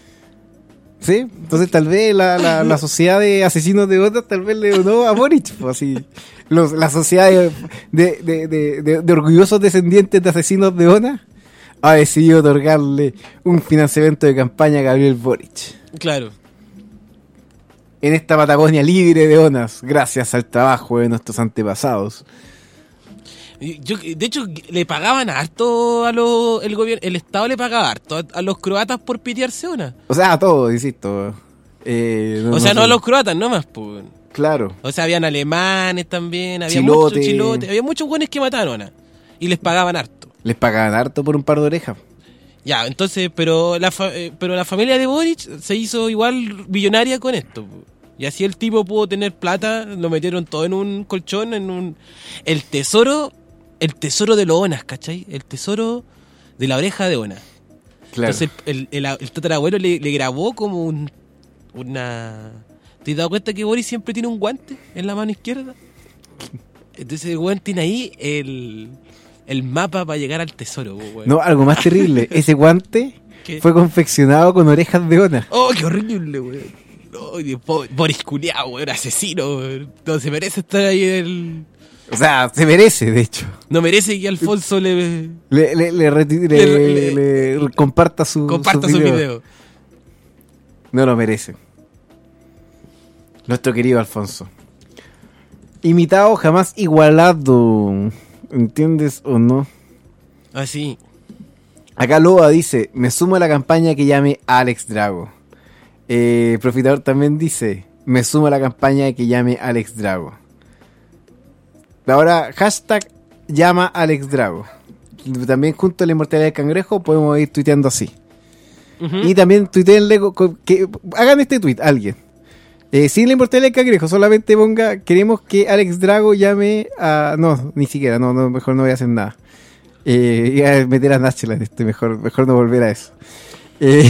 Sí, entonces tal vez la, la, la sociedad de asesinos de Onas tal vez le donó a Boric, pues así. Los, la sociedad de, de, de, de, de, de orgullosos descendientes de asesinos de Onas ha decidido otorgarle un financiamiento de campaña a Gabriel Boric. Claro. En esta Patagonia libre de Onas, gracias al trabajo de nuestros antepasados. Yo, de hecho, le pagaban harto a los... El gobierno, el Estado le pagaba harto a, a los croatas por pitearse Onas. O sea, a todos, insisto. Eh, no, o sea, no, no sé. a los croatas nomás, pues. Claro. O sea, habían alemanes también, había chilote. muchos chilotes, había muchos buenos que mataban Onas. Y les pagaban harto. Les pagaban harto por un par de orejas. Ya, entonces, pero la, fa- eh, pero la familia de Boric se hizo igual billonaria con esto, po. Y así el tipo pudo tener plata, lo metieron todo en un colchón, en un... El tesoro, el tesoro de los Onas, ¿cachai? El tesoro de la oreja de Onas. Claro. Entonces el, el, el, el tatarabuelo le, le grabó como un, una... ¿Te has dado cuenta que Boris siempre tiene un guante en la mano izquierda? Entonces el guante tiene ahí el, el mapa para llegar al tesoro. Güey. No, algo más terrible, ese guante ¿Qué? Fue confeccionado con orejas de Onas. ¡Oh, qué horrible, güey! No, Boris culiao, güey, un asesino, güey. No se merece estar ahí en el... O sea, se merece, de hecho. No merece que Alfonso le... Le, le, le, reti- le, le, le, le comparta su, comparta su, su video. video. No lo merece. Nuestro querido Alfonso. Imitado, jamás igualado. ¿Entiendes o no? Ah, sí. Acá Loa dice, me sumo a la campaña que llame a Alex Drago. Eh, Profitador también dice, me sumo a la campaña que llame a Alex Drago. Ahora, hashtag llama a Alex Drago. También junto a la inmortalidad del cangrejo podemos ir tuiteando así. Uh-huh. Y también tuiteenle, que hagan este tuit, alguien. Eh, sin la inmortalidad del cangrejo, solamente ponga, queremos que Alex Drago llame a... No, ni siquiera, no, no mejor no voy a hacer nada. Eh, y a meter a Nachela en este, mejor, mejor no volver a eso. Eh,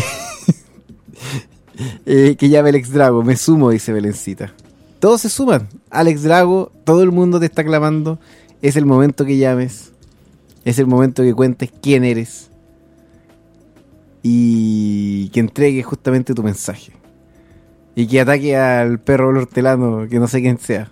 eh, que llame Alex Drago, me sumo, dice Belencita. Todos se suman. Alex Drago, todo el mundo te está clamando. Es el momento que llames. Es el momento que cuentes quién eres. Y que entregues justamente tu mensaje. Y que ataque al perro hortelano, que no sé quién sea.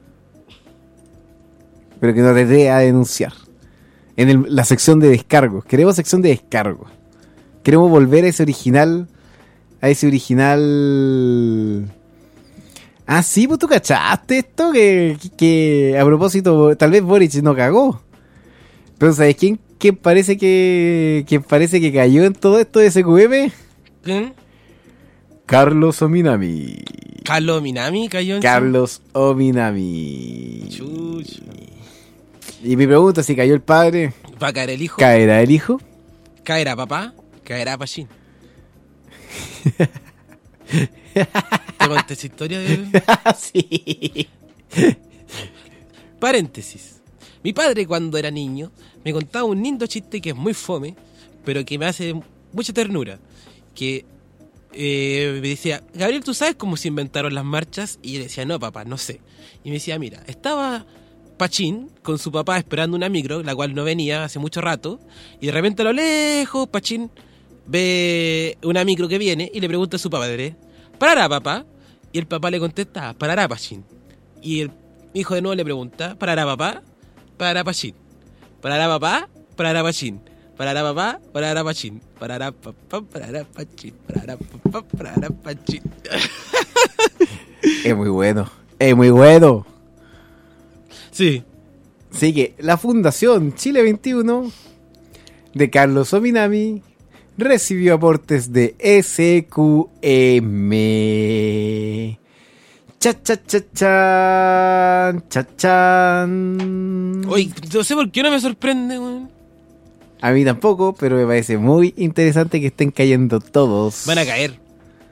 Pero que no te dé a denunciar. En el, la sección de descargos. Queremos sección de descargos. Queremos volver a ese original a ese original. Ah, sí, pues tú cachaste esto, que, que a propósito, tal vez Boric no cagó. Pero ¿sabes quién, quién parece que quién parece que cayó en todo esto de S Q M? ¿Quién? Carlos Ominami. ¿Carlos Ominami cayó en Carlos Ominami. Chucha. Y me pregunto si cayó el padre. ¿Va a caer el hijo? ¿Caerá el hijo? ¿Caerá papá? ¿Caerá Pachín? ¿Te conté esa historia de...? Sí. Paréntesis. Mi padre, cuando era niño, me contaba un lindo chiste que es muy fome, pero que me hace mucha ternura. Que eh, me decía, Gabriel, ¿tú sabes cómo se inventaron las marchas? Y yo le decía, no, papá, no sé. Y me decía, mira, estaba Pachín con su papá esperando una micro, la cual no venía hace mucho rato, y de repente a lo lejos, Pachín ve una micro que viene y le pregunta a su padre, ¿parará, papá? Y el papá le contesta, parará, Pachín. Y el hijo de nuevo le pregunta, ¿parará, papá? Parará, Pachín. ¿Parará, papá? Parará, Pachín. ¿Parará, papá? Parará, Pachín. Parará, papá? Parará, Pachín. Parará, papá? Parará, Pachín. Es muy bueno. Es muy bueno. Sí. Así que la Fundación Chile veintiuno de Carlos Ominami recibió aportes de S Q M. Cha cha cha chan, cha chan. Oye, no sé por qué no me sorprende, weón. A mí tampoco, pero me parece muy interesante que estén cayendo todos. Van a caer.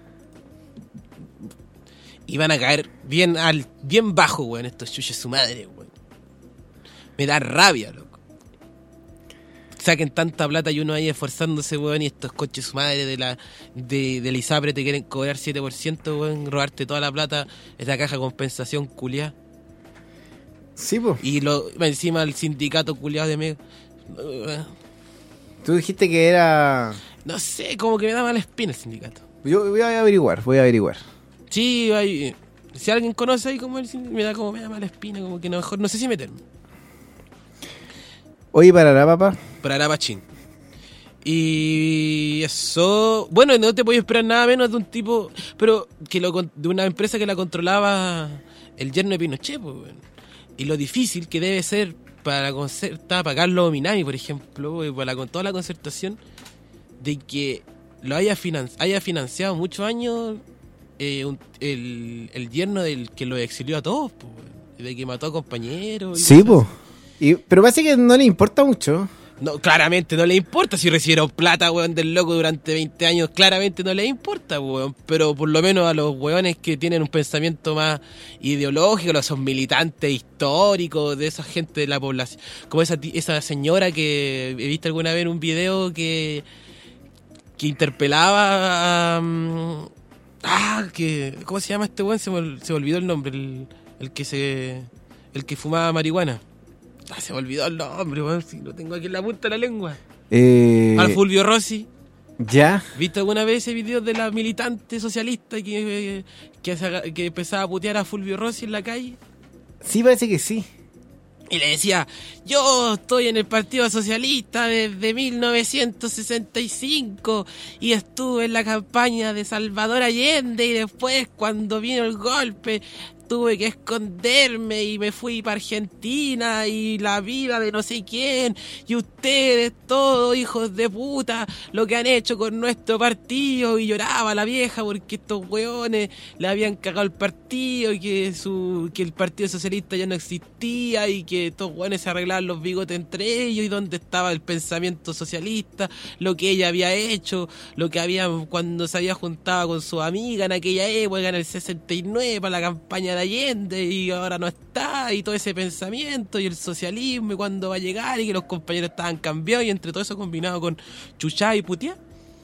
Y van a caer bien al, bien bajo, weón, estos chuches su madre, weón. Me da rabia, loco. Saquen tanta plata y uno ahí esforzándose, weón, y estos coches su madre de la de, de la ISAPRE te quieren cobrar siete por ciento, weón, robarte toda la plata, esta caja de compensación culiá. Sí, po. Y lo, encima el sindicato culiado de medio. Tú dijiste que era... No sé, como que me da mala espina el sindicato. Yo voy a averiguar, voy a averiguar. Sí, hay, si alguien conoce ahí como el sindicato, me da como me da mala espina, como que no, mejor no sé si meterme. Oye, ¿parará, papá? Parará, Pachín. Y eso... Bueno, no te podías esperar nada menos de un tipo... Pero que lo de una empresa que la controlaba el yerno de Pinochet, pues, bueno. Y lo difícil que debe ser para concertar, para Carlos Ominami, por ejemplo, para con toda la concertación, de que lo haya, finan, haya financiado muchos años eh, un, el, el yerno del que lo exilió a todos, pues, bueno. De que mató a compañeros. Y sí, pues. Y, pero parece que no le importa mucho. No, claramente no le importa si recibieron plata, weón, del loco durante veinte años. Claramente no le importa, weón. Pero por lo menos a los weones que tienen un pensamiento más ideológico, los son militantes históricos de esa gente de la población. Como esa, esa señora que he visto alguna vez en un video que, que interpelaba a... Um, ah, que... ¿Cómo se llama este weón? Se me, se me olvidó el nombre. El, el que se... El que fumaba marihuana. Ah, se me olvidó el nombre, weón, si lo tengo aquí en la punta de la lengua. Eh... Al Fulvio Rossi. ¿Ya? ¿Viste alguna vez ese video de la militante socialista que, que, que empezaba a putear a Fulvio Rossi en la calle? Sí, parece que sí. Y le decía, yo estoy en el Partido Socialista desde mil novecientos sesenta y cinco y estuve en la campaña de Salvador Allende y después cuando vino el golpe... tuve que esconderme y me fui para Argentina y la vida de no sé quién y ustedes todos hijos de puta lo que han hecho con nuestro partido. Y lloraba la vieja porque estos hueones le habían cagado el partido y que su que el Partido Socialista ya no existía y que estos hueones se arreglaban los bigotes entre ellos y dónde estaba el pensamiento socialista, lo que ella había hecho, lo que había cuando se había juntado con su amiga en aquella época en el sesenta y nueve para la campaña de Allende y ahora no está, y todo ese pensamiento y el socialismo y cuándo va a llegar y que los compañeros estaban cambiados y entre todo eso combinado con chuchá y puteá.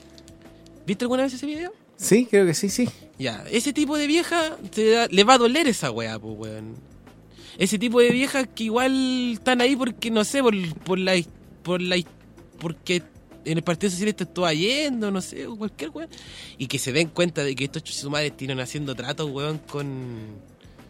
¿Viste alguna vez ese video? Sí, creo que sí, sí. Ya, ese tipo de vieja te da, le va a doler esa weá, pues weón. Ese tipo de viejas que igual están ahí porque no sé, por, por la por la porque en el Partido Socialista estuvo yendo, no sé, o cualquier weón, y que se den cuenta de que estos chuchumares tienen haciendo tratos, weón, con...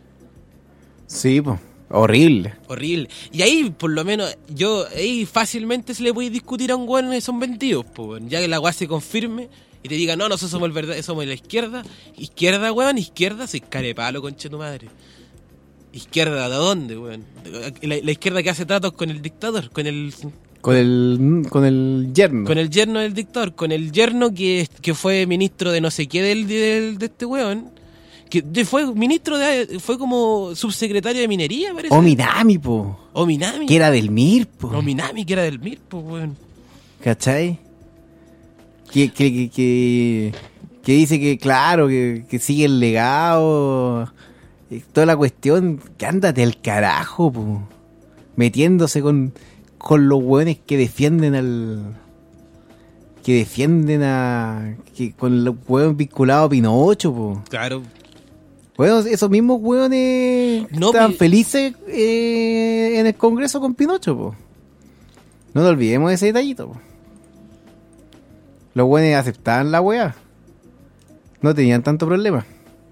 Sí, pues, horrible. Horrible. Y ahí, por lo menos, yo, ahí fácilmente se le puede discutir a un weón que son vendidos, pues, ya que la weá se confirme y te diga, no, nosotros somos, el verdad, somos la izquierda, izquierda, weón, izquierda, se carepalo, conche tu madre. ¿Izquierda de dónde, weón? La, la izquierda que hace tratos con el dictador, con el... Con el, con el yerno. Con el yerno del dictador, con el yerno que, que fue ministro de no sé qué del, del, de este weón. Que fue ministro de... Fue como subsecretario de minería, parece. O Minami, po. O Minami. Que era del M I R, po. O Minami, que era del M I R, po, weón. ¿Cachai? Que, que, que, que, que dice que, claro, que, que sigue el legado... Toda la cuestión, que ándate al carajo, po. Metiéndose con, con los hueones que defienden al... Que defienden a... Que con los hueones vinculados a Pinocho, po. Claro. Bueno, esos mismos hueones no, estaban pi- felices eh, en el Congreso con Pinocho, po. No nos olvidemos de ese detallito, po. Los hueones aceptaban la hueá. No tenían tanto problema.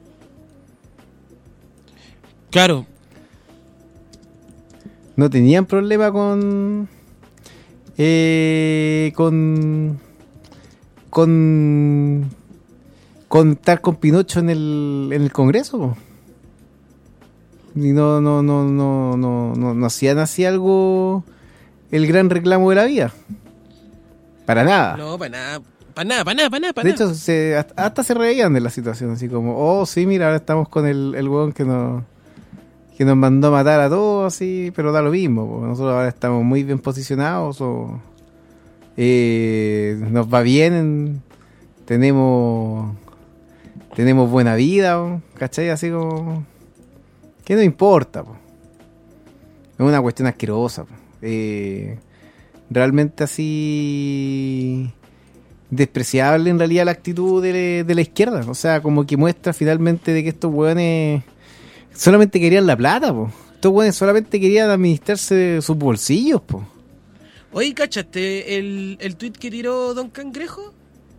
Claro. No tenían problema con... Eh, con... Con... Con estar con Pinocho en el, en el Congreso, po. Y no, no, no, no, no, no, no hacían así algo... El gran reclamo de la vida. Para nada. No, para nada. Para nada, para nada, para nada. Pa de nada. hecho, se, hasta, hasta se reían de la situación, así como, oh, sí, mira, ahora estamos con el, el hueón que nos, que nos mandó a matar a todos, así, pero da lo mismo, po. Nosotros ahora estamos muy bien posicionados, o eh, nos va bien, en, tenemos tenemos buena vida, po, ¿cachai? Así como, que no importa, po. Es una cuestión asquerosa, po. Eh, realmente así... despreciable en realidad la actitud de, de la izquierda, o sea, como que muestra finalmente de que estos hueones solamente querían la plata, po. Estos hueones solamente querían administrarse sus bolsillos, po. Oye, ¿cachaste el, el tweet que tiró Don Cangrejo?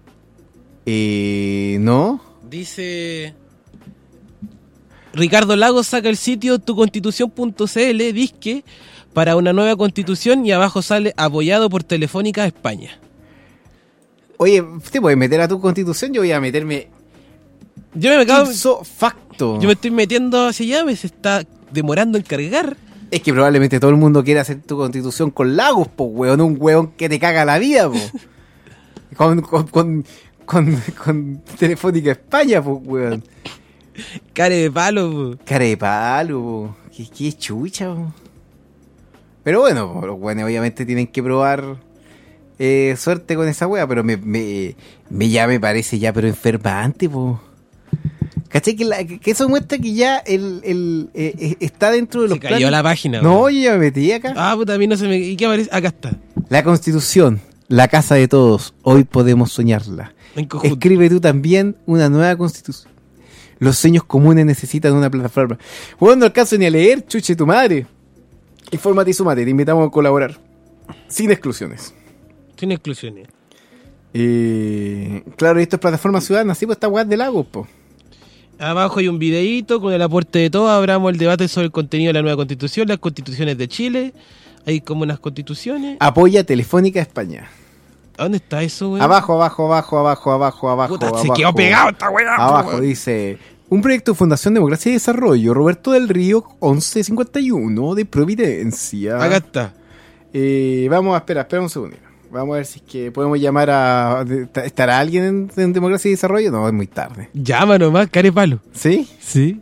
Eh, ¿no? Dice... Ricardo Lagos saca el sitio tuconstitución punto c l, disque, para una nueva constitución, y abajo sale apoyado por Telefónica España. Oye, ¿te puedes meter a tu constitución? Yo voy a meterme... Yo me acabo... Ipso facto. Yo me estoy metiendo hacia allá, me se está demorando en cargar. Es que probablemente todo el mundo quiera hacer tu constitución con Lagos, po, weón. Un weón que te caga la vida, po. con, con, con, con, con Telefónica España, po, weón. Care de palo, po. Care de palo, po. Qué, qué chucha, po. Pero bueno, po, los weones obviamente tienen que probar... Eh, suerte con esa wea, pero me, me, me ya me parece ya pero enfermante, po. ¿Cachai? Que, la, que eso muestra que ya el, el eh, está dentro de los Se cayó planes. la página. No, yo ya me metí acá. Ah, puta, a mí no se me... ¿Y qué aparece? Acá está. La Constitución, la casa de todos, hoy podemos soñarla. Escribe tú también una nueva Constitución. Los sueños comunes necesitan una plataforma. Bueno, no alcanzo ni a leer, chuche tu madre. Infórmate y súmate, te invitamos a colaborar. Sin exclusiones. Sin exclusiones. Eh, claro, y esto es plataforma ciudadana, sí, pues está weá de Lagos, po. Abajo hay un videíto con el aporte de todos. Abramos el debate sobre el contenido de la nueva constitución, las constituciones de Chile. Hay como unas constituciones. Apoya Telefónica España. ¿A dónde está eso, güey? Abajo, abajo, abajo, abajo, abajo, abajo. Puta, abajo. se quedó pegado esta weá. Abajo dice: un proyecto de Fundación Democracia y Desarrollo, Roberto del Río, once cincuenta y uno, de Providencia. Acá está. Eh, vamos a esperar, espera un segundo. Vamos a ver si es que podemos llamar a... ¿Estará alguien en, en Democracia y Desarrollo? No, es muy tarde. Llama nomás, care palo. ¿Sí? Sí.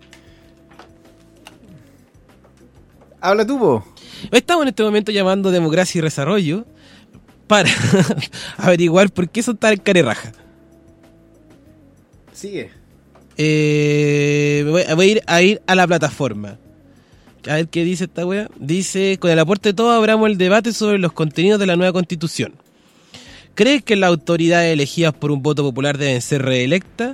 Habla tú, po. Estamos en este momento llamando a Democracia y Desarrollo para averiguar por qué son tan carerraja. Sigue. Eh, voy, voy a ir a ir a la plataforma. A ver qué dice esta wea. Dice: con el aporte de todos abramos el debate sobre los contenidos de la nueva constitución. ¿Crees que las autoridades elegidas por un voto popular deben ser reelectas?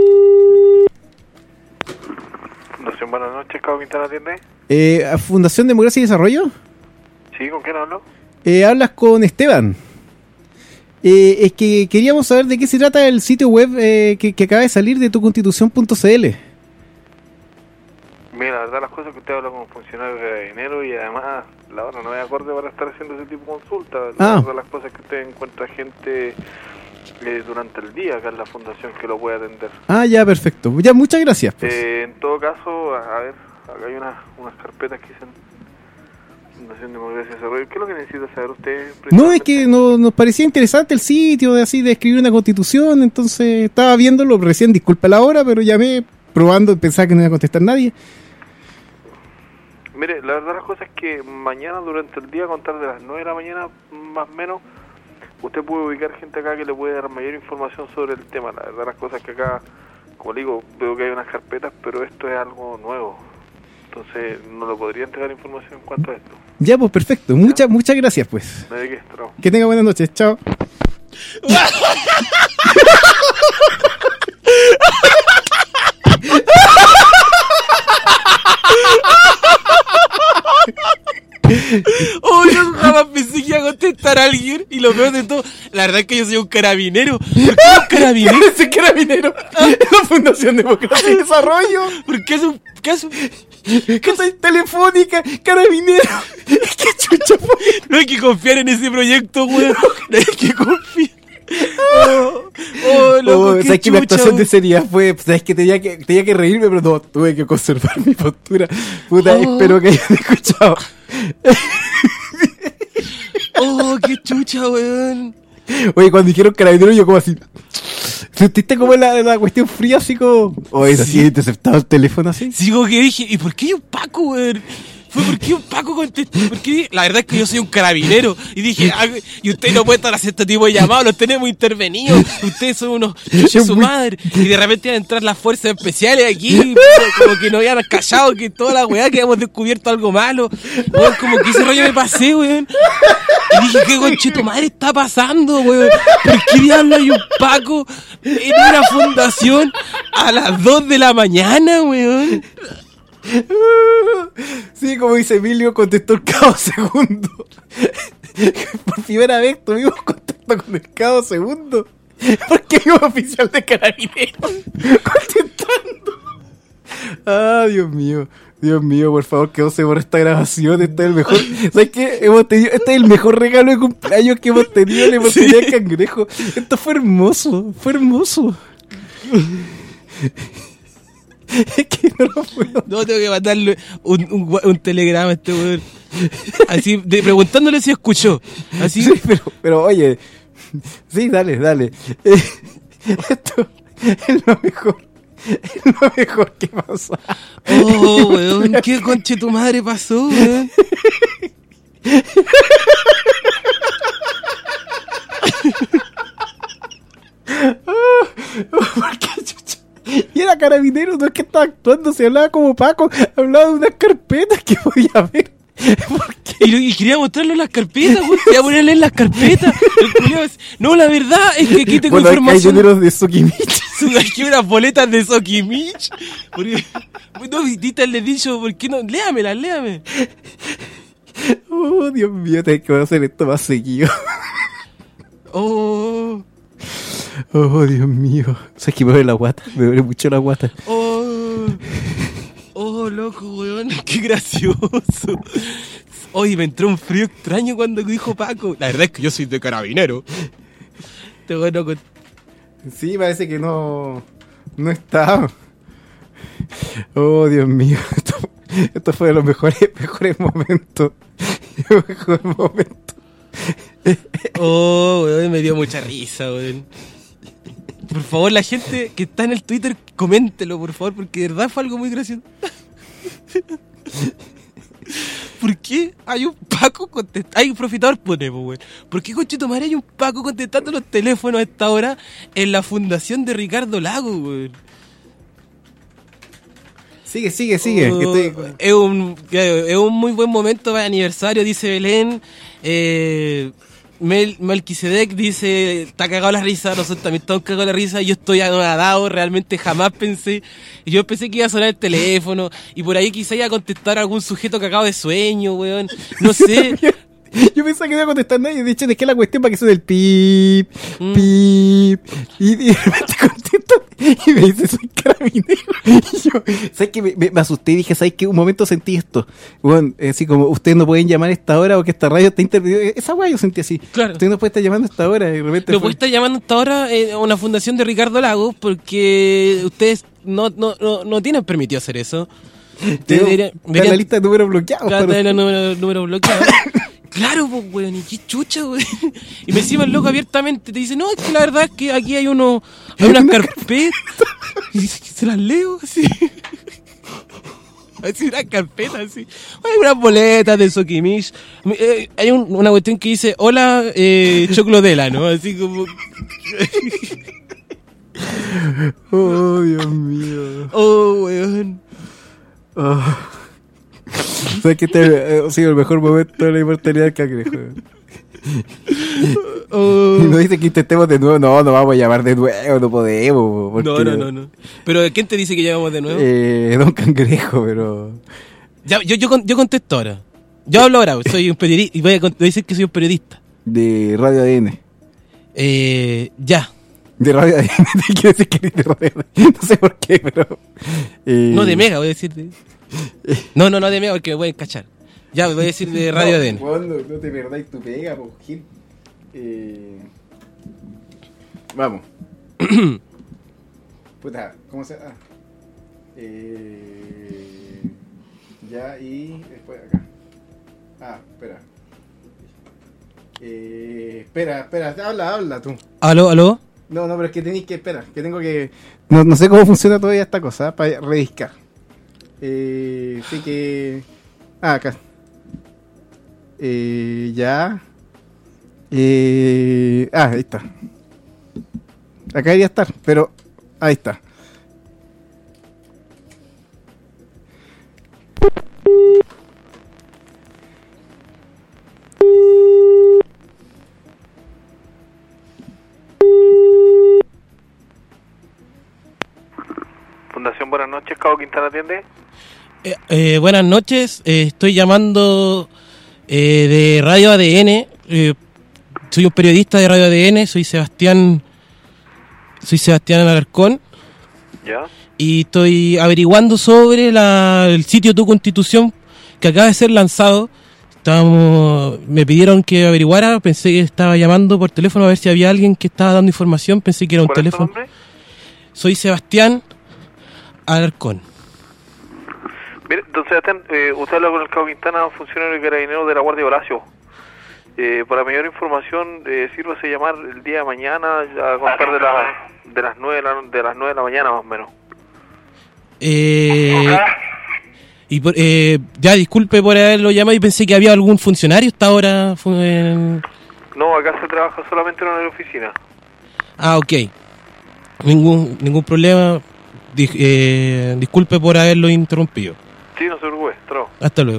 No sé, buenas noches, Cabo Quintana atiende. Eh, ¿Fundación Democracia y Desarrollo? Sí, ¿con quién hablo? Eh, hablas con Esteban. Eh, es que queríamos saber de qué se trata el sitio web eh, que, que acaba de salir de tuconstitución punto c l. Mira, la verdad, las cosas que usted habla como funcionario de dinero, y además la hora no es acorde para estar haciendo ese tipo de consultas. Ah. La verdad, las cosas que usted encuentra gente eh, durante el día acá en la fundación que lo puede atender. Ah, ya, perfecto. Ya, muchas gracias. Pues. Eh, en todo caso, a, a ver, acá hay unas, unas carpetas que dicen Fundación Democracia y Desarrollo. ¿Qué es lo que necesita saber usted? No, es que no, nos parecía interesante el sitio de así de escribir una constitución, entonces estaba viéndolo recién, disculpa la hora, pero llamé probando, pensaba que no iba a contestar nadie. Mire, la verdad las cosas es que mañana durante el día, a contar de las nueve de la mañana, más o menos, usted puede ubicar gente acá que le puede dar mayor información sobre el tema. La verdad las cosas es que acá, como le digo, veo que hay unas carpetas, pero esto es algo nuevo. Entonces no le podría entregar información en cuanto a esto. Ya, pues perfecto. Muchas, muchas gracias, pues. No hay de qué, chao. Que tenga buenas noches. Chao. Oh, yo jamás pensé que iba a contestar a alguien. Y lo peor de todo, la verdad es que yo soy un carabinero. ¿Por qué un carabinero? Ese carabinero es la Fundación Democracia y Desarrollo. ¿Por qué es un... ¿Qué es un... ¿Qué soy telefónica, carabinero? ¿Qué chucha fue? No hay que confiar en ese proyecto, weón. No hay que confiar. Oh, oh, loco, oh, qué ¿sabes que mi actuación chucha, de seriedad fue? ¿Sabes que tenía que tenía que reírme, pero no, tuve que conservar mi postura? Puta, oh. Espero que hayan escuchado. Oh, qué chucha, weón. Oye, cuando dijeron carabinero, yo como así. ¿Sentiste como la, la cuestión fría, así como? Oye, así, Sí. interceptado el teléfono así. Sigo que dije, ¿y por qué hay un Paco, weón? Fue porque un Paco contestó, porque la verdad es que yo soy un carabinero. Y dije, ah, y ustedes no pueden estar haciendo este tipo de llamados, los tenemos intervenidos. Ustedes son unos chuchos su madre. Y de repente iban a entrar las fuerzas especiales aquí, como que nos habían callado, que toda la weá que habíamos descubierto algo malo. Weón, como que ese rollo me pasé, weón. Y dije, ¿qué conchito madre está pasando, weón? ¿Por qué diablos hay un Paco en una fundación a las dos de la mañana, weón? Sí, como dice Emilio, contestó el cabo segundo. Por primera vez tuvimos contacto con el cabo segundo. Porque hay un oficial de carabineros contestando. Ah, Dios mío. Dios mío, por favor, que no se borre esta grabación. Este es el mejor. ¿Sabes qué? Hemos tenido, este es el mejor regalo de cumpleaños que hemos tenido en la oportunidad de Cangrejo. Esto fue hermoso. Fue hermoso. Es que no lo puedo. No, tengo que mandarle un, un, un telegrama a este weón. Así, de, preguntándole si escuchó. Así. Sí, pero, pero oye. Sí, dale, dale. Eh, esto es lo mejor. Es lo mejor que pasa. Oh, weón, ¿qué conche tu madre pasó, weón? ¿Por qué, chucha? Y era carabinero, no es que estaba actuando, se hablaba como Paco, hablaba de unas carpetas que podía ver. Y, y quería mostrarle las carpetas, weón. Quería ponerle en las carpetas. El culiao es, no, la verdad es que aquí tengo bueno, información. Hay dineros de Sokimich. Aquí unas boletas de Sokimich. Porque, no, Dita le he dicho, ¿por qué no? Léamelas, léame. Oh, Dios mío, tengo que hacer esto más seguido. Oh. Oh, Dios mío. O sea, es que me duele la guata. Me duele mucho la guata. Oh. Oh, loco, weón. Qué gracioso. Oye, me entró un frío extraño cuando dijo Paco. La verdad es que yo soy de carabinero. Te bueno con... Sí, parece que no... No está. Oh, Dios mío. Esto, esto fue de los mejores, mejores momentos. El mejor momento. Oh, weón, me dio mucha risa, weón. Por favor, la gente que está en el Twitter, coméntelo, por favor, porque de verdad fue algo muy gracioso. ¿Por qué hay un Paco contestando? Hay un profitador, ponemos, weón. ¿Por qué, conchito madre, hay un Paco contestando los teléfonos a esta hora en la fundación de Ricardo Lago, weón? Sigue, sigue, sigue. Oh, que estoy... es, un, es un muy buen momento para aniversario, dice Belén. Eh... Mel, Melquisedec dice, está cagado la risa, nosotros también estamos cagados la risa, yo estoy anodado, realmente jamás pensé, yo pensé que iba a sonar el teléfono, y por ahí quizá iba a contestar a algún sujeto cagado de sueño, weón, no sé. Yo pensaba que no iba a contestar nadie, de hecho dejé la cuestión para que suene el pip, Mm. pip, y de repente contesta, Y me dice, soy carabinero. Y yo, ¿sabes qué? Me, me, me asusté y dije, ¿sabes qué? Un momento sentí esto. Bueno, así como, ustedes no pueden llamar a esta hora porque esta radio está intervenida. Esa weá yo sentí así. Claro. Ustedes no pueden estar llamando a esta hora. Y de repente No fue- puede estar llamando hasta ahora eh, a una fundación de Ricardo Lagos porque ustedes no, no, no, no tienen permitido hacer eso. Ustedes Tengo- deberían- está en deberían- la lista de números bloqueados. Claro, pero- está en el número, número bloqueado. Claro, pues, weón, y qué chucha, weón. Y me encima el loco abiertamente te dice, no, es que la verdad es que aquí hay uno, hay unas carpetas. Y se las leo, así. Así, unas carpetas, así. Hay unas boletas de Sokimish. Eh, hay un- una cuestión que dice, hola, eh, Choclodela, ¿no? Así como... Oh, Dios mío. Oh, weón. Oh. ¿Sabes que este ha sido el mejor momento de la inmortalidad del cangrejo? Oh. Y nos dice que intentemos de nuevo. No, no vamos a llamar de nuevo, no podemos. porque- No, no, no, no. Pero ¿quién te dice que llamamos de nuevo? Eh, Don Cangrejo, pero... Ya, yo, yo, con- yo contesto ahora. Yo hablo ahora, soy un periodista y voy a, con- voy a decir que soy un periodista. De Radio A D N. Eh, ya. De Radio A D N, quiero decir que eres de Radio A D N. No sé por qué, pero... eh, No de Mega, voy a decir de... No, no, no de Mega porque me pueden cachar. Ya, voy a decir de Radio no, A D N. weón, No, no te perdáis tu pega, po, Gil. Eh... Vamos. Puta, ¿cómo se...? Ah. Eh... Ya, y después acá. Ah, espera. Eh... Espera, espera, habla, habla tú. ¿Aló, aló? No, no, pero es que tenéis que... Espera, que tengo que... No, no sé cómo funciona todavía esta cosa, para rediscar. Eh... Así que... Ah, acá. Eh... Ya... Eh... Ah, ahí está. Acá debería estar, pero... Ahí está. Fundación Buenas noches, Cabo Quintana atiende. Eh, eh, buenas noches, eh, estoy llamando eh, de Radio A D N. Eh, soy un periodista de Radio A D N, soy Sebastián... Soy Sebastián Alarcón. ¿Ya? Y estoy averiguando sobre la, el sitio Tu Constitución que acaba de ser lanzado. Estábamos, me pidieron que averiguara, pensé que estaba llamando por teléfono a ver si había alguien que estaba dando información, pensé que era un ¿Cuál es tu teléfono. nombre? Soy Sebastián Alarcón. Mire, don Sebastián, eh, usted habla con el Cabo Quintana, funcionario de carabinero de la Guardia de Horacio. Eh, para mayor información, eh, sírvase llamar el día de mañana a contar de, la, de las nueve de la, de las nueve de la mañana más o menos. Eh, y por- eh, ya disculpe por haberlo llamado y pensé que había algún funcionario hasta ahora. fu- en- No, acá se trabaja solamente en una oficina. Ah, ok. Ningún ningún problema. Dis- eh, disculpe por haberlo interrumpido. Sí, no se preocupe, trao. Hasta luego.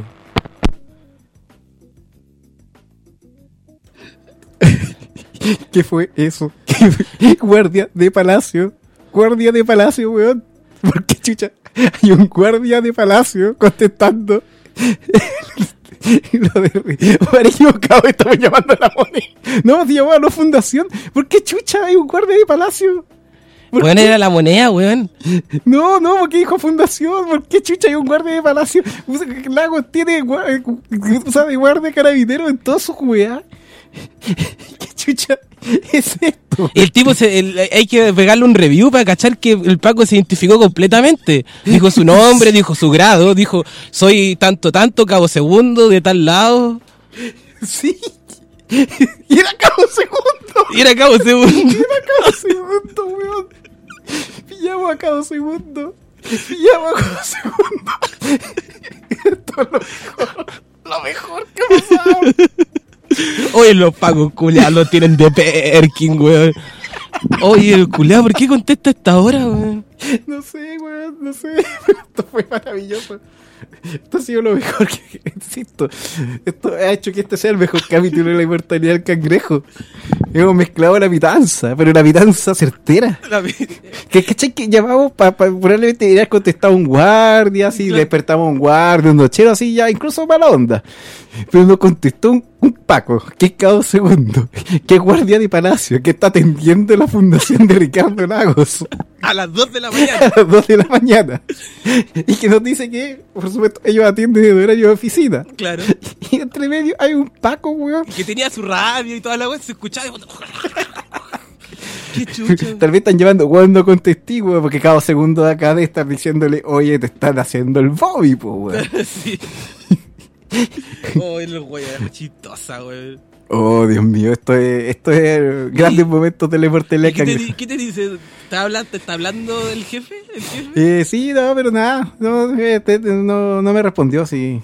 ¿Qué fue eso? Guardia de palacio. Guardia de palacio, weón. ¿Por qué chucha? Hay un guardia de palacio contestando. Lo de... Me he equivocado, estamos llamando a la moneda. No, se llamaba a la fundación. ¿Por qué chucha hay un guardia de palacio? ¿Por Weón, qué? era la moneda, weón. No, no, porque dijo fundación. ¿Por qué chucha hay un guardia de palacio? Lagos tiene gua- o sea, de guardia carabinero en todas sus weas. ¿Qué chucha es esto? El tipo, se, el- hay que pegarle un review para cachar que el Paco se identificó completamente. Dijo su nombre, dijo su grado, dijo soy tanto, tanto, cabo segundo, de tal lado. Sí. Y era cabo segundo. Y era cabo segundo. Y era cabo segundo, weón. Pillamos a cabo segundo. Pillamos a cabo segundo. Esto es lo mejor. Lo mejor que ha pasado. Oye, los Pacos culiados los tienen de Perkin, weón. Oye, el culiado, ¿por qué contesta a esta hora, weón? No sé, weón, no sé. Esto fue maravilloso. Esto ha sido lo mejor que, insisto, esto ha hecho que este sea el mejor capítulo de la inmortalidad del cangrejo. Hemos mezclado la pitanza, pero la pitanza certera. Que cachai que llamamos para pa, probablemente haber contestado un guardia, así, Claro. despertamos a un guardia, un nochero, así, ya, incluso mala onda. Pero nos contestó un, un Paco, que es cada segundo, que es guardia de palacio, que está atendiendo la fundación de Ricardo Lagos. A las dos de la mañana. A las dos de la mañana. Y que nos dice que, por supuesto, ellos atienden de horario de oficina. Claro. Y entre medio hay un Paco, weón. Que tenía su radio y toda la weá, se escuchaba. Qué chucha. Tal vez están llevando, weón, no contestí, weón, porque cada segundo de acá de estar diciéndole, oye, te están haciendo el Bobby, po, weón. Sí. Oh, el weón, es chistosa, weón. Oh, Dios mío, esto es, esto es grandes momentos de la inmortalidad. ¿Qué te, ¿Qué te dice? ¿Está hablando, ¿Te está hablando del jefe? ¿El jefe? Eh, sí, no, pero nada, no, eh, te- te- no, no me respondió, sí.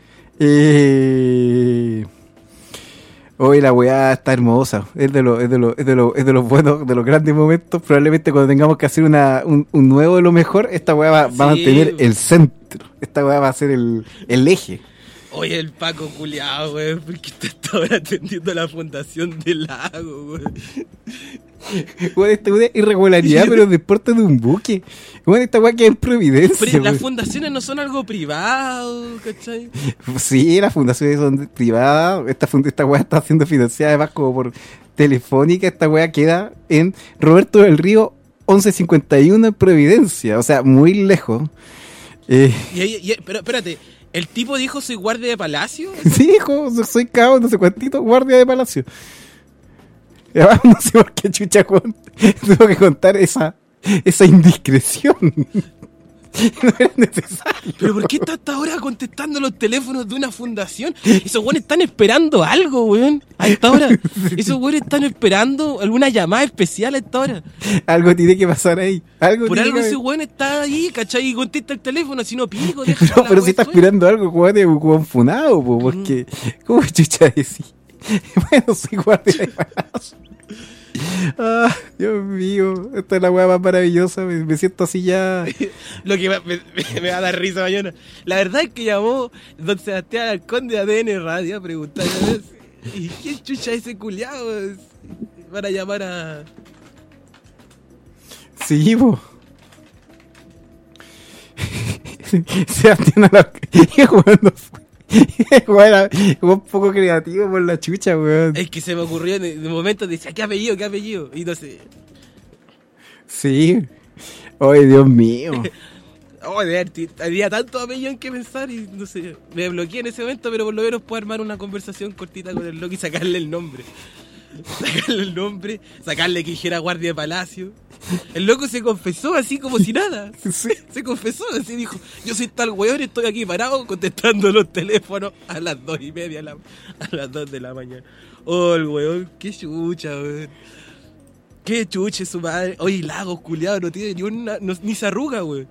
Eh... Hoy la weá está hermosa, es de los, es de los, es de los, es de los buenos, de los grandes momentos. Probablemente cuando tengamos que hacer una, un, un nuevo de lo mejor, esta weá va, va a Sí. mantener el centro, esta weá va a ser el, el eje. Oye, el Paco culiado, weón, porque te está ahora atendiendo la fundación del lago, weón. Bueno, esta weá es irregularidad, pero de parte de un buque. Bueno, esta weá queda en Providencia. Pero las weón. fundaciones no son algo privado, ¿cachai? Sí, las fundaciones son privadas. Esta, fund- esta weá está siendo financiada además como por Telefónica. Esta weá queda en Roberto del Río once cincuenta y uno en Providencia. O sea, muy lejos. Eh, Y ahí- y- pero espérate, ¿el tipo dijo soy guardia de palacio? sí, hijo, soy cabo, no sé cuántito, guardia de palacio. Y además, no sé por qué chucha Juan tengo que contar esa, esa indiscreción. No era necesario. ¿Pero por qué está hasta ahora contestando los teléfonos de una fundación? Esos güeyes están esperando algo, weón. A esta hora. Esos güeyes están esperando alguna llamada especial a esta hora. Algo tiene que pasar ahí. Algo Por tiene algo que- ese weón está ahí, ¿cachai? Y contesta el teléfono, si no pico, deja No, la pero weá si está suelta. esperando algo, Juan es un Juan funado, po, porque. ¿Cómo chucha decir? Bueno, soy guardia de palacio. Ah, Dios mío, esta es la weá más maravillosa. Me, me siento así ya. Lo que me, me- me va a dar risa mañana. La verdad es que llamó don Sebastián Alcón de A D N Radio a preguntar. ¿Y quién chucha ese culiado? Para llamar a. Sí, po. Sebastián Alarcón. jugando. Bueno, un poco creativo por la chucha, weón. Es que se me ocurrió en el momento, decía, ¿qué apellido? ¿Qué apellido? Y no sé. Sí. Ay, Dios mío. Oh, de ver, t- había tanto apellido en que pensar y no sé. Me bloqueé en ese momento, pero por lo menos puedo armar una conversación cortita con el loco y sacarle el nombre. Sacarle el nombre, sacarle que dijera guardia de palacio. El loco se confesó así como si nada. Se confesó, así dijo, yo soy tal weón, estoy aquí parado contestando los teléfonos a las dos y media, a, la- a las dos de la mañana. Oh, el weón, qué chucha, weón. Qué chucha su madre. Oye, Lagos, culiado, no tiene ni una, no- ni se arruga, weón.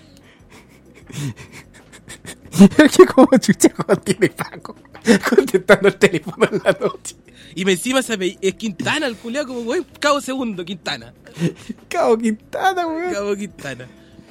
que como chucha Juan tiene Paco contestando el teléfono en la noche. Y me encima se ape- es Quintana, el culiado, como weón, Cabo Segundo, Quintana. Cabo Quintana, weón. Cabo Quintana.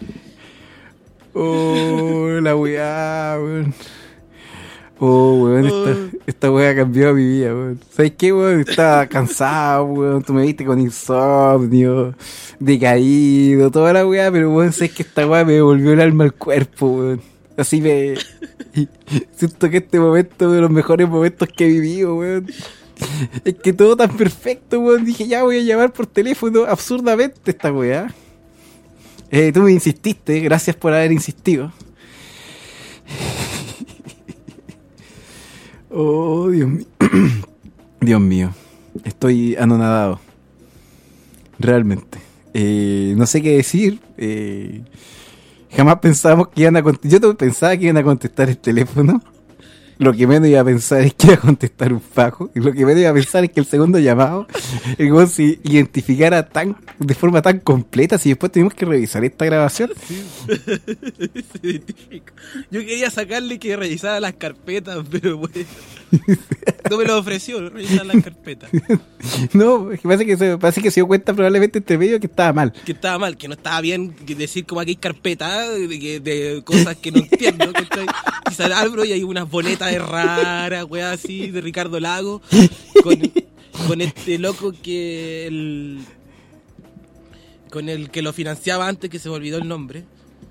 Oh, la weá, weón. Oh, weón, esta, esta weá cambió mi vida, weón. ¿Sabes qué, weón? Estaba cansado, weón. Tú me viste con insomnio, decaído, toda la weá, pero weón, sabes que esta weá me devolvió el alma al cuerpo, weón. Así me. Siento que este momento es uno de los mejores momentos que he vivido, weón. Es que todo tan perfecto, weón. Dije, ya voy a llamar por teléfono absurdamente esta weá. Eh, tú me insististe, gracias por haber insistido. Oh, Dios mío. Dios mío. Estoy anonadado. Realmente. Eh, no sé qué decir. Eh, jamás pensábamos que iban a contestar. Yo pensaba que iban a contestar el teléfono. Lo que menos iba a pensar es que iba a contestar un Paco. Y lo que menos iba a pensar es que el segundo llamado, el weón se identificara tan, de forma tan completa. Si después tuvimos que revisar esta grabación. Se identifica. Yo quería sacarle que revisara las carpetas, pero bueno, no me lo ofreció, revisar las carpetas. No, es que parece que se, parece que se dio cuenta probablemente entre medio que estaba mal. Que estaba mal, que no estaba bien que decir como aquí hay carpeta de, que- de cosas que no entiendo, ¿cachai? Quizás abro y hay unas boletas de raras, weá así, de Ricardo Lago, con, con este loco que el, con el que lo financiaba antes, que se me olvidó el nombre.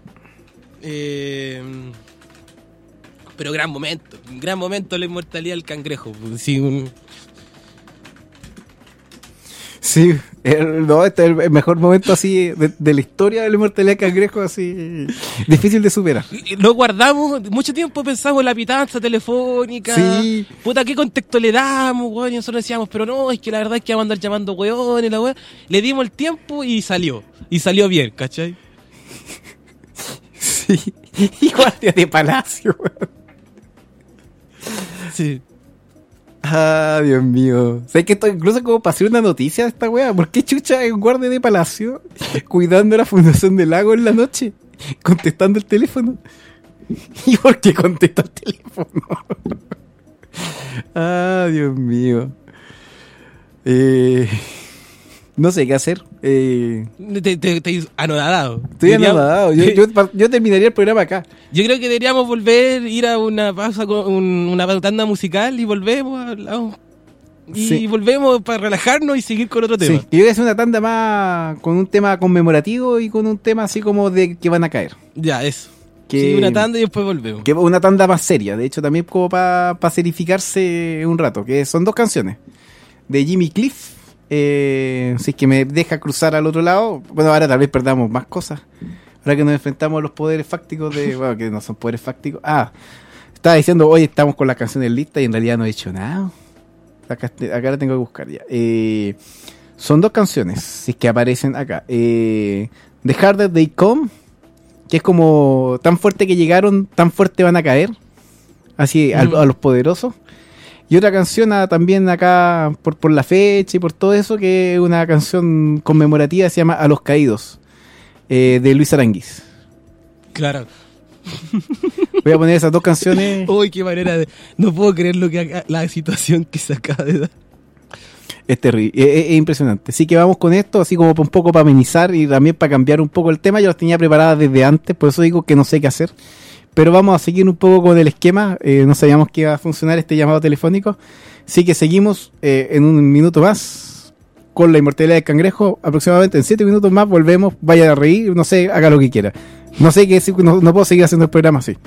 Eh, pero gran momento, un gran momento la inmortalidad del cangrejo. Sí, un... Sí, Sí, el, no, este es el mejor momento así de, de la historia de la inmortalidad del cangrejo, así difícil de superar. Lo guardamos, mucho tiempo pensamos en la pitanza telefónica. Sí. Puta, ¿qué contexto le damos, weón? Y nosotros decíamos, pero no, es que la verdad es que vamos a andar llamando weones, la weón. Le dimos el tiempo y salió. Y salió bien, ¿cachai? Sí. Y guardia de palacio, weón. Sí. Ah, Dios mío. ¿Sabes que esto incluso como para hacer una noticia de esta weá? ¿Por qué chucha es un guardia de palacio cuidando la Fundación del Lago en la noche? Contestando el teléfono. ¿Y por qué contesta el teléfono? Ah, Dios mío. Eh, no sé qué hacer. Eh, te, te, te anodado. Estoy anodado. Yo, yo, yo terminaría el programa acá. Yo creo que deberíamos volver, ir a una pausa con un, una tanda musical y volvemos a, a, y sí. volvemos para relajarnos y seguir con otro tema. Sí, yo voy a hacer una tanda más con un tema conmemorativo y con un tema así como de que van a caer. Ya, eso. Que, sí, una tanda y después volvemos. Que una tanda más seria, de hecho también como para pa serificarse un rato, que son dos canciones de Jimmy Cliff. Eh, si es que me deja cruzar al otro lado, bueno, ahora tal vez perdamos más cosas. Ahora que nos enfrentamos a los poderes fácticos de, bueno, que no son poderes fácticos. Ah, estaba diciendo, hoy estamos con las canciones listas y en realidad no he hecho nada. Acá, acá la tengo que buscar ya. Eh, son dos canciones, si es que aparecen acá. Eh, The Harder They Come, que es como tan fuerte que llegaron, tan fuerte van a caer. Así, mm. a, a los poderosos. Y otra canción ah, también acá por, por la fecha y por todo eso, que es una canción conmemorativa, se llama A los Caídos, eh, de Luis Aranguiz. Claro. Voy a poner esas dos canciones. Uy, qué manera de... No puedo creer lo que la situación que se acaba de dar. Es terrible, es, es impresionante. Así que vamos con esto, así como un poco para amenizar y también para cambiar un poco el tema. Yo las tenía preparadas desde antes, por eso digo que no sé qué hacer. Pero vamos a seguir un poco con el esquema. Eh, no sabíamos que iba a funcionar este llamado telefónico. Así que seguimos eh, en un minuto más con la inmortalidad del cangrejo. Aproximadamente en siete minutos más volvemos. Vaya a reír, no sé, haga lo que quiera. No sé qué decir, no, no puedo seguir haciendo el programa así.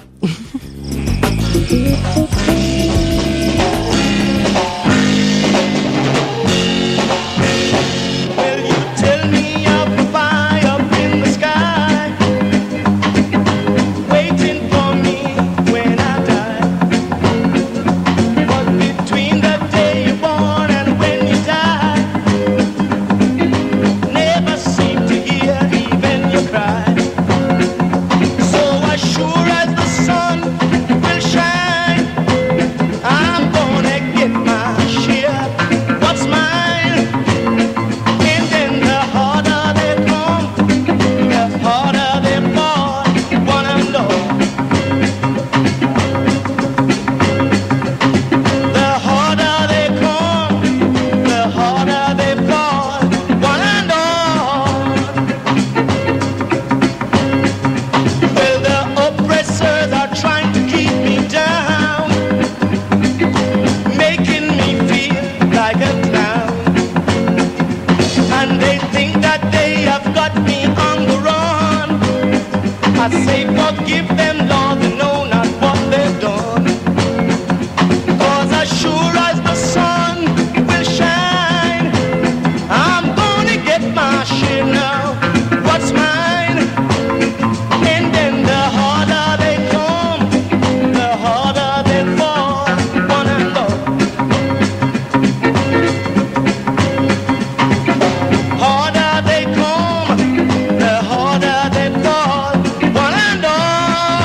Harder they come, the harder they fall, one and all.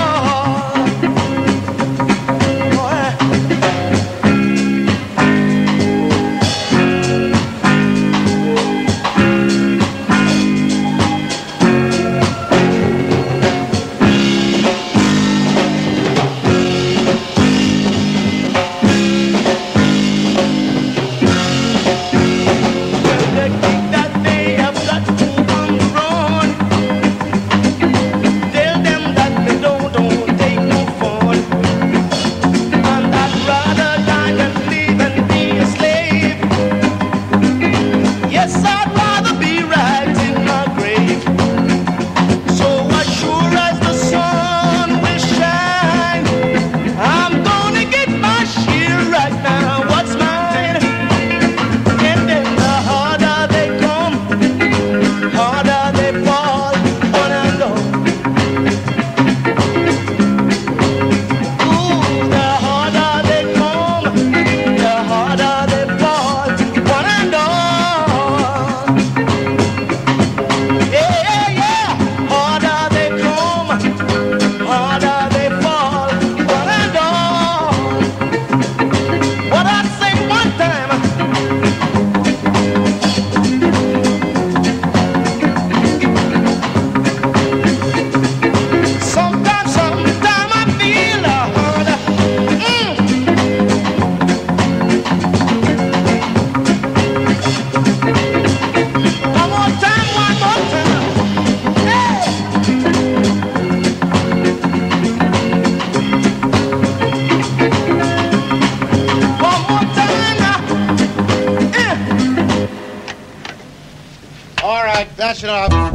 miserables.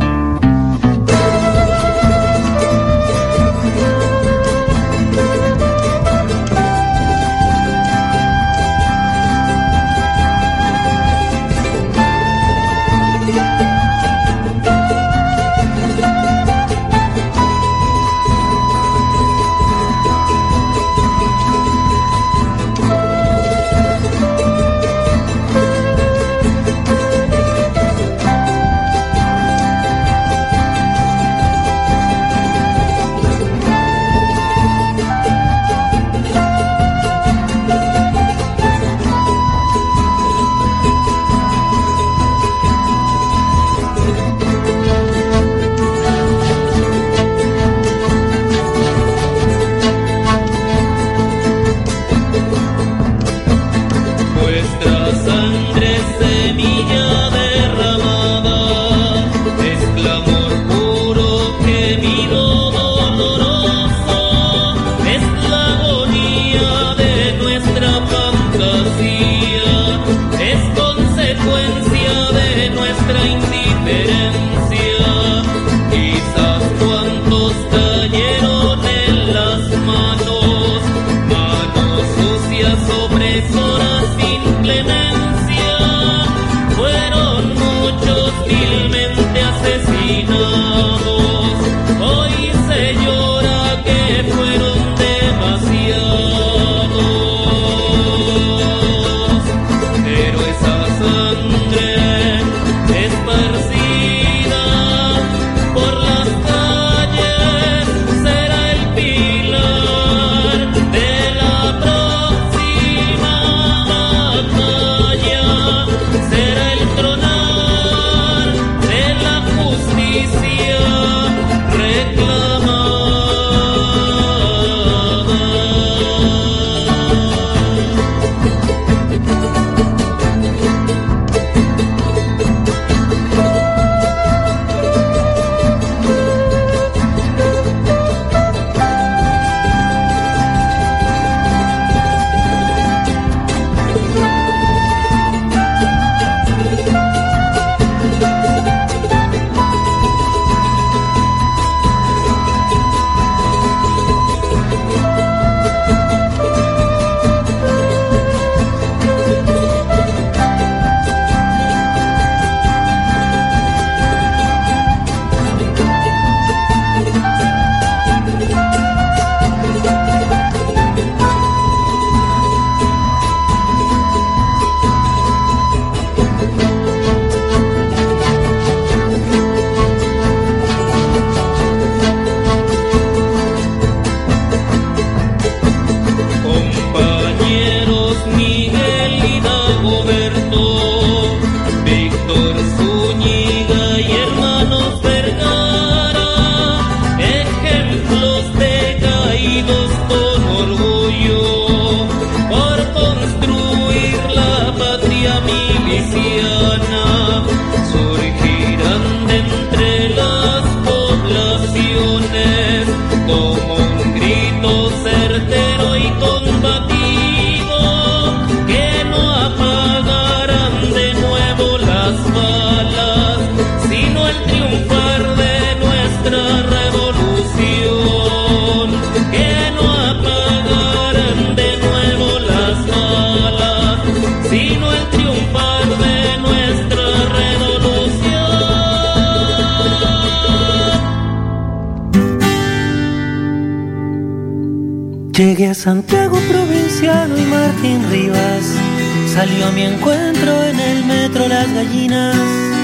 Llegué a Santiago Provinciano y Martín Rivas salió a mi encuentro en el metro. Las gallinas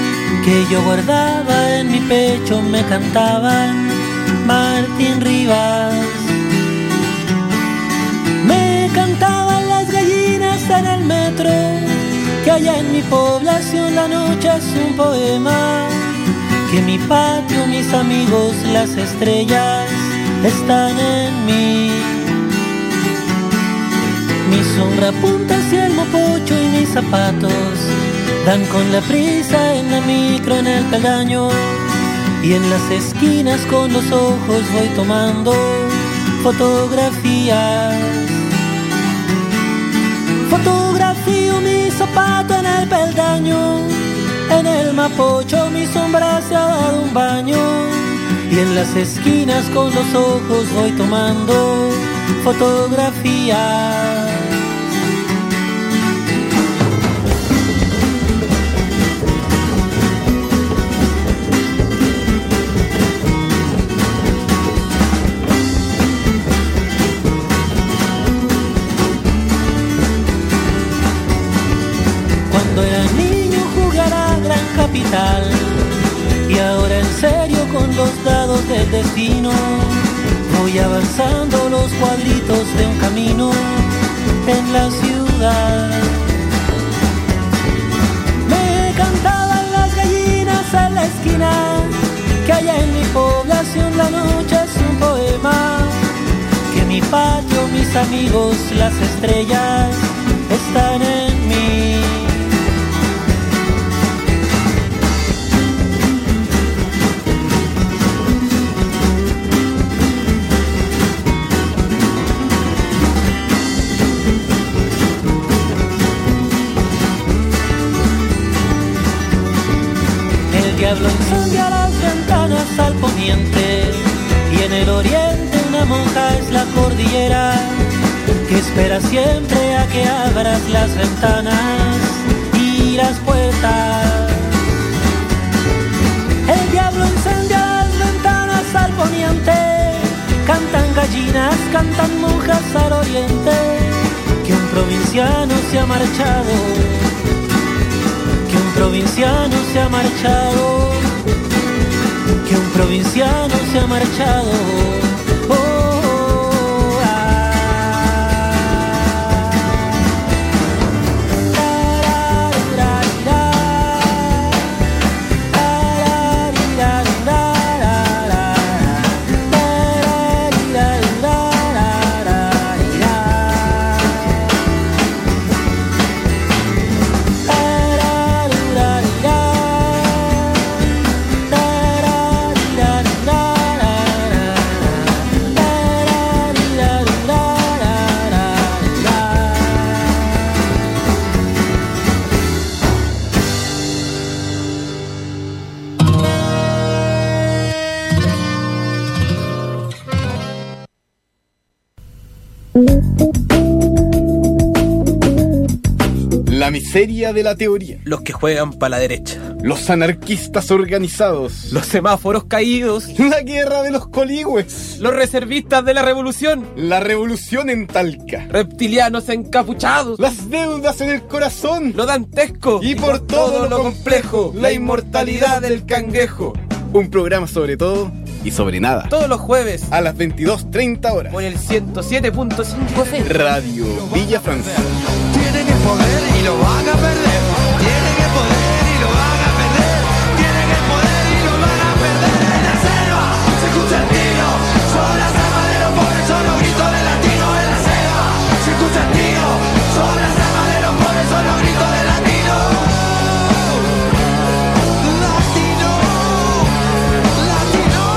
que yo guardaba en mi pecho me cantaban Martín Rivas. Me cantaban las gallinas en el metro, que allá en mi población la noche es un poema, que mi patio, mis amigos, las estrellas están en mí. Mi sombra apunta hacia el mopocho y mis zapatos dan con la prisa en la micro, en el peldaño, y en las esquinas con los ojos voy tomando fotografías. Fotografío mi zapato en el peldaño En el Mapocho mi sombra se ha dado un baño y en las esquinas con los ojos voy tomando fotografías. Cuando era niño jugara a gran capital y ahora en serio con los dados del destino voy avanzando los cuadritos de un camino en la ciudad. Me cantaban las gallinas en la esquina, que allá en mi población la noche es un poema, que mi patio, mis amigos, las estrellas están en mí. El diablo incendia las ventanas al poniente y en el oriente una monja es la cordillera que espera siempre a que abras las ventanas y las puertas. El diablo incendia las ventanas al poniente, cantan gallinas, cantan monjas al oriente, que un provinciano se ha marchado, que un provinciano se ha marchado, que un provinciano se ha marchado. Oh, oh, ah. La miseria de la teoría. Los que juegan para la derecha. Los anarquistas organizados. Los semáforos caídos. La guerra de los coligües. Los reservistas de la revolución. La revolución en Talca. Reptilianos encapuchados. Las deudas en el corazón. Lo dantesco. Y por todo lo complejo, la inmortalidad del cangrejo. Un programa sobre todo y sobre nada. Todos los jueves a las veintidós treinta horas. Por el ciento siete punto cinco F M. Radio Villa Francia. Tienen el poder y lo van a perder. Tienen el poder y lo van a perder. Tienen el poder y lo van a perder. En la selva se escucha el tiro. Son las armas de los pobres, son los gritos de latino. En la selva se escucha el tiro. Son las armas de los pobres, son los gritos de latino. Latino, latino.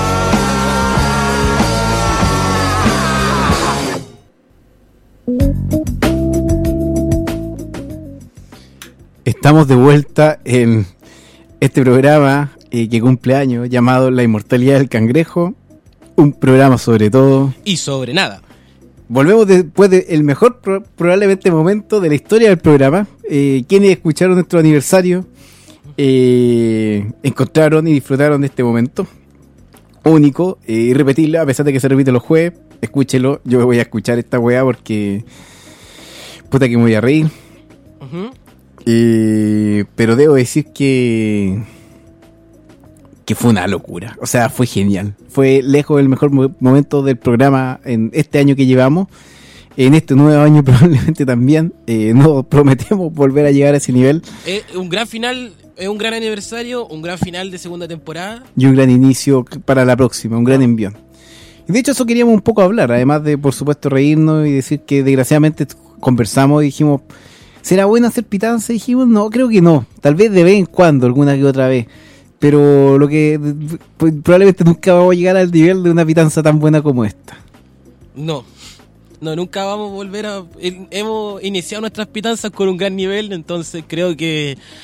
Estamos de vuelta en este programa eh, que cumple años llamado La Inmortalidad del Cangrejo, un programa sobre todo y sobre nada. Volvemos después del mejor pro- probablemente momento de la historia del programa. Eh, quienes escucharon nuestro aniversario eh, encontraron y disfrutaron de este momento único, eh, irrepetible, a pesar de que se repite los jueves. Escúchelo, yo voy a escuchar esta weá porque puta que me voy a reír. Uh-huh. Eh, pero debo decir que que fue una locura, o sea, fue genial, fue lejos el mejor mo- momento del programa en este año que llevamos. En este nuevo año probablemente también eh, no prometemos volver a llegar a ese nivel. Es un gran final, es un gran aniversario, un gran final de segunda temporada Y un gran inicio para la próxima, un gran envión. Y de hecho eso queríamos un poco hablar, además de por supuesto reírnos y decir que desgraciadamente conversamos y dijimos, ¿será bueno hacer pitanza? Y dijimos, no, creo que no. Tal vez de vez en cuando, alguna que otra vez. Pero lo que pues, probablemente nunca vamos a llegar al nivel de una pitanza tan buena como esta. No, no, nunca vamos a volver a... Hemos iniciado nuestras pitanzas con un gran nivel, entonces creo que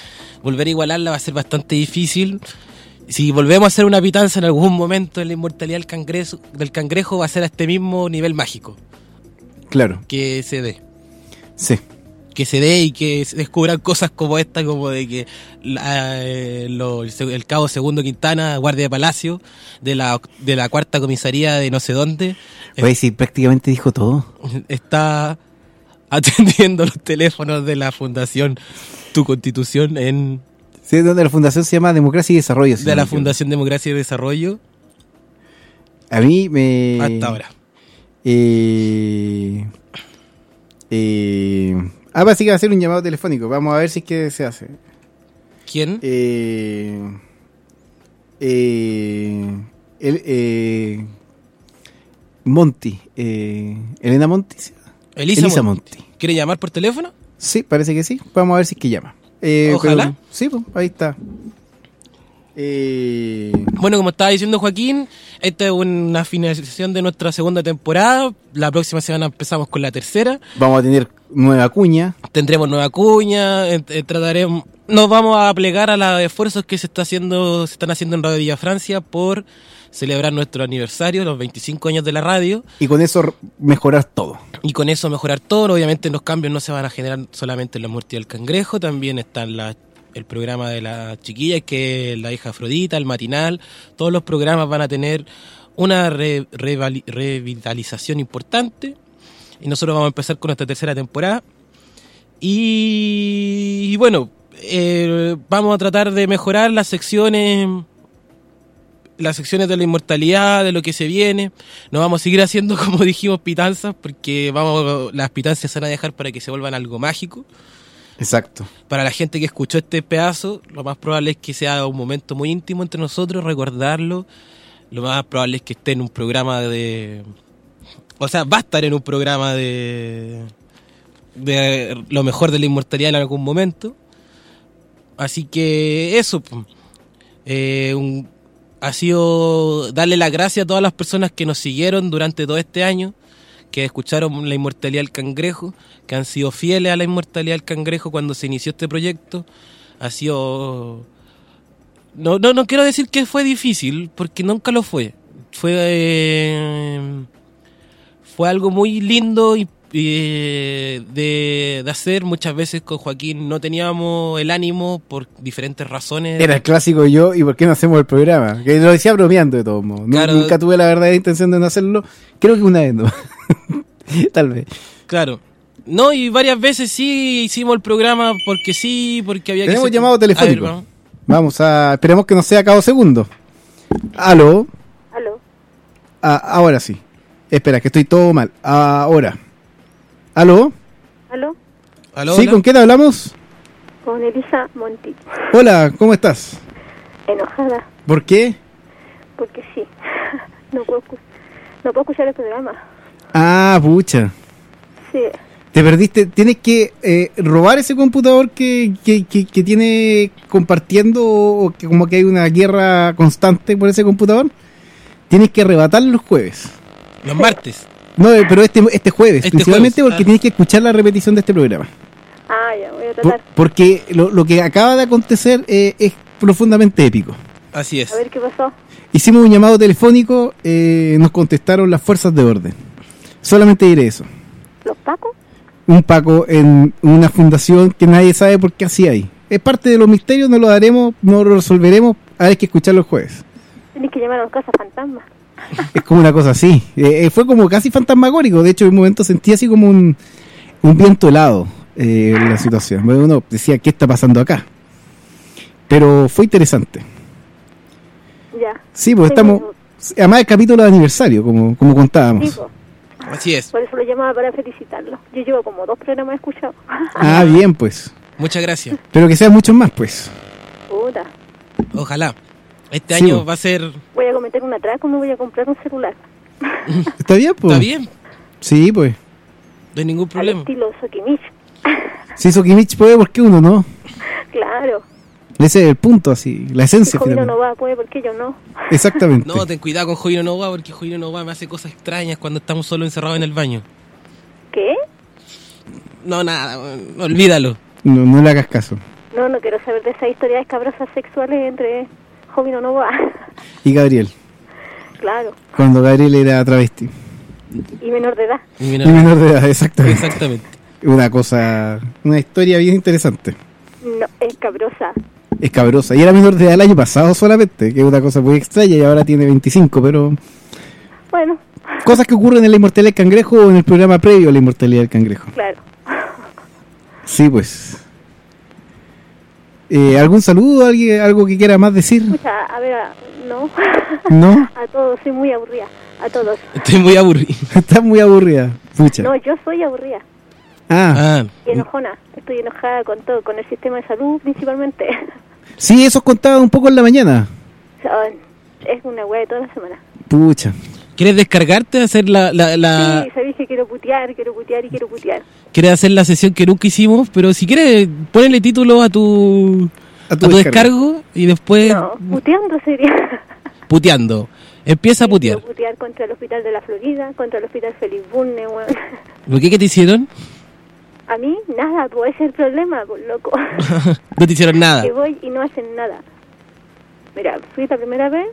volver a igualarla va a ser bastante difícil. Si volvemos a hacer una pitanza en algún momento en la inmortalidad del cangrejo, del cangrejo va a ser a este mismo nivel mágico. Claro. Que se dé. Sí. Que se dé y que se descubran cosas como esta, como de que la, eh, lo, el cabo Segundo Quintana, guardia de palacio, de la, de la cuarta comisaría de no sé dónde. Oye, sí, prácticamente dijo todo. Está atendiendo los teléfonos de la Fundación Tu Constitución en... Sí, donde la fundación se llama Democracia y Desarrollo. Si de no la me equivoco. Fundación Democracia y Desarrollo. A mí me... Hasta ahora. Eh... Eh... Ah, parece que va a hacer un llamado telefónico. Vamos a ver si es que se hace. ¿Quién? Eh... Eh... El, eh... Monty. Eh... Elena Monty. Elisa, Elisa Monti. Monti. ¿Quiere llamar por teléfono? Sí, parece que sí. Vamos a ver si es que llama. Eh, Ojalá. pero- sí, pues, ahí está. Eh, Bueno, como estaba diciendo Joaquín, esta es una finalización de nuestra segunda temporada. La próxima semana empezamos con la tercera. vamos a tener nueva cuña. Tendremos nueva cuña, eh, eh, trataremos, nos vamos a plegar a los esfuerzos que se está haciendo, se están haciendo en Radio Villa Francia por celebrar nuestro aniversario, los veinticinco años de la radio. Y con eso r- mejorar todo. Y con eso mejorar todo. Obviamente los cambios no se van a generar solamente en la muerte del cangrejo, también están la, el programa de las chiquillas, que es La hija Afrodita, el matinal. Todos los programas van a tener una re- revali- revitalización importante. Y nosotros vamos a empezar con nuestra tercera temporada. Y, y bueno, eh, vamos a tratar de mejorar las secciones... las secciones de la inmortalidad, de lo que se viene. No vamos a seguir haciendo, como dijimos, pitanzas, porque vamos, las pitanzas se van a dejar para que se vuelvan algo mágico. Exacto. Para la gente que escuchó este pedazo, lo más probable es que sea un momento muy íntimo entre nosotros, recordarlo. Lo más probable es que esté en un programa de... O sea, va a estar en un programa de... de lo mejor de la inmortalidad en algún momento. Así que eso, pues. eh, un... ha sido darle las gracias a todas las personas que nos siguieron durante todo este año, que escucharon la inmortalidad del cangrejo, que han sido fieles a la inmortalidad del cangrejo cuando se inició este proyecto. Ha sido... No, no, no quiero decir que fue difícil, porque nunca lo fue. Fue, eh, fue algo muy lindo y eh, de, de hacer. Muchas veces con Joaquín no teníamos el ánimo por diferentes razones. Era el clásico yo, ¿y por qué no hacemos el programa? Que lo decía bromeando de todos modos. Nu- Claro. Nunca tuve la verdadera intención de no hacerlo. Creo que una vez no. Tal vez. Claro. No, y varias veces sí hicimos el programa porque sí, porque había Tenemos que... llamado telefónico. A ver, vamos. Vamos a... Esperemos que no sea cabo segundo. Aló. Aló. Ah, ahora sí. Espera, que estoy todo mal. Ahora. ¿Aló? ¿Aló? ¿Aló? ¿Sí? hola? ¿Con quién hablamos? Con Elisa Monti. Hola, ¿cómo estás? Enojada, ¿Por qué? porque sí. No puedo, escu- no puedo escuchar el programa. Ah, pucha. Sí. Te perdiste. Tienes que eh, robar ese computador que, que, que, que tiene compartiendo, o que como que hay una guerra constante por ese computador. Tienes que arrebatarlo los jueves. Los martes. No, eh, pero este, este jueves, Este principalmente jueves, porque ah. tienes que escuchar la repetición de este programa. Ah, ya, voy a Por- tratar. porque lo, lo que acaba de acontecer eh, es profundamente épico. Así es. A ver qué pasó. Hicimos un llamado telefónico, eh, nos contestaron las fuerzas de orden. Solamente diré eso. ¿Los pacos? Un Paco en una fundación que nadie sabe por qué hacía ahí. Es parte de los misterios, no lo daremos, no lo resolveremos, hay que escucharlo el jueves. Tienes que llamar a los casas fantasmas. Es como una cosa así. Eh, eh, fue como casi fantasmagórico. De hecho, en un momento sentí así como un, un viento helado eh, en la situación. Bueno, uno decía, ¿qué está pasando acá? Pero fue interesante. Ya. Sí, pues Sí, estamos... bueno. Además, el capítulo de aniversario, como, como contábamos. Sí, po. Así es. Por eso lo llamaba para felicitarlo. Yo llevo como dos programas escuchados. Ah, bien, pues. Muchas gracias. Pero que sean muchos más, pues. Puta. Ojalá. Este Sí, año bo. va a ser... Voy a cometer un atraco, me voy a comprar un celular. ¿Está bien, pues? ¿Está bien? Sí, pues. No hay ningún Al problema. estilo Sokimich. Si Sokimich puede, ¿por qué uno no? Claro. Ese es el punto, así, la Si esencia. Jovino finalmente. no va, puede, porque yo no. Exactamente. No, ten cuidado con Jovino Nova, porque Jovino Nova me hace cosas extrañas cuando estamos solo encerrados en el baño. ¿Qué? No, nada, olvídalo. No, no le hagas caso. No, no quiero saber de esas historias escabrosas sexuales entre Jovino Novoa. Y Gabriel. Claro. Cuando Gabriel era travesti. Y menor de edad. Y menor, y menor de edad, exactamente. Exactamente. Una cosa, una historia bien interesante. No, escabrosa. Escabrosa. Y era menor de edad el año pasado solamente, que es una cosa muy extraña, y ahora tiene veinticinco, pero... Bueno. Cosas que ocurren en La Inmortalidad del Cangrejo o en el programa previo a La Inmortalidad del Cangrejo. Claro. Sí, pues. Eh, ¿Algún saludo? ¿Alguien, ¿Algo que quiera más decir? Escucha, a ver, no. ¿No? A todos, soy muy aburrida. A todos. Estoy muy aburrida. Estás muy aburrida. Pucha. No, yo soy aburrida. Ah. Y enojona. Estoy enojada con todo, con el sistema de salud principalmente. Sí, eso contaba un poco en la mañana. Es una weá de toda la semana. Pucha. ¿Quieres descargarte, hacer la, la, la... Sí, sabéis que quiero putear, quiero putear y quiero putear. ¿Quieres hacer la sesión que nunca hicimos? Pero si quieres, ponle título a tu, a tu, a tu descargo. descargo y después... No, puteando sería. Puteando. Empieza a putear. Quiero putear contra el hospital de la Florida, contra el hospital Félix Bunne, weón. ¿Por qué? ¿Qué te hicieron? A mí, nada, pues ese es el problema, pues, loco. No te hicieron nada. Que voy y no hacen nada. Mira, fui la primera vez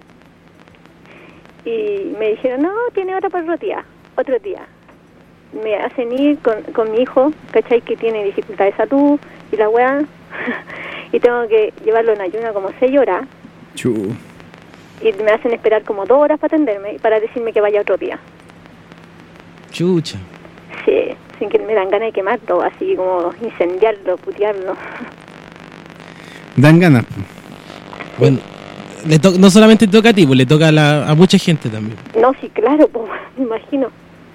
y me dijeron, no, tiene hora para otro día, otro día. Me hacen ir con, con mi hijo, ¿cachai? Que tiene dificultad de salud y la weá. Y tengo que llevarlo en ayuna como seis horas. Chu. Y me hacen esperar como dos horas para atenderme, para decirme que vaya otro día. Chucha. Sí, sin que me dan ganas de quemarlo, así como incendiarlo, putearlo. Dan ganas. Bueno, le to- no solamente te toca a ti, pues le toca a, la, a mucha gente también. No, sí, claro, pues, me imagino.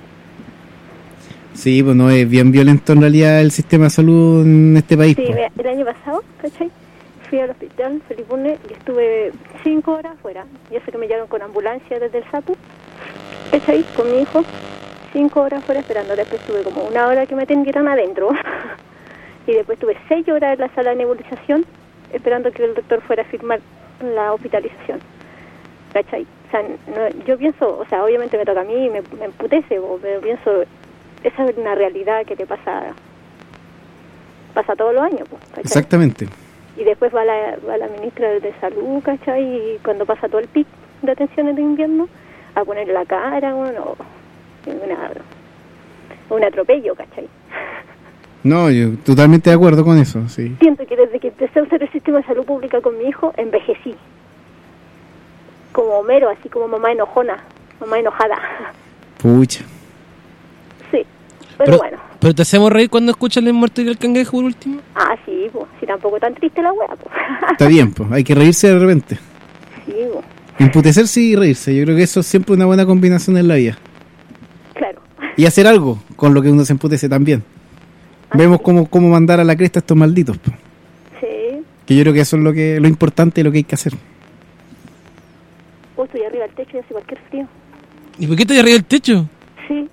Sí, pues no, es bien violento en realidad el sistema de salud en este país. Sí, pues. mira, el año pasado, ¿cachai? Fui al hospital Félix Bunne y estuve cinco horas afuera. Ya sé que me llevaron con ambulancia desde el Sapu, ¿cachai? Con mi hijo. Cinco horas afuera esperando. Después estuve como una hora que me atendieran adentro. Y después estuve seis horas en la sala de nebulización esperando que el doctor fuera a firmar la hospitalización. ¿Cachai? O sea, no, yo pienso, o sea, obviamente me toca a mí y me, me emputece, pero pienso, esa es una realidad que te pasa pasa todos los años, ¿cachai? Exactamente. Y después va la, va la ministra de Salud, ¿cachai? Y cuando pasa todo el pic de atenciones de invierno, a ponerle la cara, bueno, una, un atropello, ¿cachai? No, yo totalmente de acuerdo con eso, sí. Siento que desde que empecé a usar el sistema de salud pública con mi hijo, envejecí. Como Homero, así como mamá enojona, mamá enojada. Pucha. Sí, pero, pero bueno. ¿Pero te hacemos reír cuando escuchas la inmortalidad del cangrejo por último? Ah, sí, pues, si tampoco tan triste la wea, pues. Está bien, pues, hay que reírse de repente. Sí, pues. Emputecerse y reírse, yo creo que eso es siempre una buena combinación en la vida. Claro. Y hacer algo con lo que uno se emputece también. Ah, Vemos sí. cómo, cómo mandar a la cresta a estos malditos, pues. Sí. Que yo creo que eso es lo que lo importante y lo que hay que hacer. Oh, estoy arriba del techo y hace cualquier frío. ¿Y por qué estás arriba del techo? Sí.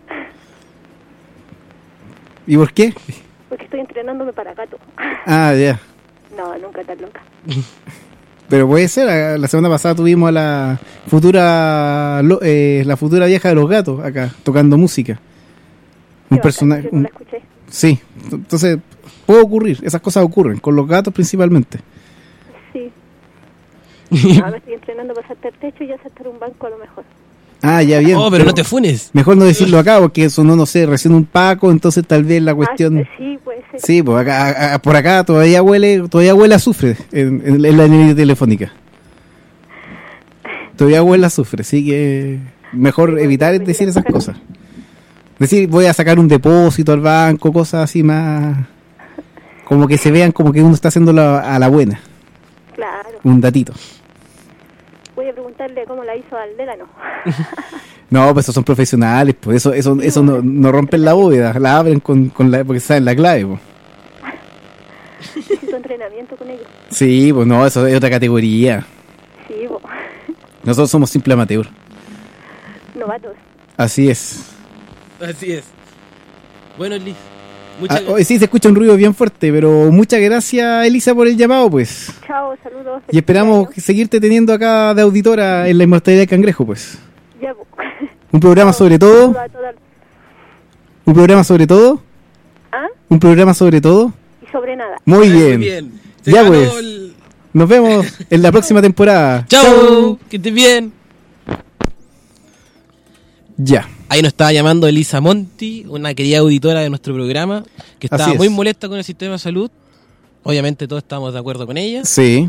¿Y por qué? Porque estoy entrenándome para gato. Ah, ya. No, nunca tan loca. Pero puede ser, la semana pasada tuvimos a la futura eh, la futura vieja de los gatos acá, tocando música. Un personaje... Yo no la escuché. Sí, entonces puede ocurrir, esas cosas ocurren, con los gatos principalmente. Sí. No, me estoy entrenando para saltar el techo y ya saltar un banco a lo mejor. Ah, ya bien. Oh, pero, pero no te funes. Mejor no decirlo acá, porque eso no, no sé, recién un Paco, entonces tal vez la cuestión... Ah, sí, puede ser. Sí, pues acá, a, a, por acá todavía huele todavía huele a azufre en, en, en la línea telefónica. Todavía huele a azufre, así que mejor sí, evitar bueno, decir esas cosas. Decir, voy a sacar un depósito al banco, cosas así más... Como que se vean como que uno está haciendo la, a la buena. Claro. Un datito. Voy a preguntarle cómo la hizo Aldela, no. No, pues esos son profesionales, pues eso eso eso no, no rompen la bóveda, la abren con, con la, porque saben la clave, pues. Necesito entrenamiento con ellos. Sí, pues no, eso es otra categoría. Sí, pues. Nosotros somos simple amateur. Novatos. Así es. Así es. Bueno, Liz. Muchas ah, hoy sí se escucha un ruido bien fuerte, pero muchas gracias, Elisa, por el llamado, pues. Chao, saludos. Y esperamos seguirte teniendo acá de auditora en La Inmortalidad del Cangrejo, pues. Ya, pues. Un programa Chao, sobre todo. Toda, toda. Un programa sobre todo. ¿Ah? Un programa sobre todo. Y sobre nada. Muy bien. Muy bien. Te ya ganó pues. el- Nos vemos en la próxima temporada. Chao, que estés bien. Ya. Ahí nos estaba llamando Elisa Monti, una querida auditora de nuestro programa, que estaba Así es. muy molesta con el sistema de salud. Obviamente todos estamos de acuerdo con ella. Sí.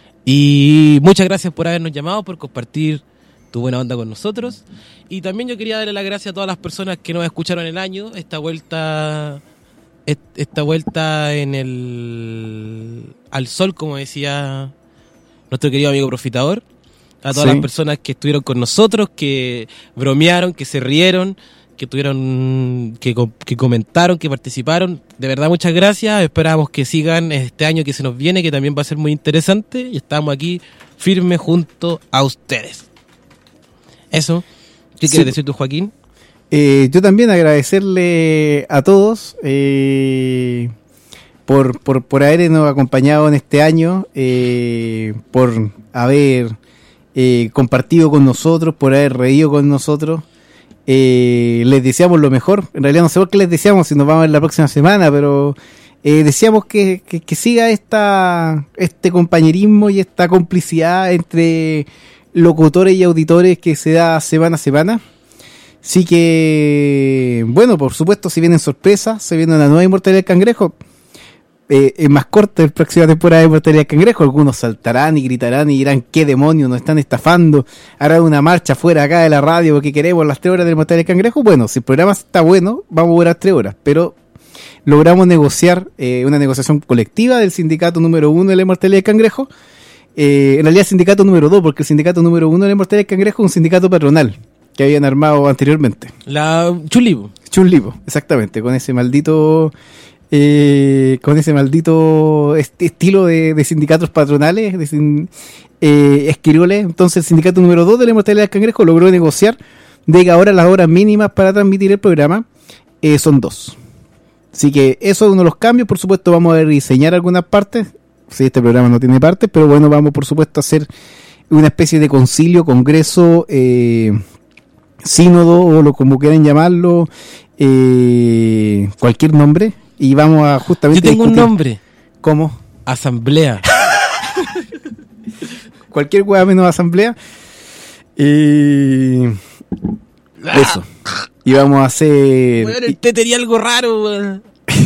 Y muchas gracias por habernos llamado, por compartir tu buena onda con nosotros. Y también yo quería darle las gracias a todas las personas que nos escucharon el año, esta vuelta, est- esta vuelta en el al sol, como decía nuestro querido amigo Profitador. A todas Sí. las personas que estuvieron con nosotros, que bromearon, que se rieron, que tuvieron, que, co- que comentaron, que participaron. De verdad, muchas gracias. Esperamos que sigan este año que se nos viene, que también va a ser muy interesante. Y estamos aquí firmes junto a ustedes. Eso. ¿Qué Sí. quieres decir tú, Joaquín? Eh, yo también agradecerle a todos eh, por, por, por habernos acompañado en este año, eh, por haber eh, compartido con nosotros, por haber reído con nosotros. Eh, les deseamos lo mejor. En realidad no sé por qué les deseamos, si nos vamos a ver la próxima semana, pero eh, deseamos que, que, que siga esta este compañerismo y esta complicidad entre locutores y auditores que se da semana a semana. Así que, bueno, por supuesto, si vienen sorpresas, se viene una nueva Inmortalidad del Cangrejo. Eh, es más corta la próxima temporada de Inmortalidad del Cangrejo. Algunos saltarán y gritarán y dirán: ¿qué demonios nos están estafando? Harán una marcha fuera acá de la radio porque queremos las tres horas de Inmortalidad del Cangrejo. Bueno, si el programa está bueno, vamos a durar tres horas. Pero logramos negociar eh, una negociación colectiva del sindicato número uno de la Inmortalidad del Cangrejo. Eh, en realidad sindicato número dos, porque el sindicato número uno de la Inmortalidad del Cangrejo es un sindicato patronal que habían armado anteriormente. La Chunlipo. Chunlipo, exactamente, con ese maldito eh, con ese maldito est- estilo de, de sindicatos patronales, de sin- eh, esquiroles. Entonces el sindicato número dos de la Inmortalidad del Cangrejo logró negociar de que ahora las horas mínimas para transmitir el programa eh, son dos. Así que eso es uno de los cambios. Por supuesto vamos a rediseñar algunas partes. Sí, este programa no tiene partes, pero bueno, vamos por supuesto a hacer una especie de concilio, congreso, eh, sínodo o lo como quieran llamarlo, eh, cualquier nombre, y vamos a justamente Yo tengo un discutir. nombre. ¿Cómo? Asamblea. Cualquier hueá menos asamblea. Y eso. Y vamos a hacer... Weón, el té tenía algo raro, weón.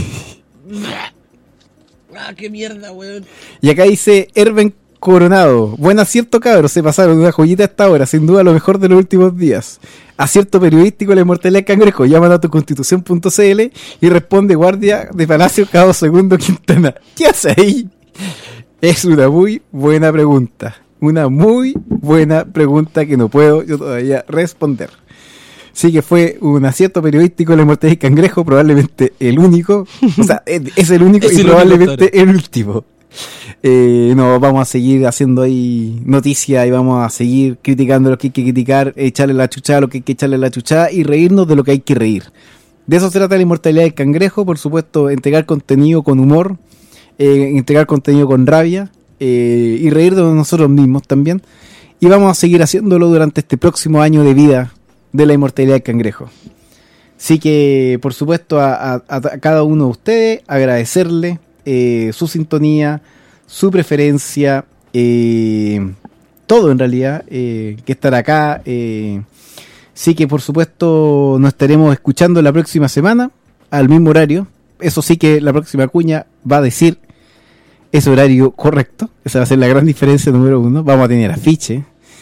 Ah, qué mierda, weón. Y acá dice Erben Coronado: buen acierto, cabros, se pasaron una joyita a esta hora, sin duda lo mejor de los últimos días. Acierto periodístico de la Inmortalidad del Cangrejo. Llaman a tu constitución punto c l y responde guardia de Palacio Cabo Segundo Quintana. ¿Qué hace ahí? Es una muy buena pregunta. Una muy buena pregunta que no puedo yo todavía responder. Sí, que fue un acierto periodístico de la Inmortalidad del Cangrejo, probablemente el único. O sea, es, es el único Es y el único, probablemente doctor. el último. Eh, no, vamos a seguir haciendo ahí noticias y vamos a seguir criticando lo que hay que criticar, echarle la chuchada a lo que hay que echarle la chuchada y reírnos de lo que hay que reír. De eso se trata la Inmortalidad del Cangrejo. Por supuesto, entregar contenido con humor, eh, entregar contenido con rabia eh, y reír de nosotros mismos también. Y vamos a seguir haciéndolo durante este próximo año de vida de la Inmortalidad del Cangrejo. Así que, por supuesto, a, a, a cada uno de ustedes agradecerle eh, su sintonía, su preferencia, eh, todo en realidad, eh, que estar acá. Eh. Así que, por supuesto, nos estaremos escuchando la próxima semana al mismo horario. Eso sí, que la próxima cuña va a decir ese horario correcto. Esa va a ser la gran diferencia número uno. Vamos a tener afiche.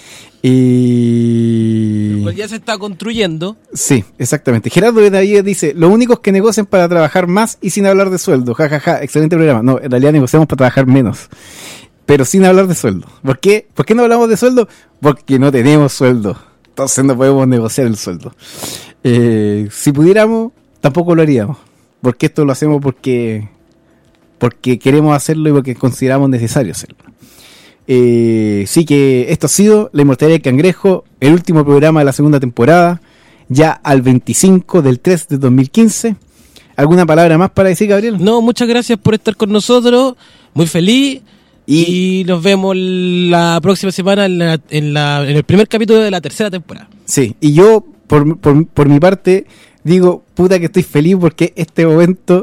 Y... Pues ya se está construyendo. Sí, exactamente. Gerardo Benavides dice: los únicos que negocian para trabajar más y sin hablar de sueldo. Ja, ja, ja. Excelente programa. No, en realidad negociamos para trabajar menos, pero sin hablar de sueldo. ¿Por qué? ¿Por qué no hablamos de sueldo? Porque no tenemos sueldo. Entonces no podemos negociar el sueldo. Eh, si pudiéramos, tampoco lo haríamos. Porque esto lo hacemos porque, porque queremos hacerlo y porque consideramos necesario hacerlo. Eh, sí, que esto ha sido La Inmortalidad del Cangrejo, el último programa de la segunda temporada, ya al veinticinco del tres de dos mil quince. ¿Alguna palabra más para decir, Gabriel? No, muchas gracias por estar con nosotros, muy feliz, y, y nos vemos la próxima semana en, la, en, la, en el primer capítulo de la tercera temporada. Sí, y yo por, por, por mi parte digo, puta que estoy feliz porque este momento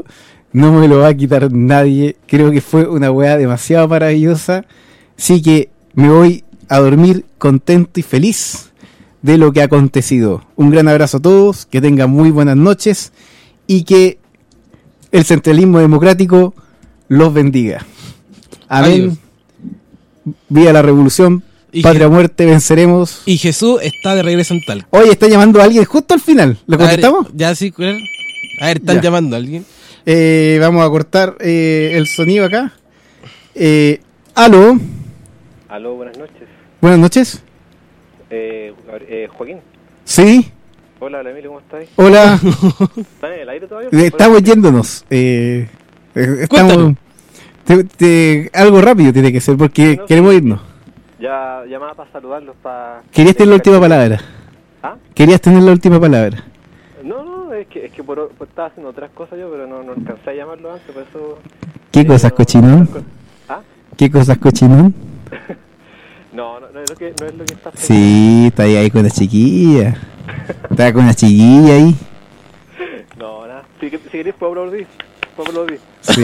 No me lo va a quitar nadie. Creo que fue una weá demasiado maravillosa. Así que me voy a dormir contento y feliz de lo que ha acontecido. Un gran abrazo a todos, que tengan muy buenas noches y que el centralismo democrático los bendiga. Amén. Adiós. Viva la revolución, Y patria o Je- muerte, venceremos. Y Jesús está de regreso en Talca. Oye, está llamando a alguien justo al final. ¿Lo A ver, contestamos? ya sí, claro. A ver, están Ya. llamando a alguien. Eh, vamos a cortar eh, el sonido acá. Eh, aló, Aló, buenas noches. buenas noches. Eh, eh, Joaquín. Sí, Hola, hola, Emilio, ¿cómo estás? hola. ¿Están en el aire todavía? Eh, Estamos yéndonos. Eh, eh, estamos, Cuéntanos. te- te- algo rápido tiene que ser porque No, queremos sí. irnos. Ya llamaba para saludarlos, para... Querías tener la última palabra. ¿Ah? Querías tener la última palabra. No, no, es que, es que por, por- estaba haciendo otras cosas yo, pero no, no alcancé a llamarlo antes, por eso... ¿Qué eh, cosas, no- cochinón? ¿Ah? ¿Qué cosas, cochinón? No, no, no es lo que, no es lo que estás Sí, está ahí, ahí con la chiquilla. Está con la chiquilla ahí. No, nada. Si, si querés puedo aplaudir. Puedo aplaudir. Sí.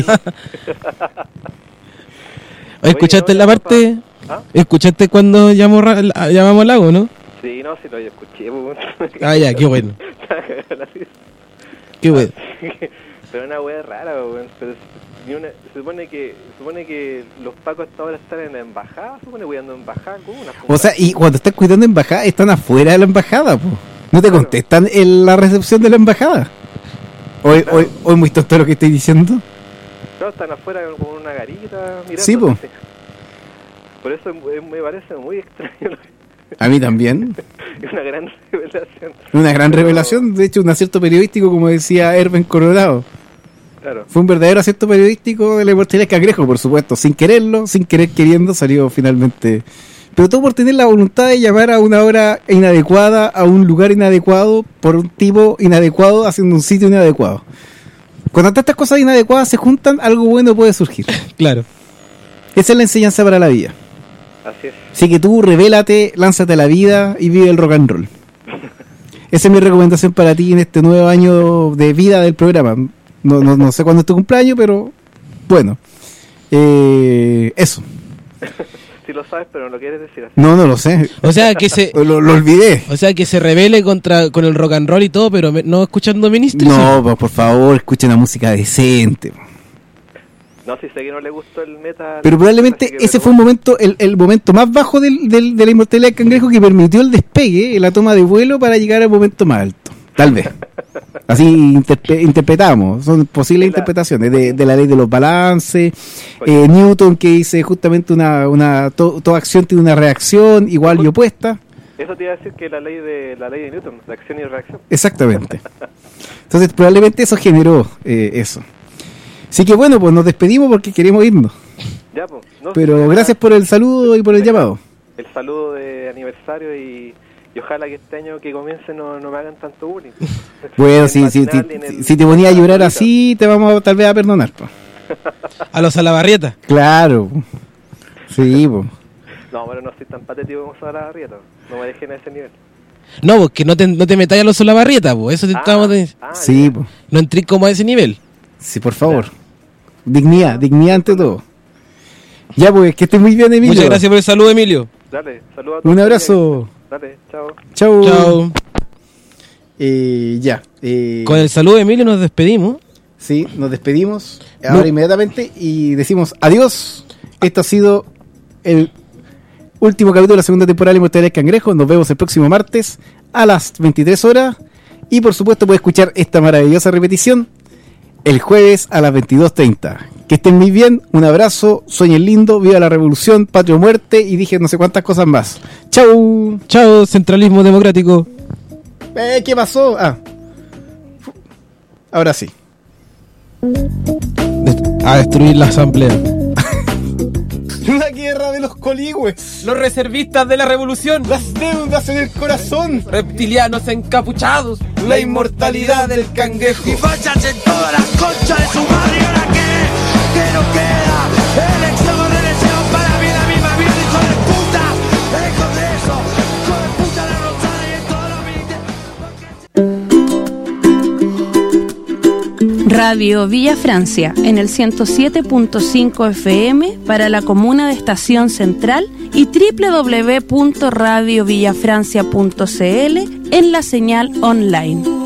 Oye, ¿escuchaste no, la ya, parte? ¿Ah? ¿Escuchaste cuando llamó, Ra- la- llamamos al lago, no? Sí, no, sí, lo yo escuché. pues. Ah, ya, qué bueno. Estaba cagado la risa. Qué bueno. Pero una wea rara, weón. Pero es- ni una- se supone que se supone que los pacos hasta ahora están en la embajada, se supone cuidando embajada, ¿cómo una O sea, y cuando están cuidando embajada, están afuera de la embajada, po. No te contestan en la recepción de la embajada. Hoy, hoy, hoy muy tonto lo que estoy diciendo. No, están afuera con una garita mirando. Sí, po. Por eso es- me parece muy extraño. A mí también. Es una gran revelación. Una gran revelación, de hecho, un acierto periodístico, como decía Erben Colorado. Claro. Fue un verdadero acierto periodístico de la inmortalidad Cangrejo, por supuesto. Sin quererlo, sin querer queriendo, salió finalmente. Pero todo por tener la voluntad de llamar a una hora inadecuada, a un lugar inadecuado, por un tipo inadecuado, haciendo un sitio inadecuado. Cuando tantas cosas inadecuadas se juntan, algo bueno puede surgir. Claro. Esa es la enseñanza para la vida. Así es. Así que tú, revélate, lánzate a la vida y vive el rock and roll. Esa es mi recomendación para ti en este nuevo año de vida del programa. No, no, no sé cuándo es tu cumpleaños, pero bueno. Eh, eso. Si lo sabes, pero no lo quieres decir así. No, no lo sé. O sea, que se... Lo, lo olvidé. O sea, que se rebele contra con el rock and roll y todo, pero me- no escuchando Ministry. No, pues, por favor, escuchen la música decente. No, si sé que no le gustó el metal. Pero probablemente así que ese no- fue un momento, el, el momento más bajo del, del- de la inmortalidad del Cangrejo que permitió el despegue, la toma de vuelo para llegar al momento más alto. Tal vez. Así interpre- interpretamos, son posibles interpretaciones de, de la ley de los balances, eh, Newton que dice justamente una, una to- toda acción tiene una reacción igual y opuesta. Eso te iba a decir que la ley de la ley de Newton, de acción y reacción. Exactamente. Entonces probablemente eso generó eh, eso. Así que bueno, pues nos despedimos porque queremos irnos. Ya, pues. No, Pero sí, gracias por el saludo y por el llamado. El saludo de aniversario y, y ojalá que este año que comience no, no me hagan tanto bullying. Bueno, En si, si, si, matinal y en el- si te ponías a llorar así, te vamos a, tal vez a perdonar. Po. A los Salabarrieta. Claro. Sí, po. No, pero no soy tan patético como Sara Rieta. No me dejen a ese nivel. No, porque no te, no te metáis a los Salabarrieta, pues. Eso te Ah, estábamos de- ah, Sí, po. No entré como a ese nivel. Sí, por favor. Dignidad, dignidad ante todo. Ya, pues, que estés muy bien, Emilio. Muchas gracias por el saludo, Emilio. Dale, saludos a todos. Un abrazo. Dale, chao. Chau. Chao. Eh, ya. eh, Con el saludo de Emilio nos despedimos. Sí, nos despedimos ahora No. inmediatamente y decimos adiós. Esto ha sido el último capítulo de la segunda temporada de Inmortalidad del Cangrejo. Nos vemos el próximo martes a las veintitrés horas. Y por supuesto puede escuchar esta maravillosa repetición el jueves a las veintidós treinta. Que estén muy bien, un abrazo, sueñen lindo, viva la revolución, patria o muerte y dije no sé cuántas cosas más. Chau. Chao, centralismo democrático. Eh, ¿Qué pasó? Ah. Ahora sí. A destruir la asamblea. La guerra de los coligües. Los reservistas de la revolución. Las deudas en el corazón. Reptilianos encapuchados. La inmortalidad del cangrejo. Y fachas en todas las conchas de su madre. ¿Y ahora qué? ¿Qué nos queda? El examen de deseo para mí la misma vida, hijo de puta. Lejos de eso, hijo de puta la rosada y en todos los militares. Radio Villa Francia en el ciento siete punto cinco F M para la comuna de Estación Central y doble u doble u doble u punto radio villa francia punto c l en la señal online.